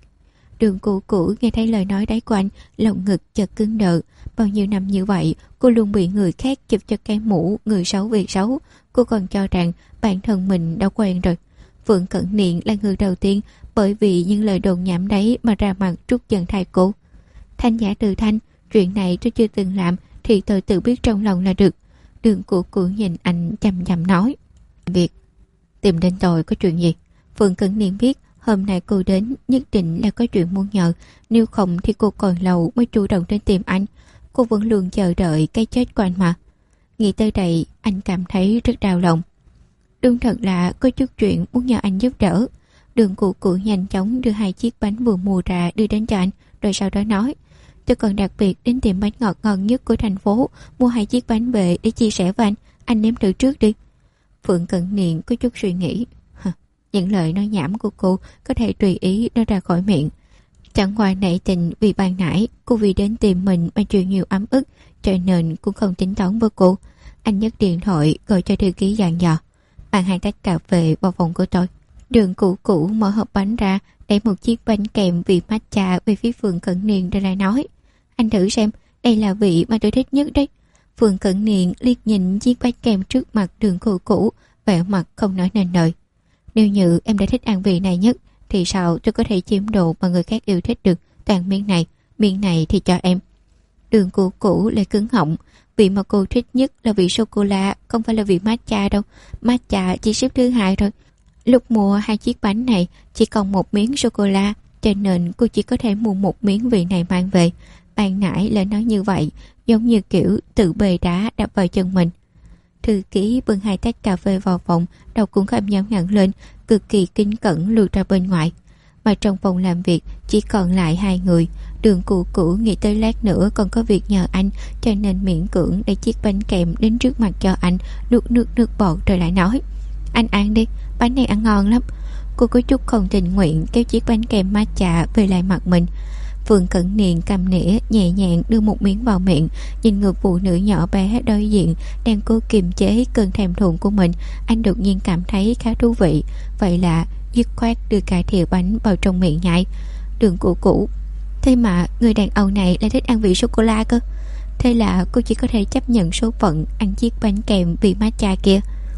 [SPEAKER 1] Đường Cụ Cũ nghe thấy lời nói đấy của anh, lòng ngực chợt cứng đờ. Bao nhiêu năm như vậy, cô luôn bị người khác chụp cho cái mũ người xấu việc xấu. Cô còn cho rằng bản thân mình đã quen rồi. Phượng Cẩn Niên là người đầu tiên bởi vì những lời đồn nhảm đấy mà ra mặt trút giận thay cô. Thanh giả từ thanh, chuyện này tôi chưa từng làm thì tôi tự biết trong lòng là được. Đường Cụ Cũ nhìn anh chằm chằm nói: việc tìm đến tôi có chuyện gì? Phượng Cẩn Niên biết hôm nay cô đến nhất định là có chuyện muốn nhờ, nếu không thì cô còn lâu mới chủ động đến tìm anh. Cô vẫn luôn chờ đợi cái chết của anh mà. Nghĩ tới đây anh cảm thấy rất đau lòng. Đúng thật là có chút chuyện muốn nhờ anh giúp đỡ. Đường Cụ Cũ nhanh chóng đưa hai chiếc bánh vừa mua ra đưa đến cho anh, rồi sau đó nói: tôi còn đặc biệt đến tiệm bánh ngọt ngon nhất của thành phố mua hai chiếc bánh về để chia sẻ với anh nếm thử trước đi. Phượng Cẩn Niên có chút suy nghĩ. Những lời nói nhảm của cô có thể tùy ý nói ra khỏi miệng. Chẳng qua nảy tình vì ban nãy cô vì đến tìm mình mà chịu nhiều ấm ức, cho nên cũng không tính toán với cô. Anh nhấc điện thoại gọi cho thư ký dặn dò: mang hai tách cà phê vào phòng của tôi. Đường Cụ Cũ mở hộp bánh ra, đẩy một chiếc bánh kèm vị matcha về phía Phượng Cẩn Niên rồi lại nói: anh thử xem, đây là vị mà tôi thích nhất đấy. Phượng Cẩn Niên liếc nhìn chiếc bánh kèm trước mặt Đường Cụ Cũ, vẻ mặt không nói nên lời. Nếu như em đã thích ăn vị này nhất thì sao tôi có thể chiếm đồ mà người khác yêu thích được? Toàn miếng này thì cho em. Đường Cụ Cũ lại cứng họng. Vị mà cô thích nhất là vị sô-cô-la, không phải là vị matcha đâu. Matcha chỉ xếp thứ hai thôi. Lúc mua hai chiếc bánh này chỉ còn một miếng sô-cô-la, cho nên cô chỉ có thể mua một miếng vị này mang về. Ban nãy lời nói như vậy giống như kiểu tự bề đá đập vào chân mình. Thư ký bưng hai tách cà phê vào phòng, đầu cũng không dám ngẩng lên, cực kỳ kính cẩn lùi ra bên ngoài. Mà trong phòng làm việc chỉ còn lại hai người. Đường Cụ Cũ nghĩ tới lát nữa còn có việc nhờ anh, cho nên miễn cưỡng để chiếc bánh kèm đến trước mặt cho anh, nuốt nước bọt rồi lại nói: anh ăn đi, bánh này ăn ngon lắm. Cô có chút không tình nguyện kéo chiếc bánh kèm matcha về lại mặt mình. Phượng Cẩn Niên cầm nĩa nhẹ nhàng đưa một miếng vào miệng, nhìn người phụ nữ nhỏ bé đối diện đang cố kiềm chế cơn thèm thuồng của mình. Anh đột nhiên cảm thấy khá thú vị, vậy là dứt khoát đưa cả thìa bánh vào trong miệng nhai. Đường Cụ Cũ: thế mà người đàn ông này lại thích ăn vị sô-cô-la cơ. Thế là cô chỉ có thể chấp nhận số phận ăn chiếc bánh kèm vị matcha kia.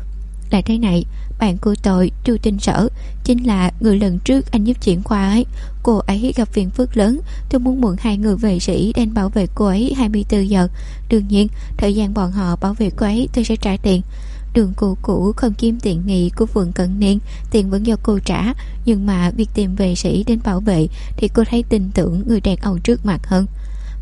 [SPEAKER 1] Là thế này, bạn của tôi Chu Tinh Sở chính là người lần trước anh giúp chuyển qua ấy. Cô ấy gặp phiền phức lớn, tôi muốn mượn hai người vệ sĩ đến bảo vệ cô ấy 24 giờ. Đương nhiên thời gian bọn họ bảo vệ cô ấy tôi sẽ trả tiền. Đường Cụ Cũ không chiếm tiện nghi của Phượng Cẩn Niên, tiền vẫn do cô trả, nhưng mà việc tìm vệ sĩ đến bảo vệ thì cô thấy tin tưởng người đàn ông trước mặt hơn.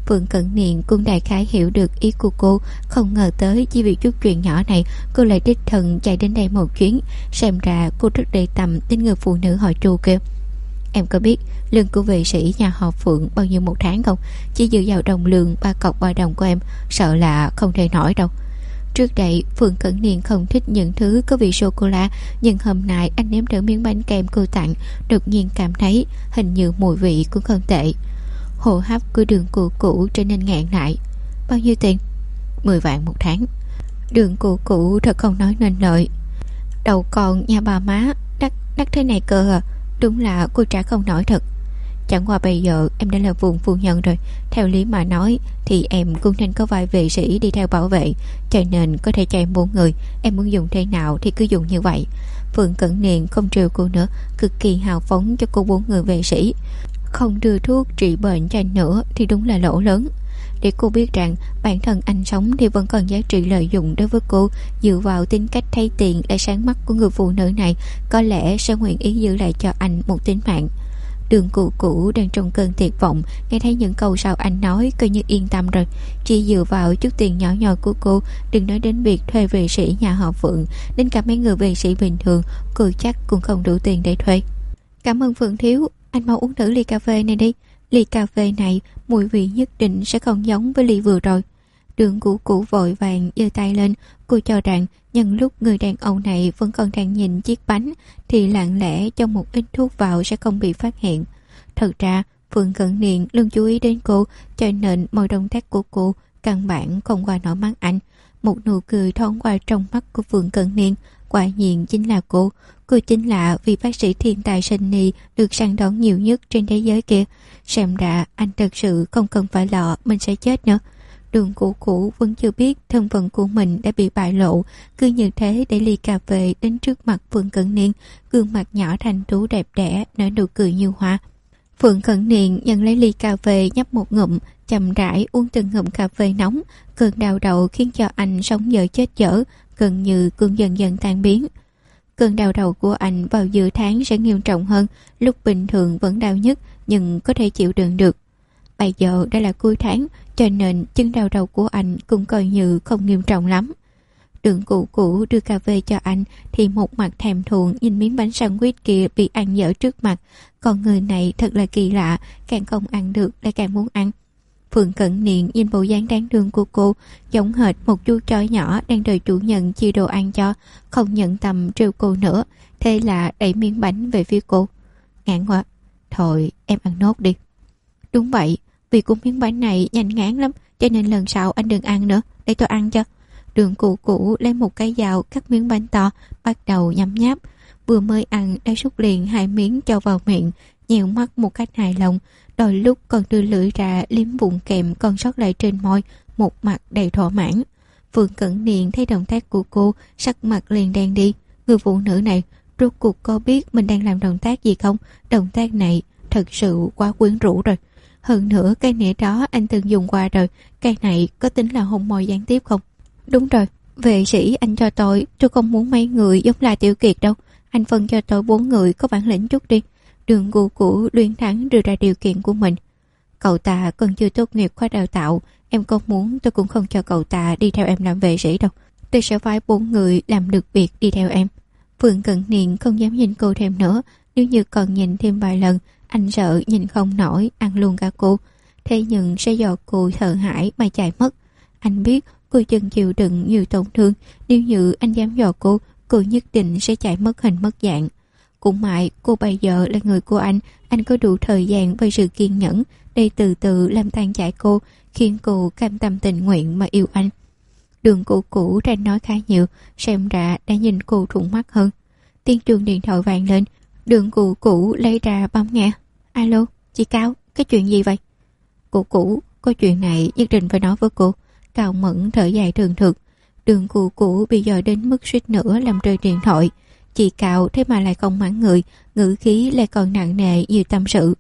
[SPEAKER 1] Phượng Cẩn Niên cũng đại khái hiểu được ý của cô. Không ngờ tới chỉ vì chút chuyện nhỏ này cô lại đích thân chạy đến đây một chuyến. Xem ra cô rất để tâm đến người phụ nữ họ Chu kia. Em có biết lương của vệ sĩ nhà họ Phượng bao nhiêu một tháng không? Chỉ dựa vào đồng lương 3 cọc 3 đồng của em, sợ là không thể nổi đâu. Trước đây Phượng Cẩn Niên không thích những thứ có vị sô-cô-la, nhưng hôm nay anh nếm thử miếng bánh kem cô tặng, đột nhiên cảm thấy hình như mùi vị cũng không tệ. Hô hấp của Đường Cụ Cụ trở nên nghẹn lại. Bao nhiêu tiền? 10 vạn một tháng. Đường Cụ Cụ thật không nói nên lời. Đầu con nhà bà má, đắt thế này cơ à? Đúng là cô trả không nổi thật. Chẳng qua bây giờ em đã là vùng phu nhân rồi. Theo lý mà nói thì em cũng nên có vài vệ sĩ đi theo bảo vệ, cho nên có thể cho em 4 người. Em muốn dùng thế nào thì cứ dùng như vậy. Phượng Cẩn Niên không trêu cô nữa, cực kỳ hào phóng cho cô 4 người vệ sĩ. Không đưa thuốc trị bệnh cho anh nữa thì đúng là lỗ lớn. Để cô biết rằng bản thân anh sống thì vẫn còn giá trị lợi dụng đối với cô. Dựa vào tính cách thay tiền lại sáng mắt của người phụ nữ này, có lẽ sẽ nguyện ý giữ lại cho anh một tính mạng. Đường Cụ Cụ đang trong cơn tuyệt vọng, nghe thấy những câu sau anh nói coi như yên tâm rồi. Chỉ dựa vào chút tiền nhỏ nhoi của cô, đừng nói đến việc thuê vệ sĩ nhà họ Phượng, đến cả mấy người vệ sĩ bình thường cô chắc cũng không đủ tiền để thuê. Cảm ơn Phượng thiếu, anh mau uống thử ly cà phê này đi. Ly cà phê này mùi vị nhất định sẽ không giống với ly vừa rồi. Đường Cụ Cụ vội vàng giơ tay lên. Cô cho rằng nhân lúc người đàn ông này vẫn còn đang nhìn chiếc bánh thì lặng lẽ cho một ít thuốc vào sẽ không bị phát hiện. Thật ra Phượng Cẩn Niên luôn chú ý đến cô, cho nên mọi động tác của cô căn bản không qua nổi mắt anh. Một nụ cười thoáng qua trong mắt của Phượng Cẩn Niên. Quả nhiên chính là cô. Cô chính là vị bác sĩ thiên tài sinh nì được săn đón nhiều nhất trên thế giới kia. Xem ra anh thật sự không cần phải lo mình sẽ chết nữa. Đường Cụ Cụ vẫn chưa biết thân phận của mình đã bị bại lộ, cứ như thế để ly cà phê đến trước mặt Phượng Cẩn Niên, gương mặt nhỏ thanh tú đẹp đẽ nở nụ cười như hoa. Phượng Cẩn Niên nhận lấy ly cà phê nhấp một ngụm, chậm rãi uống từng ngụm cà phê nóng. Cơn đau đầu khiến cho anh sống dở chết dở, gần như cũng dần dần tan biến. Cơn đau đầu của anh vào giữa tháng sẽ nghiêm trọng hơn, lúc bình thường vẫn đau nhất nhưng có thể chịu đựng được. Bây giờ đã là cuối tháng, cho nên chứng đau đầu của anh cũng coi như không nghiêm trọng lắm. Đường Cụ Cụ đưa cà phê cho anh thì một mặt thèm thuồng nhìn miếng bánh sandwich kia bị ăn dở trước mặt. Còn người này thật là kỳ lạ, càng không ăn được lại càng muốn ăn. Phượng Cẩn Niên nhìn bộ dáng đáng thương của cô, giống hệt một chú chó nhỏ đang đợi chủ nhân chia đồ ăn cho, không nhận tâm trêu cô nữa, thế là đẩy miếng bánh về phía cô. Ngán quá, thôi em ăn nốt đi. Đúng vậy, vì của miếng bánh này nhanh ngán lắm, cho nên lần sau anh đừng ăn nữa, để tôi ăn cho. Đường Cụ Cụ lấy một cái dao cắt miếng bánh to, bắt đầu nhấm nháp. Vừa mới ăn đã xúc liền 2 miếng cho vào miệng, nhèo mắt một cách hài lòng, đôi lúc còn đưa lưỡi ra liếm vụn kẹm còn sót lại trên môi, một mặt đầy thỏa mãn. Phượng Cẩn Niên thấy động tác của cô, sắc mặt liền đen đi. Người phụ nữ này rốt cuộc có biết mình đang làm động tác gì không? Động tác này thật sự quá quyến rũ rồi. Hơn nữa cái nĩa đó anh từng dùng qua rồi, cái này có tính là hôn môi gián tiếp không? Đúng rồi, vệ sĩ anh cho tôi không muốn mấy người giống là Tiểu Kiệt đâu. Anh phân cho tôi 4 người có bản lĩnh chút đi. Đường Cụ Cụ luyến thắng đưa ra điều kiện của mình. Cậu ta còn chưa tốt nghiệp khóa đào tạo, em có muốn tôi cũng không cho cậu ta đi theo em làm vệ sĩ đâu. Tôi sẽ phái 4 người làm được việc đi theo em. Phượng Cẩn Niên không dám nhìn cô thêm nữa, nếu như còn nhìn thêm vài lần, anh sợ nhìn không nổi ăn luôn cả cô. Thế nhưng sẽ do cô sợ hãi mà chạy mất. Anh biết cô chừng chịu đựng nhiều tổn thương, nếu như anh dám dò cô nhất định sẽ chạy mất hình mất dạng. Cũng mãi cô bây giờ là người của anh có đủ thời gian và sự kiên nhẫn để từ từ làm tan chảy cô, khiến cô cam tâm tình nguyện mà yêu anh. Đường Cụ Cụ ra nói khá nhiều, xem ra đã nhìn cô rụng mắt hơn. Tiếng chuông điện thoại vang lên, Đường Cụ Cụ lấy ra bấm nghe. Alo, chị Cao, cái chuyện gì vậy? Cụ Cụ, có chuyện này nhất định phải nói với cô. Cao Mẫn thở dài thường thực. Đường Cụ Cụ bị dọa đến mức suýt nữa làm rơi điện thoại. Chị Cao thế mà lại không mắng người, ngữ khí lại còn nặng nề như tâm sự.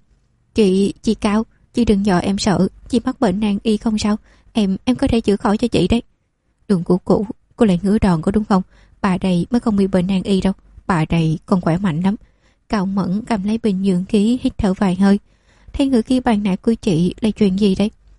[SPEAKER 1] Chị Cao, chị đừng dọa em sợ, chị mắc bệnh nan y không sao, em có thể chữa khỏi cho chị đấy. Đường Cụ Cụ, cô lại ngứa đòn có đúng không? Bà đây mới không bị bệnh nan y đâu, bà đây còn khỏe mạnh lắm. Cao Mẫn cầm lấy bình dưỡng khí hít thở vài hơi. Thấy ngữ khí ban nãy của chị là chuyện gì đấy?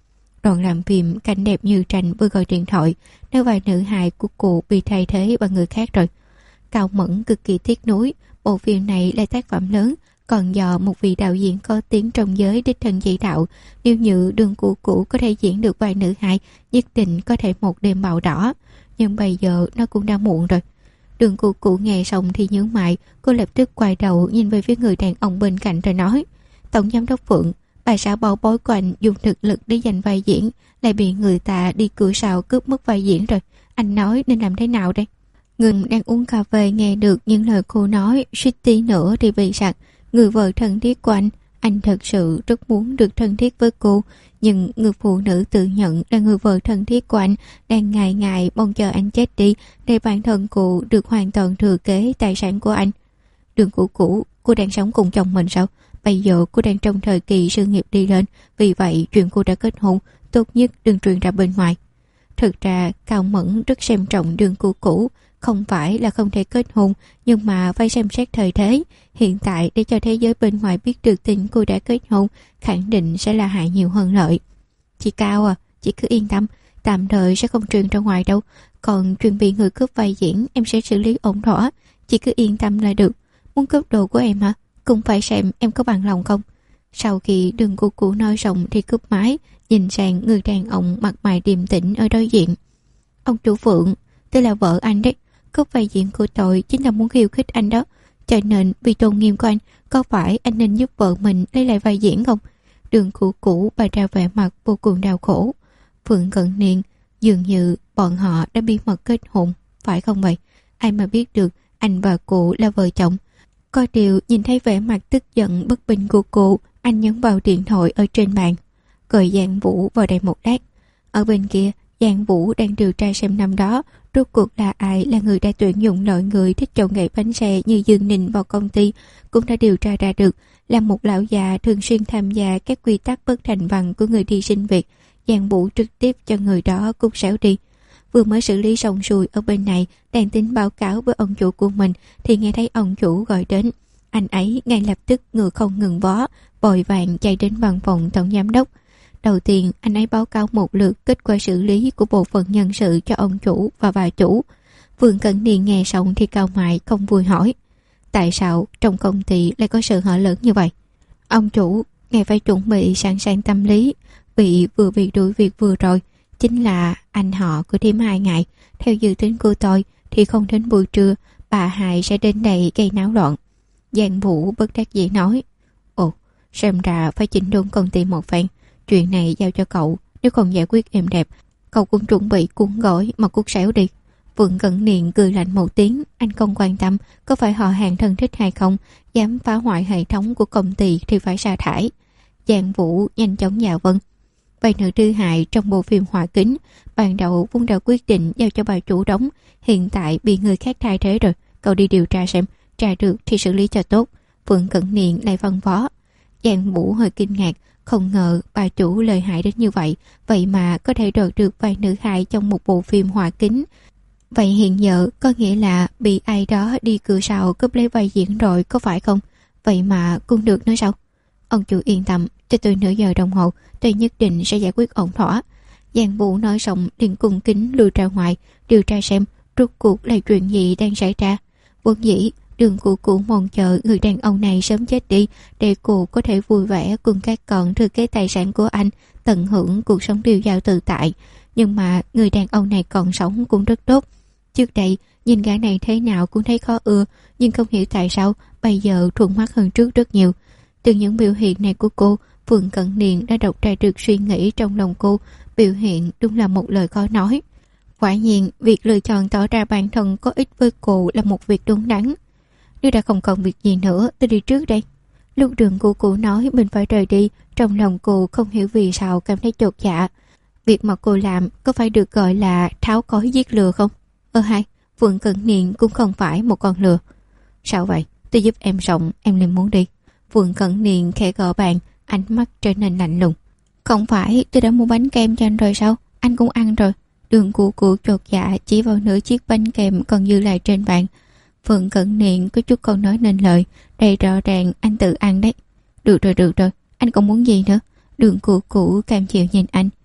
[SPEAKER 1] đoàn làm phim cảnh đẹp như tranh vừa gọi điện thoại, nếu vai nữ hài của cụ bị thay thế bằng người khác rồi. Cao Mẫn cực kỳ tiếc nuối, bộ phim này là tác phẩm lớn, còn do một vị đạo diễn có tiếng trong giới đích thân chỉ đạo. Nếu như Đường Cụ Cụ có thể diễn được vai nữ hài, nhất định có thể một đêm màu đỏ. Nhưng bây giờ nó cũng đã muộn rồi. Đường Cụ Cụ nghe xong thì nhướng mày, cô lập tức quay đầu nhìn về phía người đàn ông bên cạnh rồi nói: Tổng giám đốc Phượng, bà xã bảo bối của anh dùng thực lực để giành vai diễn, lại bị người ta đi cửa sau cướp mất vai diễn rồi. Anh nói nên làm thế nào đây? Người đang uống cà phê nghe được những lời cô nói, suýt tí nữa thì bị sặc. Người vợ thân thiết của anh thật sự rất muốn được thân thiết với cô, nhưng người phụ nữ tự nhận là người vợ thân thiết của anh đang ngày ngày mong chờ anh chết đi để bản thân cô được hoàn toàn thừa kế tài sản của anh. Đường Cụ Cụ, cô đang sống cùng chồng mình sao? Bây giờ cô đang trong thời kỳ sự nghiệp đi lên, vì vậy chuyện cô đã kết hôn tốt nhất đừng truyền ra bên ngoài. Thực ra Cao Mẫn rất xem trọng Đường Cụ Cụ, không phải là không thể kết hôn, nhưng mà phải xem xét thời thế. Hiện tại để cho thế giới bên ngoài biết được tin cô đã kết hôn, khẳng định sẽ là hại nhiều hơn lợi. Chị Cao à, chị cứ yên tâm, tạm thời sẽ không truyền ra ngoài đâu. Còn chuyện bị người cướp vai diễn em sẽ xử lý ổn thỏa, chị cứ yên tâm là được. Muốn cướp đồ của em hả? Cũng phải xem em có bằng lòng không. Sau khi Đường Cụ Cụ nói xong thì cướp máy, nhìn sang người đàn ông mặt mày điềm tĩnh ở đối diện. Ông chủ Phượng, tôi là vợ anh đấy. Cướp vai diễn của tôi chính là muốn khiêu khích anh đó. Cho nên vì tôn nghiêm của anh, có phải anh nên giúp vợ mình lấy lại vai diễn không? Đường Cụ Cụ bày ra vẻ mặt vô cùng đau khổ. Phượng Cận Niên, dường như bọn họ đã bí mật kết hôn, phải không vậy? Ai mà biết được anh và cụ là vợ chồng. Có điều nhìn thấy vẻ mặt tức giận bất bình của cụ, anh nhấn vào điện thoại ở trên bàn, gọi Giang Vũ vào đây một lát. Ở bên kia, Giang Vũ đang điều tra xem năm đó rốt cuộc là ai là người đã tuyển dụng loại người thích trồng gậy bánh xe như Dương Ninh vào công ty. Cũng đã điều tra ra được là một lão già thường xuyên tham gia các quy tắc bất thành văn của người đi xin việc. Giang Vũ trực tiếp cho người đó cút xéo đi. Vừa mới xử lý xong xuôi ở bên này, đang tính báo cáo với ông chủ của mình thì nghe thấy ông chủ gọi đến. Anh ấy ngay lập tức ngựa không ngừng vó, vội vàng chạy đến văn phòng tổng giám đốc. Đầu tiên anh ấy báo cáo một lượt kết quả xử lý của bộ phận nhân sự cho ông chủ và bà chủ. Vương Cẩn Niên nghe xong thì cau mày không vui hỏi: Tại sao trong công ty lại có sự hở lớn như vậy? Ông chủ, ngài phải chuẩn bị sẵn sàng tâm lý. Vừa bị đuổi việc vừa rồi chính là anh họ của thím Hai ngày. Theo dự tính của tôi thì không đến buổi trưa bà Hai sẽ đến đây gây náo loạn. Giang Vũ bất đắc dĩ nói: Ồ, xem ra phải chỉnh đốn công ty một phen. Chuyện này giao cho cậu, nếu không giải quyết êm đẹp, cậu cũng chuẩn bị cuốn gói mà cuốc xéo đi. Vương Cẩn Niên cười lạnh một tiếng, anh không quan tâm có phải họ hàng thân thích hay không, dám phá hoại hệ thống của công ty thì phải sa thải. Giang Vũ nhanh chóng dạ vâng. Vai nữ thứ hai trong bộ phim Hỏa Kính, ban đầu Vung đã quyết định giao cho bà chủ đóng, hiện tại bị người khác thay thế rồi, cậu đi điều tra xem, tra được thì xử lý cho tốt. Vương Cẩn Niên lại phân phó. Giang Vũ hơi kinh ngạc, không ngờ bà chủ lợi hại đến như vậy, vậy mà có thể đoạt được vai nữ hài trong một bộ phim Hỏa Kính. Vậy hiện giờ có nghĩa là bị ai đó đi cửa sau cướp lấy vai diễn rồi có phải không? Vậy mà cũng được nói sao? Ông chủ yên tâm, cho tôi nửa giờ đồng hồ, tôi nhất định sẽ giải quyết ổn thỏa. Giang Vũ nói xong liền cung kính lui ra ngoài, điều tra xem rốt cuộc là chuyện gì đang xảy ra. Vốn dĩ Đường Cụ Cụ mong chờ người đàn ông này sớm chết đi để cô có thể vui vẻ cùng các con thừa kế tài sản của anh, tận hưởng cuộc sống tiêu dao tự tại. Nhưng mà người đàn ông này còn sống cũng rất tốt. Trước đây nhìn gã này thế nào cũng thấy khó ưa, nhưng không hiểu tại sao bây giờ thuận mắt hơn trước rất nhiều. Từ những biểu hiện này của cô, Phượng Cận Niên đã đọc ra được suy nghĩ trong lòng cô. Biểu hiện đúng là một lời khó nói. Quả nhiên việc lựa chọn tỏ ra bản thân có ích với cô là một việc đúng đắn. Nếu đã không còn việc gì nữa, tôi đi trước đây. Lúc Đường Cụ Cụ nói mình phải rời đi, trong lòng cô không hiểu vì sao cảm thấy chột dạ. Việc mà cô làm có phải được gọi là tháo cối giết lừa không? Hay, Phượng Cận Niên cũng không phải một con lừa. Sao vậy? Tôi giúp em xong, em liền muốn đi. Phượng Cận Niên khẽ gõ bàn, ánh mắt trở nên lạnh lùng. Không phải tôi đã mua bánh kem cho anh rồi sao? Anh cũng ăn rồi. Đường Cụ Cụ chột dạ chỉ vào nửa chiếc bánh kem còn dư lại trên bàn. Phượng Cận Niên có chút không nói nên lời, đây rõ ràng anh tự ăn đấy. Được rồi, anh còn muốn gì nữa? Đường Cụ Cụ cam chịu nhìn anh.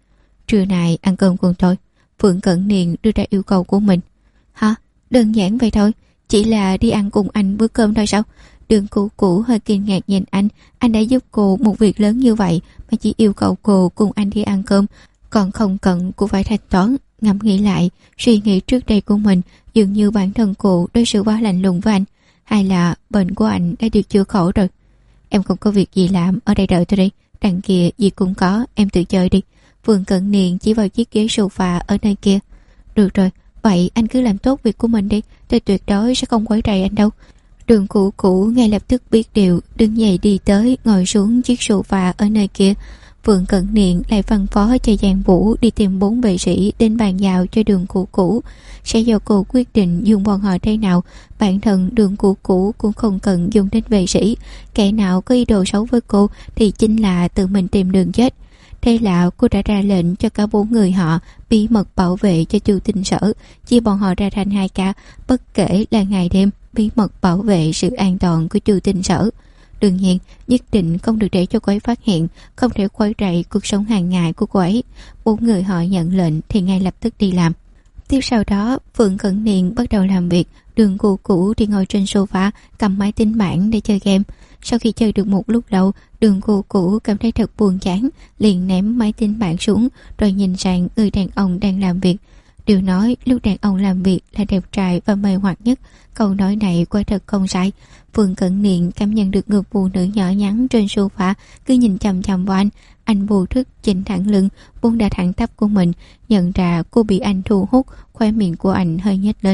[SPEAKER 1] Trưa nay ăn cơm cùng tôi. Phượng Cẩn Niên đưa ra yêu cầu của mình. Hả? Đơn giản vậy thôi, chỉ là đi ăn cùng anh bữa cơm thôi sao? Đường Cũ hơi kinh ngạc nhìn anh đã giúp cô một việc lớn như vậy mà chỉ yêu cầu cô cùng anh đi ăn cơm, còn không cần cô phải thanh toán. Ngẫm nghĩ lại, suy nghĩ trước đây của mình, dường như bản thân cô đối xử quá lạnh lùng với anh, hay là bệnh của anh đã được chữa khỏi rồi. Em không có việc gì làm, ở đây đợi tôi đi, đằng kia gì cũng có, em tự chơi đi. Phượng Cẩn Niên chỉ vào chiếc ghế sofa ở nơi kia. Được rồi, vậy anh cứ làm tốt việc của mình đi, tôi tuyệt đối sẽ không quấy rầy anh đâu. Đường Cũ ngay lập tức biết điều, đứng dậy đi tới, ngồi xuống chiếc sofa ở nơi kia. Phượng Cẩn Niên lại phân phó cho Giang Vũ đi tìm 4 vệ sĩ đến bàn giao cho Đường Cũ. Sẽ do cô quyết định dùng bọn họ thế nào. Bản thân Đường Cũ cũng không cần dùng đến vệ sĩ. Kẻ nào có ý đồ xấu với cô thì chính là tự mình tìm đường chết. Thế là cô đã ra lệnh cho cả 4 người họ bí mật bảo vệ cho Chu Tinh Sở, chia bọn họ ra thành 2 ca, bất kể là ngày đêm, bí mật bảo vệ sự an toàn của Chu Tinh Sở. Đương nhiên, nhất định không được để cho cô ấy phát hiện, không thể quấy rầy cuộc sống hàng ngày của cô ấy. 4 người họ nhận lệnh thì ngay lập tức đi làm. Tiếp sau đó, Phượng Cẩn Niên bắt đầu làm việc. Đường Cũ thì ngồi trên sofa cầm máy tính bảng để chơi game. Sau khi chơi được một lúc lâu, Đường Cũ cảm thấy thật buồn chán, liền ném máy tính bảng xuống, rồi nhìn sang người đàn ông đang làm việc. Điều nói lúc đàn ông làm việc là đẹp trai và mê hoặc nhất. Câu nói này quả thật không sai. Phượng Cẩn Niên cảm nhận được người phụ nữ nhỏ nhắn trên sofa cứ nhìn chằm chằm vào anh. Anh vô thức chỉnh thẳng lưng, buông đà thẳng tắp của mình, nhận ra cô bị anh thu hút, khóe miệng của anh hơi nhếch lên.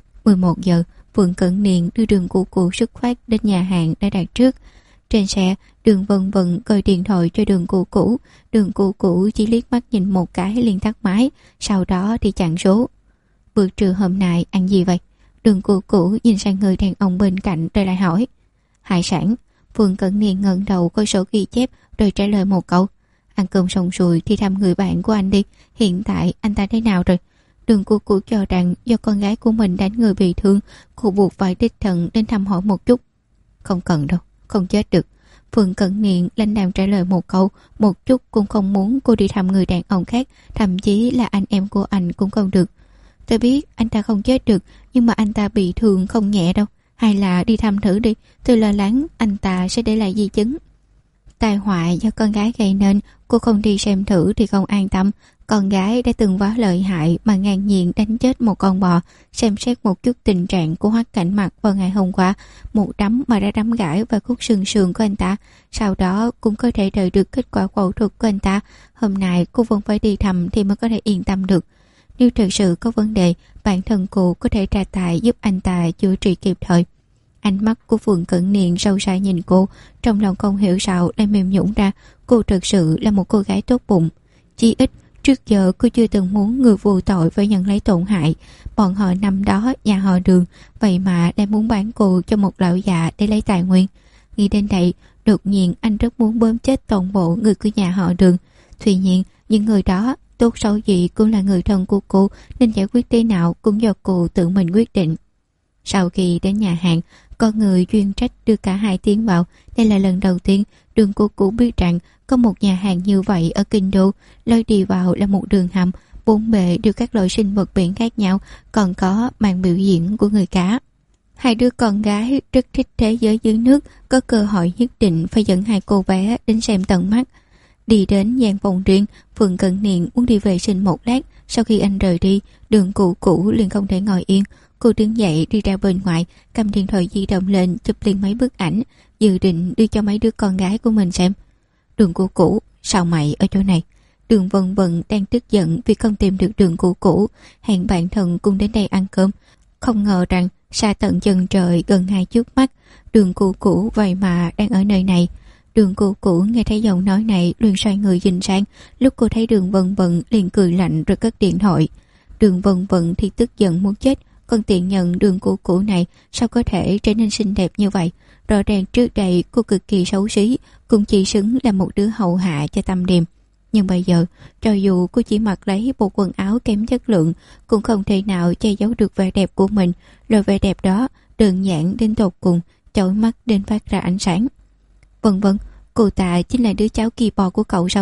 [SPEAKER 1] 11 giờ, Phượng Cẩn Niên đưa Đường Cũ xuất phát đến nhà hàng đã đặt trước. Trên xe, Đường Vân Vân gọi điện thoại cho Đường Cũ. Đường Cũ chỉ liếc mắt nhìn một cái liền tắt máy, sau đó thì chặn số. Bữa trưa hôm nay ăn gì vậy? Đường Cũ nhìn sang người đàn ông bên cạnh rồi lại hỏi. Hải sản. Phượng Cẩn Niên ngẩng đầu coi sổ ghi chép rồi trả lời một câu. Ăn cơm xong rồi thì thăm người bạn của anh đi, hiện tại anh ta thế nào rồi? Đường Cũ cho rằng do con gái của mình đánh người bị thương, cô buộc phải đích thân đến thăm hỏi một chút. Không cần đâu, không chết được. Phượng Cẩn Niên lãnh đạm trả lời một câu, một chút cũng không muốn cô đi thăm người đàn ông khác, thậm chí là anh em của anh cũng không được. Tôi biết anh ta không chết được, nhưng mà anh ta bị thương không nhẹ đâu. Hay là đi thăm thử đi, tôi lo lắng anh ta sẽ để lại di chứng. Tai họa do con gái gây nên, cô không đi xem thử thì không an tâm. Con gái đã từng quá lợi hại mà ngang nhiên đánh chết một con bò. Xem xét một chút tình trạng của Hoắc Cảnh Mặc vào ngày hôm qua, một đấm mà đã đấm gãi vào khúc xương sườn của anh ta. Sau đó cũng có thể đợi được kết quả phẫu thuật của anh ta. Hôm nay cô vẫn phải đi thăm thì mới có thể yên tâm được. Nếu thực sự có vấn đề, bản thân cô có thể ra tay giúp anh ta chữa trị kịp thời. Ánh mắt của Phượng Cẩn Niên sâu xa nhìn cô, trong lòng không hiểu sao lại mềm nhũn ra. Cô thực sự là một cô gái tốt bụng. Chỉ ít trước giờ cô chưa từng muốn người vô tội phải nhận lấy tổn hại. Bọn họ năm đó nhà họ Đường, vậy mà đang muốn bán cô cho một lão già để lấy tài nguyên. Nghĩ đến đây, đột nhiên anh rất muốn bóp chết toàn bộ người của nhà họ Đường. Tuy nhiên, những người đó tốt xấu gì cũng là người thân của cô, nên giải quyết thế nào cũng do cô tự mình quyết định. Sau khi đến nhà hàng, có người chuyên trách đưa cả hai tiến vào. Đây là lần đầu tiên Đường Cũ biết rằng có một nhà hàng như vậy ở Kinh Đô. Lối đi vào là một đường hầm, bốn bề đều các loại sinh vật biển khác nhau, còn có màn biểu diễn của người cá. Hai đứa con gái rất thích thế giới dưới nước, có cơ hội nhất định phải dẫn hai cô bé đến xem tận mắt. Đi đến gian phòng riêng, Phượng Cẩn Niên muốn đi vệ sinh một lát. Sau khi anh rời đi, Đường Cũ liền không thể ngồi yên. Cô đứng dậy đi ra bên ngoài, cầm điện thoại di động lên chụp liền mấy bức ảnh, dự định đưa cho mấy đứa con gái của mình xem. Đường Cũ, sao mày ở chỗ này? Đường Vân Vân đang tức giận vì không tìm được Đường Cũ, hẹn bạn thân cùng đến đây ăn cơm. Không ngờ rằng xa tận chân trời gần ngay trước mắt, Đường Cũ vậy mà đang ở nơi này. Đường Cũ nghe thấy giọng nói này liền xoay người nhìn sang. Lúc cô thấy Đường Vân Vân liền cười lạnh rồi cất điện thoại. Đường Vân Vân thì tức giận muốn chết. Con tiện nhân Đường Cũ này sao có thể trở nên xinh đẹp như vậy? Rõ ràng trước đây cô cực kỳ xấu xí, cũng chỉ xứng là một đứa hậu hạ cho Tâm Điềm. Nhưng bây giờ, cho dù cô chỉ mặc lấy bộ quần áo kém chất lượng, cũng không thể nào che giấu được vẻ đẹp của mình. Loại vẻ đẹp đó đơn giản đến tột cùng, chói mắt đến phát ra ánh sáng. Vân, cô ta chính là đứa cháu kỳ bò của cậu sao?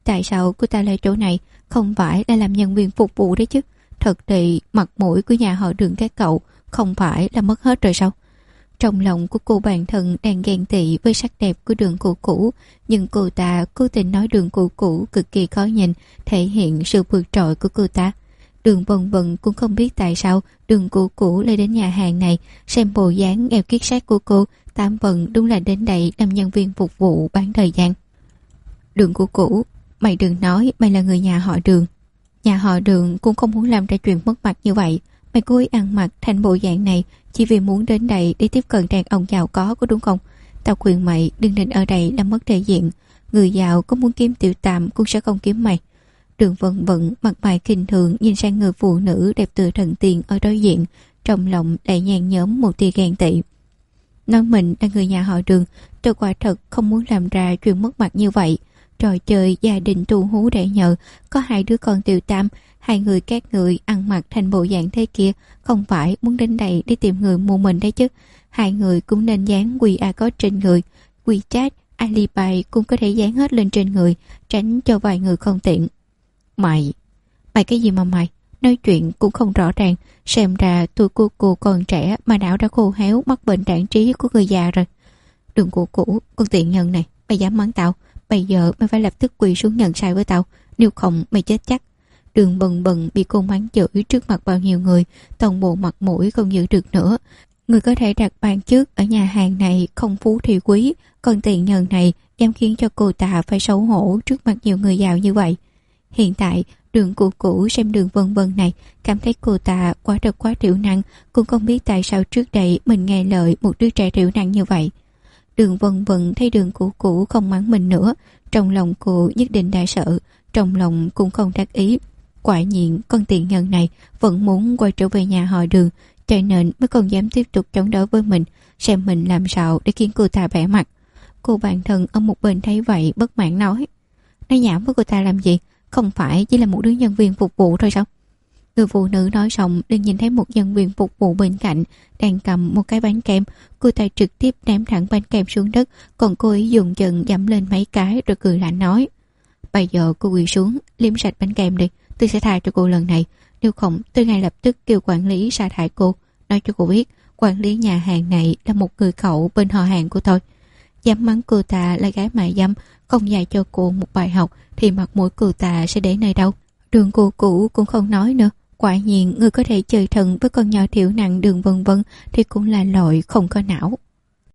[SPEAKER 1] tại sao cô ta lại chỗ này, không phải là làm nhân viên phục vụ đấy chứ. Thật thì mặt mũi của nhà họ Đường các cậu không phải là mất hết rồi sao? Trong lòng của cô bản thân đang ghen tị với sắc đẹp của Đường Cũ Cũ, nhưng cô ta cố tình nói Đường Cũ Cũ cực kỳ khó nhìn, thể hiện sự vượt trội của cô ta. Đường Vân Vân cũng không biết tại sao Đường Cũ Cũ lại đến nhà hàng này, xem bộ dáng nghèo kiết xác của cô, Tam Vận đúng là đến đây làm nhân viên phục vụ bán thời gian. Đường Cũ Cũ, mày đừng nói mày là người nhà họ Đường. Nhà họ Đường cũng không muốn làm ra chuyện mất mặt như vậy. Mày cố ý ăn mặc thành bộ dạng này chỉ vì muốn đến đây để tiếp cận đàn ông giàu có đúng không? Tao khuyên mày đừng nên ở đây làm mất thể diện. Người giàu có muốn kiếm tiểu tam cũng sẽ không kiếm mày. Đường Vân Vân mặt mày khinh thường nhìn sang người phụ nữ đẹp tựa thần tiên ở đối diện, trong lòng lại nhàn nhớm một tia ghen tị. Nói mình là người nhà họ Đường, tôi quả thật không muốn làm ra chuyện mất mặt như vậy. Trò chơi gia đình tu hú để nhờ, có 2 đứa con tiểu tam, 2 người các người ăn mặc thành bộ dạng thế kia, không phải muốn đến đây để tìm người mua mình đấy chứ. 2 người cũng nên dán QR code trên người, WeChat, Alipay cũng có thể dán hết lên trên người, tránh cho vài người không tiện. Mày cái gì mà mày? Nói chuyện cũng không rõ ràng, xem ra tuổi của cô còn trẻ mà não đã khô héo, mắc bệnh đảng trí của người già rồi. Đường Cũ Cũ, con tiện nhân này, mày dám mắng tao? Bây giờ mày phải lập tức quỳ xuống nhận sai với tao, nếu không mày chết chắc. Đường Bần Bần bị cô mắng chửi trước mặt bao nhiêu người, toàn bộ mặt mũi không giữ được nữa. Người có thể đặt bàn trước ở nhà hàng này không phú thì quý, còn tiện nhân này dám khiến cho cô ta phải xấu hổ trước mặt nhiều người giàu như vậy. Hiện tại Đường Cũ Cũ xem Đường Vân Vân này, cảm thấy cô ta quá thiểu năng, cũng không biết tại sao trước đây mình nghe lời một đứa trẻ thiểu năng như vậy. Đường Vân Vân thấy Đường Cũ Cũ không mắng mình nữa, trong lòng cô nhất định đã sợ, trong lòng cũng không đắc ý. Quả nhiên con tiện nhân này vẫn muốn quay trở về nhà họ Đường, cho nên mới còn dám tiếp tục chống đối với mình, xem mình làm sao để khiến cô ta bẻ mặt. Cô bạn thân ở một bên thấy vậy bất mãn nói nhảm với cô ta làm gì, không phải chỉ là một đứa nhân viên phục vụ thôi sao? Người phụ nữ nói xong liền nhìn thấy một nhân viên phục vụ bên cạnh đang cầm một cái bánh kem, cô ta trực tiếp ném thẳng bánh kem xuống đất, còn cô ấy dùng chân dẫm lên mấy cái rồi cười lạnh nói: Bây giờ cô quỳ xuống liếm sạch bánh kem đi, tôi sẽ tha cho cô lần này, nếu không tôi ngay lập tức kêu quản lý sa thải cô. Nói cho cô biết quản lý nhà hàng này là một người cậu bên họ hàng của tôi. Dám mắng cô ta là gái mại dâm, không dạy cho cô một bài học thì mặt mũi cô ta sẽ để nơi đâu. Đường Cũ Cũ cũng không nói nữa. Quả nhiên người có thể chơi thân với con nhỏ thiểu năng Đường Vân Vân thì cũng là loại không có não.